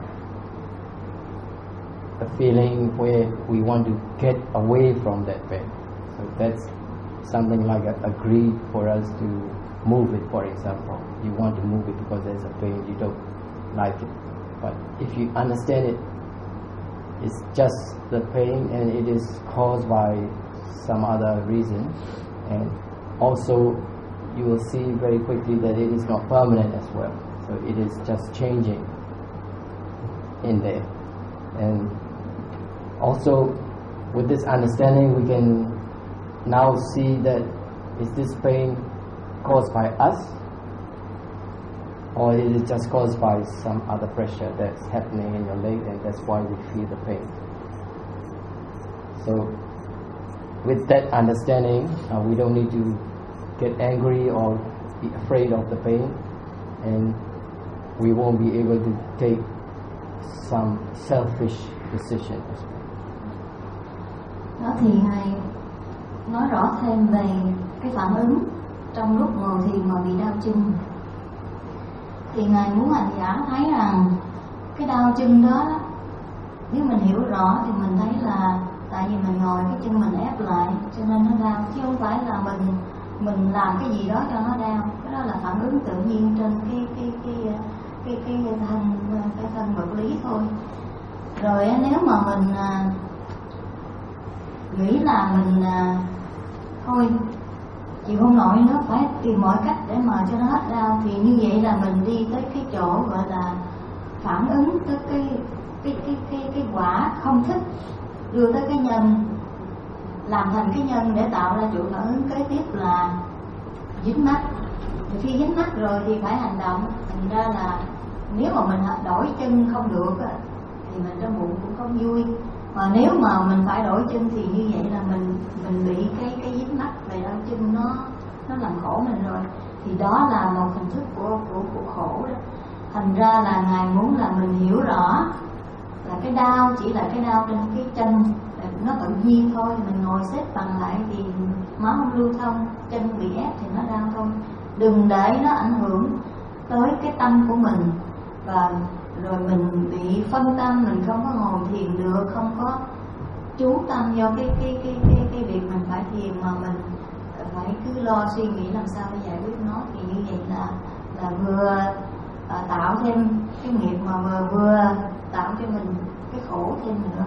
a feeling where we want to get away from that pain. So that's something like a, a greed for us to move it, for example. You want to move it because there's a pain, you don't like it. But if you understand it, it's just the pain and it is caused by some other reason. And also you will see very quickly that it is not permanent as well. So it is just changing in there. And also with this understanding we can now see that is this pain caused by us, or it is just caused by some other pressure that's happening in your leg, and that's why we feel the pain. So with that understanding, uh, we don't need to get angry or be afraid of the pain, and we won't be able to take some selfish decision. Đó thì Ngài nói rõ thêm về cái phản ứng trong lúc ngồi thiền mà bị đau chân. Thì Ngài muốn hành giả thấy rằng cái đau chân đó, nếu mình hiểu rõ thì mình thấy là tại vì mình ngồi cái chân mình ép lại cho nên nó đau, chứ không phải là mình mình làm cái gì đó cho nó đau. Cái đó là phản ứng tự nhiên trên cái cái cái cái cái, cái thân cái thân vật lý thôi. Rồi nếu mà mình à, nghĩ là mình à, thôi chịu không nổi nữa, phải tìm mọi cách để mà cho nó hết đau. Thì như vậy là mình đi tới cái chỗ gọi là phản ứng tới cái cái cái cái cái quả không thích, đưa tới cái nhân, làm thành cái nhân để tạo ra chuỗi phản ứng kế tiếp là dính mắc. Thì khi dính mắc rồi thì phải hành động. Thành ra là nếu mà mình đổi chân không được thì mình trong bụng cũng không vui. Mà nếu mà mình phải đổi chân thì như vậy là mình mình bị cái cái dính mắc về đau chân nó nó làm khổ mình rồi. Thì đó là một hình thức của của của khổ đó. Thành ra là Ngài muốn là mình hiểu rõ là cái đau chỉ là cái đau trên cái chân, nó tự nhiên thôi. Mình ngồi xếp bằng lại thì máu không lưu thông, chân bị ép thì nó đau thôi. Đừng để nó ảnh hưởng tới cái tâm của mình, và rồi mình bị phân tâm, mình không có ngồi thiền được, không có chú tâm vô cái cái cái cái cái việc mình phải thiền, mà mình phải cứ lo suy nghĩ làm sao để giải quyết nó. Thì như vậy là là vừa à, tạo thêm cái nghiệp mà vừa vừa tạo cho mình cái khổ thêm nữa.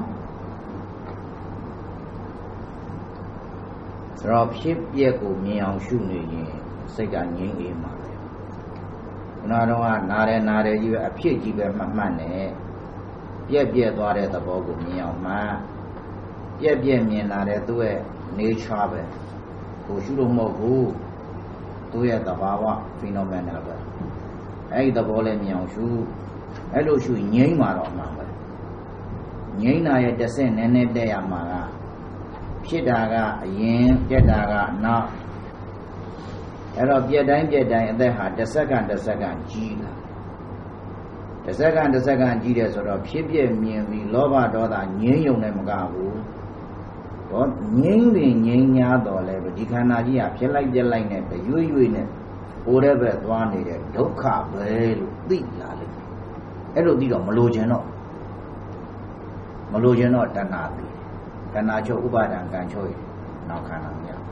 ဆိုတော့ဖြစ်ပျက်ကိုမြင်အောင်ရှုနေရင်စိတ်ကငြိမ်းအေးမှာပဲခုနကတော့နားတယ်နားတယ်ကြီးပဲအဖြစ်ကြီးပဲမှတ်မှတ်နဲ့ပြက်ပြက်သွားတဲ့သဘောကိုမြင်အောင်မှပြက်ပြက်မြင်လာတဲ့သူ့ရဲ့ nature ပဲကိုရှုလို့မဟုတ်ဘူးသူ့ရဲ့သဘာဝ phenomena ပဲအဲ့ဒီသဘောလေးမြင်အောင်ရှုအဲ့လိုရှုငြိမ်းမှာတော့မှာပဲငြိမ်းတာရဲ့တစ်ဆင့်နည်းနည်းတက်ရမှာကဖြစ်တာကအရင်ပြက်တာကနောက်အဲ့တော့ပြက်တိုင်းပြက်တိုင်းအသက်ဟာတစ်စက္ကန့်တစ်စက္ကန့်ကြီးလာတစ်စက္ကန့်တစ်စက္ကန့်ကြီးတယ်ဆိုတော့ဖြစ်ပြက်မြင်ပြီးလောဘဒေါသငြိမ်းယုံနဲ့မကဘူးတော့ငြိမ်းပင်ငြိမ်းညာတော်လဲဒီခန္ဓာကြီးဟာဖြစ်လိုက်ပြက်လိုက်နဲ့ရွေ့ရွေ့နဲ့ပိုတဲ့ဘက်သွားနေတဲ့ဒုက္ခပဲလို့သိလာလိမ့်မယ်အဲ့လိုသိတော့မလိုချင်တော့မလိုချင်တော့တဏှာသိတဏှာချုပ်ဥပါဒံကံချုပ်ရနောက်ခန္ဓာများ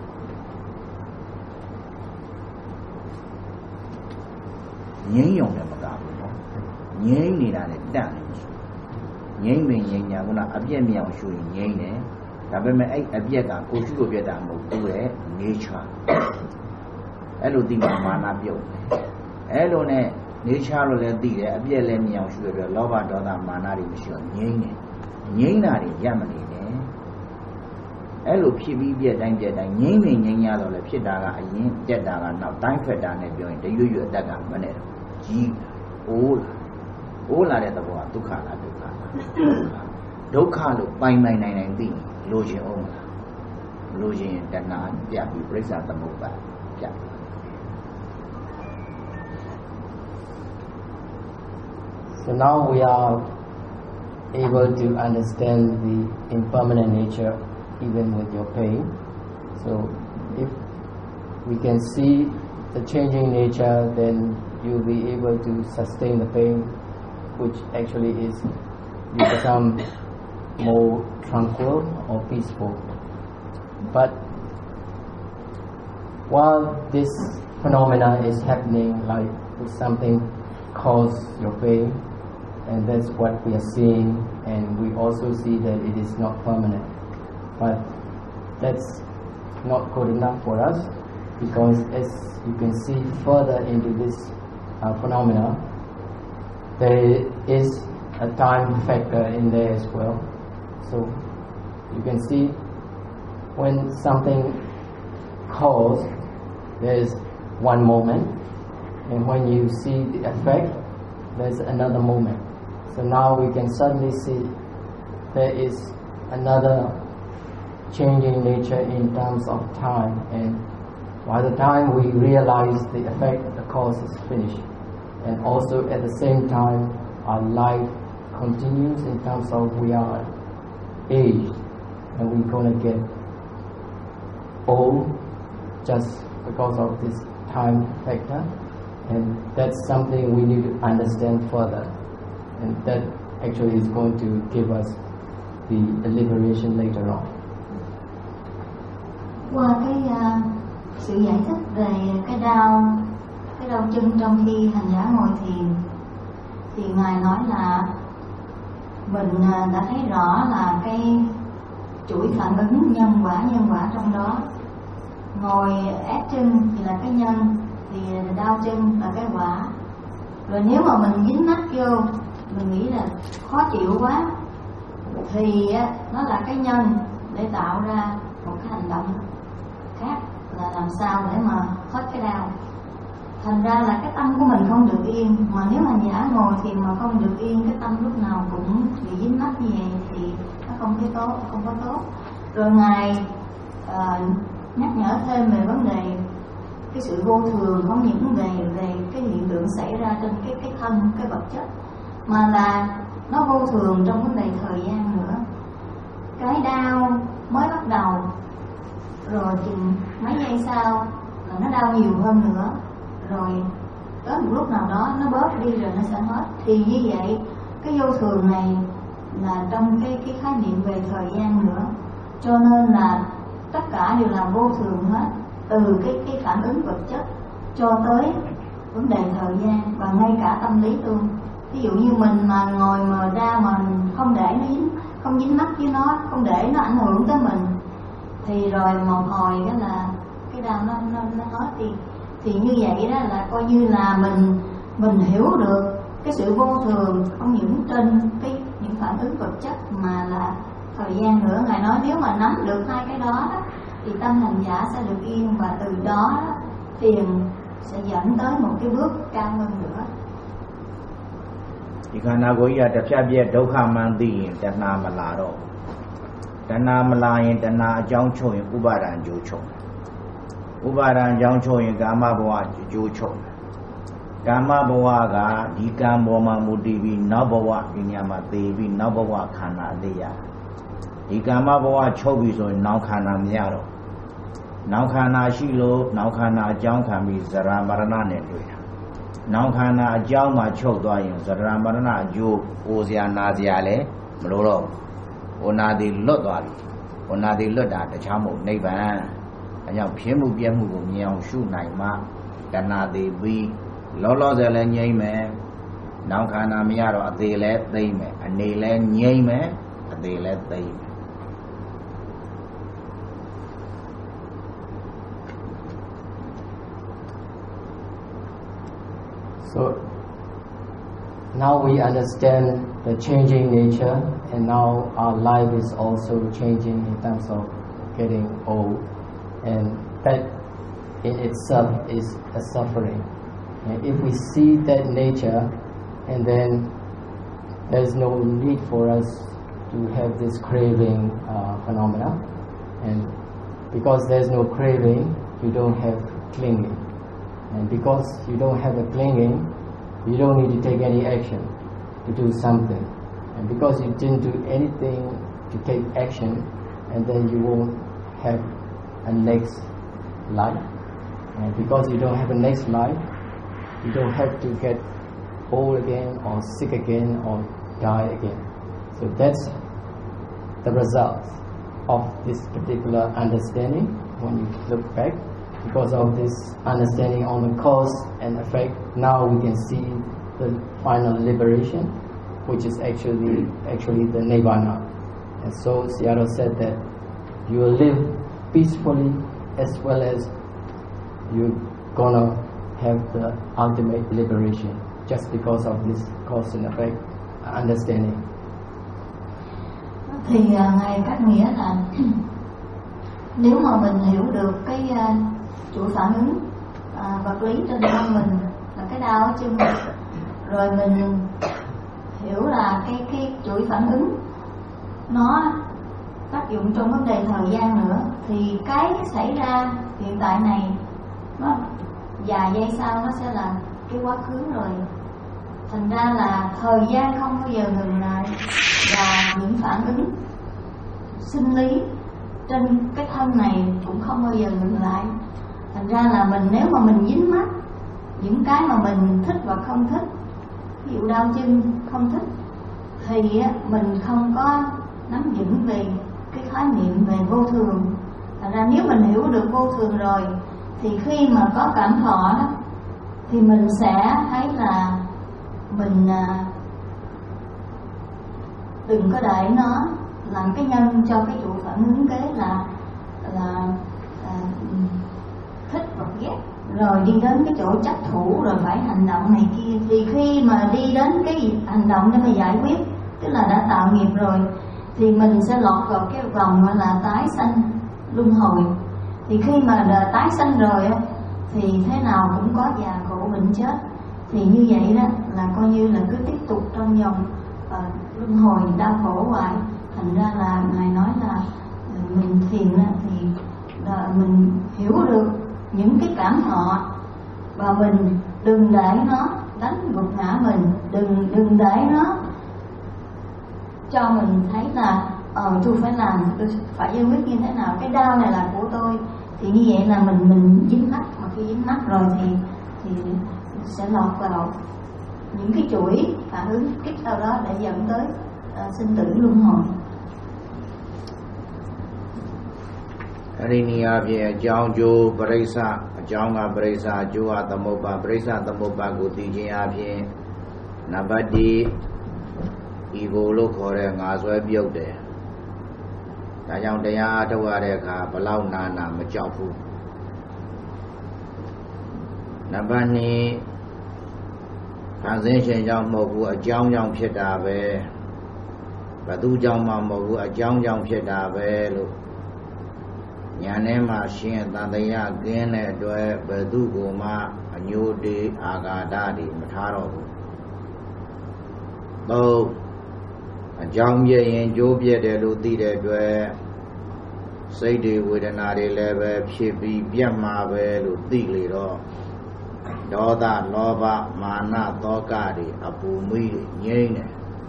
ငြိမ်းယုံတယ်မကဘူးနော်ငြိမ်းနေတာနဲ့တန့်နေလို့ဆိုငြိမ်းပင်ငြိမ်းညာကအပြည့်မြောင်ရှုရင်ငြိမ်းတယ်ဒါပေမဲ့အဲ့အပြည့်ကကိုရှုလို့ပြတ်တာမဟုတ်ဘူးရဲ့ nature အဲ့လိုသိမှမာနပြုတ်အဲ့လိုနဲ့ nature လို့လည်းသိတယ်အပြည့်လည်းမြောင်ရှုရပြီးလောဘဒေါသမာနတွေမရှိတော့ငြိမ်းတယ်ငြိမ်းတာတွေရမနေနဲ့အဲ့လိုဖြစ်ပြီးပြက်တိုင်းပြက်တိုင်းငြိမ်းနေငြိမ်းရတော့လေဖြစ်တာကအရင်ပြက်တာကနောက်တိုင်းဖက်တာနဲ့ပြောရင်တရွရွအတက်ကမနဲ့တော့ကြီးအိုးလာအိုးလာတဲ့သဘောကဒုက္ခလားဒုက္ခလားဒုက္ခလို့ပိုင်ပိုင်နိုင်နိုင်သိလိုချင်အောင်လားလိုချင်တဏှာပြပြီးပြိဿသမုပ္ပါပြ So now we are able to understand the impermanent nature even with your pain. So if we can see the changing nature, then you'll be able to sustain the pain, which actually is you become more tranquil or peaceful. But while this phenomena is happening, like if something causes your pain, and that's what we are seeing, and we also see that it is not permanent. But that's not good enough for us, because as you can see further into this uh, phenomena, there is a time factor in there as well. So you can see when something causes, there is one moment, and when you see the effect, there's another moment. So now we can suddenly see there is another changing nature in terms of time, and by the time we realize the effect, the cause is finished. And also at the same time, our life continues in terms of we are aged, and we're going to get old just because of this time factor. And that's something we need to understand further, and that actually is going to give us the liberation later on. Qua cái uh, sự giải thích về cái đau cái đau chân trong khi hành giả ngồi thiền, thì Ngài nói là mình uh, đã thấy rõ là cái chuỗi phản ứng nhân quả nhân quả trong đó hồi ép chân thì là cái nhân, thì đau chân là cái quả. Rồi nếu mà mình dính mắc vô, mình nghĩ là khó chịu quá, thì nó là cái nhân để tạo ra một cái hành động khác, là làm sao để mà hết cái đau. Thành ra là cái tâm của mình không được yên, mà nếu mà giả ngồi thì mà không được yên, cái tâm lúc nào cũng bị dính mắc như vậy thì nó không có tốt, không có tốt. Rồi Ngài à, nhắc nhở thêm về vấn đề cái sự vô thường, không những về về cái hiện tượng xảy ra trên cái cái thân, cái vật chất, mà là nó vô thường trong vấn đề thời gian nữa. Cái đau mới bắt đầu, rồi chừng mấy giây sau là nó đau nhiều hơn nữa, rồi tới một lúc nào đó nó bớt đi rồi nó sẽ hết. Thì như vậy cái vô thường này là trong cái cái khái niệm về thời gian nữa, cho nên là tất cả đều là vô thường hết, từ cái cái phản ứng vật chất cho tới vấn đề thời gian và ngay cả tâm lý luôn. Ví dụ như mình mà ngồi mờ ra mà mình không để nó dính, không dính mắt với nó, không để nó ảnh hưởng tới mình, thì rồi một hồi đó là cái đau nó nó nó hết đi. Thì như vậy đó là coi như là mình mình hiểu được cái sự vô thường không những trên cái những phản ứng vật chất mà là thời gian nữa. Ngài nói nếu mà nắm được hai cái đó, đó thì tâm hành giả sẽ được yên, và từ đó, đó thiền sẽ dẫn tới một cái bước cao hơn nữa. ဒီခန္ဓာကိုယ်ကြီးကတစ်ဖြတ်ပြက်ဒုက္ခမှန်သိရင်တဏှာမလာတော့တဏှာမလာရင်တဏှာအကြောင်းချုပ်ရင်ဥပါဒံအကျိုးချုပ်ဥပါဒံအကြောင်းချုပ်ရင်ကာမဘဝအကျိုးချုပ်ကာမဘဝကဒီကံပေါ်မှာမူတည်ပြီးနောက်ဘဝပညာမှာသိပြီးနောက်ဘဝခန္ဓာအသေးရဒီကာမဘဝချုပ်ပြီဆိုရင်နောက်ခန္ဓာမရတော့နောက်ခန္ဓာရှိလို့နောက်ခန္ဓာအကြောင်းခံပြီးဇရာမရဏနဲ့တွေ့တာနောက်ခန္ဓာအကြောင်းမှာချုပ်သွားရင်ဇရာမရဏအကျိုးအိုစရာနာစရာလည်းမလိုတော့ဘူးဩနာတိလွတ်သွားပြီဩနာတိလွတ်တာတခြားမဟုတ်နိဗ္ဗာန်အဲကြောင့်ဖြစ်မှုပြည့်မှုကိုမြင်အောင်ရှုနိုင်မှတဏှာတိပြီးလောလောဆယ်လည်းငြိမ့်မယ်နောက်ခန္ဓာမရတော့အသေးလည်းသိမ့်မယ်အနေလည်းငြိမ့်မယ်အသေးလည်းသိမ့်မယ် So now we understand the changing nature, and now our life is also changing in terms of getting old, and that in itself is a suffering. And if we see that nature, and then there's no need for us to have this craving uh, phenomena, and because there's no craving, you don't have clinging. And because you don't have a clinging, you don't need to take any action to do something. And because you didn't do anything to take action, and then you won't have a next life. And because you don't have a next life, you don't have to get old again or sick again or die again. So that's the result of this particular understanding when you look back. Because of this understanding on the cause and effect, now we can see the final liberation, which is actually actually the nirvana. And so Sayadaw said that you will live peacefully as well as you're gonna have the ultimate liberation, just because of this cause and effect understanding. Thì uh, ngài cắt nghĩa là nếu mà mình hiểu được cái uh, chuỗi phản ứng à, vật lý trên thân mình là cái đau ở chân mình, rồi mình hiểu là cái cái chuỗi phản ứng nó tác dụng trong vấn đề thời gian nữa, thì cái xảy ra hiện tại này nó vài giây sau nó sẽ là cái quá khứ rồi. Thành ra là thời gian không bao giờ ngừng lại, và những phản ứng sinh lý trên cái thân này cũng không bao giờ ngừng lại. Thành ra là mình nếu mà mình dính mắc những cái mà mình thích và không thích, ví dụ đau chân không thích, thì mình không có nắm vững về cái khái niệm về vô thường. Thành ra nếu mình hiểu được vô thường rồi, thì khi mà có cảm thọ đó, thì mình sẽ thấy là mình đừng có để nó làm cái nhân cho cái chuỗi phản ứng kế là là à, thích hoặc ghét, rồi đi đến cái chỗ trách thủ rồi phải hành động này kia. Thì khi mà đi đến cái hành động để mà giải quyết, tức là đã tạo nghiệp rồi, thì mình sẽ lọt vào cái vòng gọi là tái sanh luân hồi. Thì khi mà đã tái sanh rồi thì thế nào cũng có già khổ bệnh chết. Thì như vậy đó là coi như là cứ tiếp tục trong vòng uh, luân hồi đau khổ hoài. Thành ra là Ngài nói là uh, mình thiền thì là mình hiểu được những cái cảm thọ, và mình đừng để nó đánh gục ngã mình, đừng đừng để nó cho mình thấy là ờ tôi phải làm, tôi phải giải quyết như thế nào, cái đau này là của tôi. Thì như vậy là mình mình dính mắc, mà khi dính mắc rồi thì thì sẽ lọt vào những cái chuỗi phản ứng kích sau đó để dẫn tới uh, sinh tử luân hồi. အဲ့ဒီနေရာဖြင့်အကြောင်းကျိုးပရိစ္ဆအကြောင်းကပရိစ္ဆအကျိုးကသမုပ္ပါပရိစ္ဆသမုပ္ပါကိုသိခြင်းအပြင်နံပါတ် 1 ego လို့ခေါ်တဲ့ငါဆွဲပြုတ်တယ်။ဒါကြောင့်တရားအထုတ်ရတဲ့အခါဘလောက်နာနာမကြောက်ဘူး။နံပါတ် 2 ခံစဉ်ရှင်ကြောင့်မဟုတ်ဘူးအကြောင်းကြောင့်ဖြစ်တာပဲ။ဘသူကြောင့်မှမဟုတ်ဘူးအကြောင်းကြောင့်ဖြစ်တာပဲလို့ ညာထဲမှာရှင်သံတရားကင်းတဲ့အတွက်ဘယ်သူကိုမှအညိုတေးအာဃာတတွေမထားတော့ဘူး။သုံးအကြောင်းပြရင်ကျိုးပြတယ်လို့သိတဲ့အတွက်စိတ်တွေဝေဒနာတွေလည်းပဲဖြစ်ပြီးပြတ်မှာပဲလို့သိလေတော့ဒေါသလောဘမာနသောကတွေအပူမိတွေငြိမ့်တယ်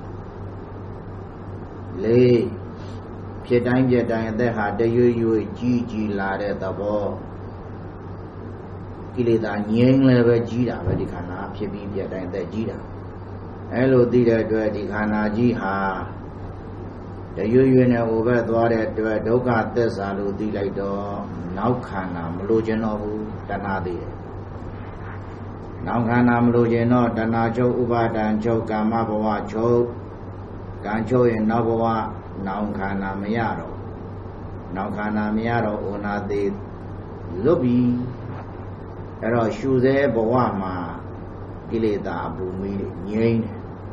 ။လေး ဖြစ်တိုင်းပြတိုင်းအသက်ဟာတရွေ့ရွေ့ကြီးကြီးလာတဲ့သဘောကိလေသာငြိမ်းလည်းပဲကြီးတာပဲဒီခန္ဓာဖြစ်ပြီးပြတိုင်းအသက်ကြီးတာအဲလိုသိတဲ့အတွက်ဒီခန္ဓာကြီးဟာတရွေ့ရွေ့နဲ့ဟိုဘက်သွားတဲ့အတွက်ဒုက္ခသစ္စာလို့သိလိုက်တော့နောက်ခန္ဓာမလိုချင်တော့ဘူးတဏှာသိတယ်နောက်ခန္ဓာမလိုချင်တော့တဏှာချုပ်ဥပါဒံချုပ်ကာမဘဝချုပ်ကံချုပ်ရင်နောက်ဘဝ နောင်ခန္ဓာမရတော့နောင်ခန္ဓာမရတော့ဩနာသေးလွတ်ပြီအဲ့တော့ရှုစဲဘဝမှာကိလေသာအပူမီးငြိမ့်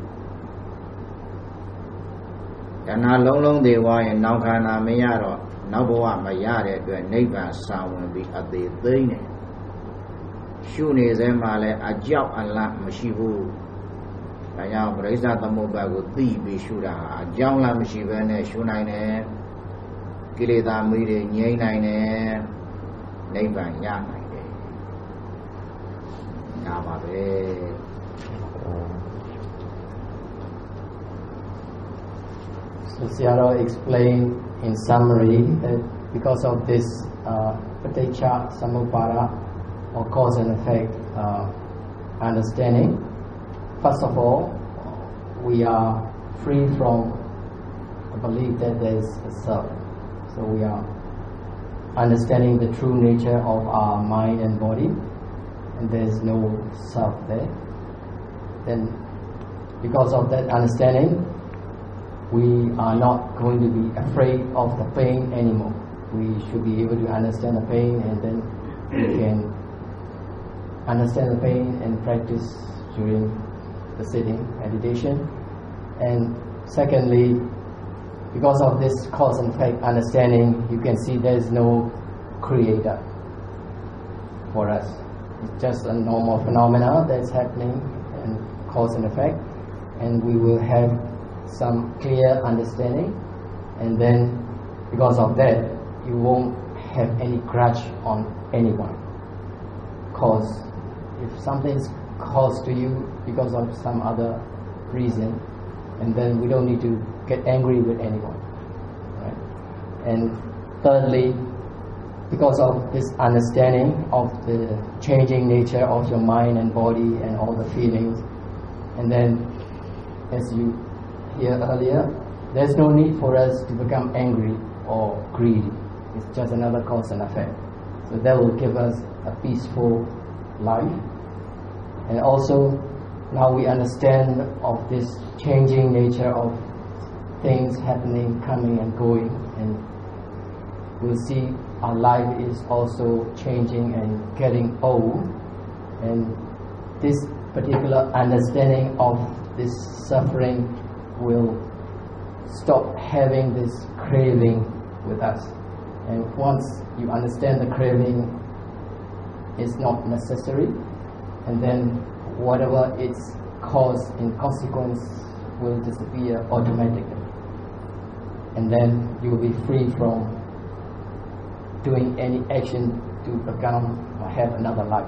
တယ်တဏှာလုံးလုံးသေးသွားရင်နောင်ခန္ဓာမရတော့နောက်ဘဝမရတဲ့အတွက်နိဗ္ဗာန်ဆံဝင်ပြီးအသေးသိမ့်တယ်ရှုနေစဲမှာလည်းအကြောက်အလန့်မရှိဘူး ဒါကြောင့်ပရိစ္ဆသမုပ္ပါကိုသိပြီးရှုတာဟာအကြောင်းလားမရှိဘဲနဲ့ရှုနိုင်တယ်ကိလေသာမီးတွေငြိမ်းနိုင်တယ်နိဗ္ဗာန်ရနိုင်တယ်ဒါပါပဲ So Sayadaw explained in summary that because of this uh, paticca samuppada or cause and effect uh, understanding. First of all, we are free from the belief that there is a self. So we are understanding the true nature of our mind and body, and there is no self there. Then, because of that understanding, we are not going to be afraid of the pain anymore. We should be able to understand the pain, and then we can understand the pain and practice during the sitting meditation. And secondly, because of this cause and effect understanding, you can see there is no creator for us. It's just a normal phenomena that's happening and cause and effect, and we will have some clear understanding, and then because of that you won't have any grudge on anyone. Cause if something's caused to you because of some other reason, and then we don't need to get angry with anyone, right? And thirdly, because of this understanding of the changing nature of your mind and body and all the feelings, and then as you hear earlier, there's no need for us to become angry or greedy. It's just another cause and effect. So that will give us a peaceful life. And also, now we understand of this changing nature of things happening, coming and going, and we'll see our life is also changing and getting old, and this particular understanding of this suffering will stop having this craving with us. And once you understand the craving is not necessary, and then whatever its cause and consequence will disappear automatically, and then you will be free from doing any action to become or have another life.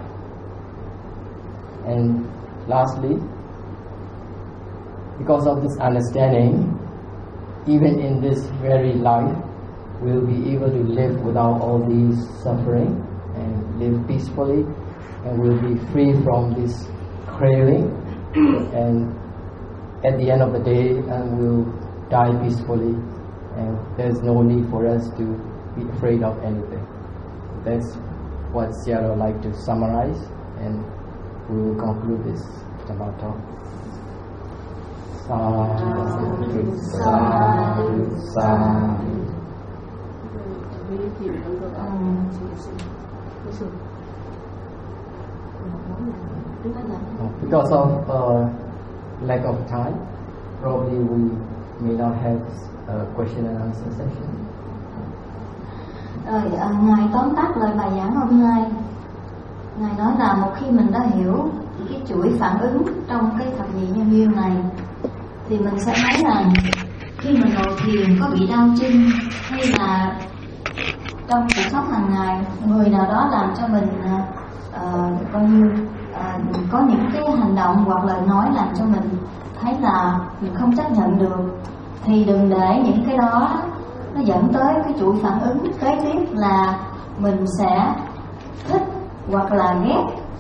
And lastly, because of this understanding, even in this very life, we'll be able to live without all these suffering and live peacefully, and we'll be free from this craving, and at the end of the day, and we'll die peacefully, and there's no need for us to be afraid of anything. That's what Sayadaw would like to summarize, and we will conclude this Dhamma talk. Sadhu, sadhu, sadhu. Because of uh, lack of time, probably we may not have a question and answer session. Rồi, à, Ngài tóm tắt lời bài giảng hôm nay. Ngài nói là một khi mình đã hiểu cái chuỗi phản ứng trong cái thập nhị nhân duyên này, thì mình sẽ thấy rằng khi mình ngồi thiền có bị đau chân, hay là trong cuộc sống hàng ngày người nào đó làm cho mình uh, coi như uh, có những cái hành động hoặc lời nói làm cho mình thấy là mình không chấp nhận được, thì đừng để những cái đó nó dẫn tới cái chuỗi phản ứng kế tiếp là mình sẽ thích hoặc là ghét,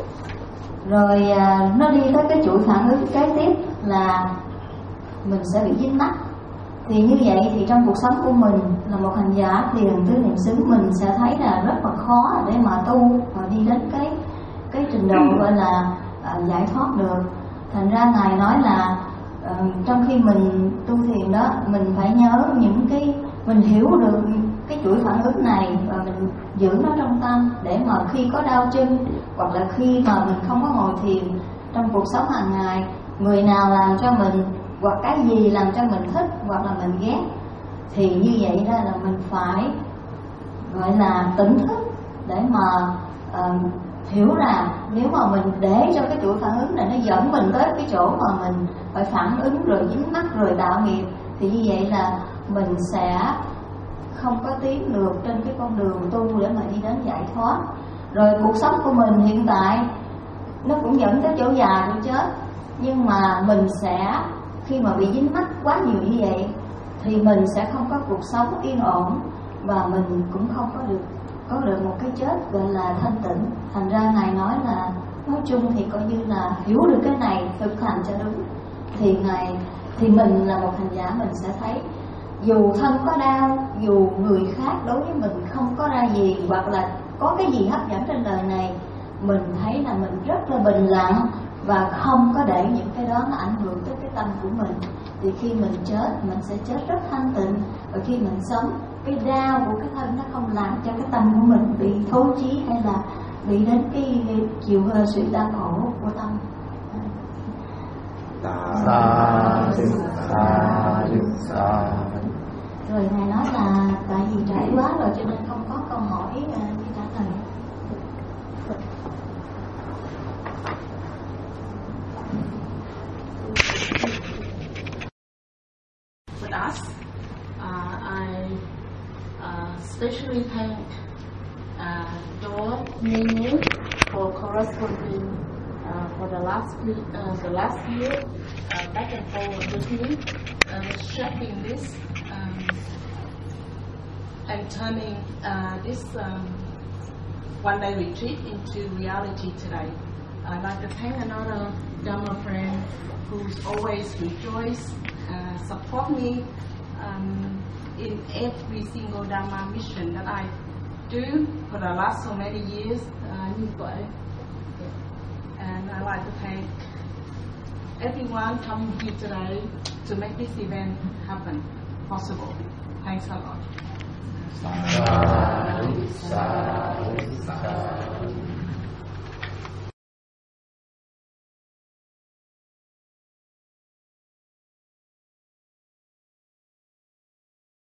rồi à, nó đi tới cái chuỗi phản ứng kế tiếp là mình sẽ bị dính mắc. Thì như vậy thì trong cuộc sống của mình là một hành giả thiền tứ niệm xứ, mình sẽ thấy là rất là khó để mà tu và đi đến cái cái trình độ gọi là à, giải thoát được. Thành ra Ngài nói là à, trong khi mình tu thiền đó, mình phải nhớ những cái, mình hiểu được cái chuỗi phản ứng này và mình giữ nó trong tâm, để mà khi có đau chân hoặc là khi mà mình không có ngồi thiền trong cuộc sống hàng ngày, người nào làm cho mình hoặc cái gì làm cho mình thích hoặc là mình ghét, thì như vậy ra là mình phải gọi là tỉnh thức để mà uh, hiểu là nếu mà mình để cho cái chuỗi phản ứng này nó dẫn mình tới cái chỗ mà mình phải phản ứng rồi dính mắc rồi tạo nghiệp, thì như vậy là mình sẽ không có tiến được trên cái con đường tu để mà đi đến giải thoát. Rồi cuộc sống của mình hiện tại nó cũng dẫn tới chỗ già của chết, nhưng mà mình sẽ khi mà bị dính mắc quá nhiều như vậy thì mình sẽ không có cuộc sống yên ổn, và mình cũng không có được có được một cái chết gọi là thanh tịnh. Thành ra Ngài nói là nói chung thì coi như là hiểu được cái này, thực hành cho đúng, thì Ngài thì mình là một hành giả, mình sẽ thấy dù thân có đau, dù người khác đối với mình không có ra gì, hoặc là có cái gì hấp dẫn trên đời này, mình thấy là mình rất là bình lặng và không có để những cái đó nó ảnh hưởng tới cái tâm của mình. Thì khi mình chết, mình sẽ chết rất thanh tịnh, và khi mình sống, cái đau của cái thân nó không làm cho cái tâm của mình bị thối chí hay là bị đến cái, cái chiều hơi sự đau khổ của tâm. Sa du sa du sa. Rồi Ngài nói là tại vì trải quá rồi cho nên không có câu hỏi uh, để trả lời. With us, uh, I uh, especially thank uh, Dor Nini for corresponding uh, for the last week, uh, the last year uh, back and forth with me, uh, shaping this. Um, and turning uh, this um, one-day retreat into reality today. I'd like to thank another Dhamma friend who's always rejoice, uh, support me um, in every single Dhamma mission that I do for the last so many years. Uh, and I'd like to thank everyone coming here today to make this event happen possible. Thanks a lot. Sa sa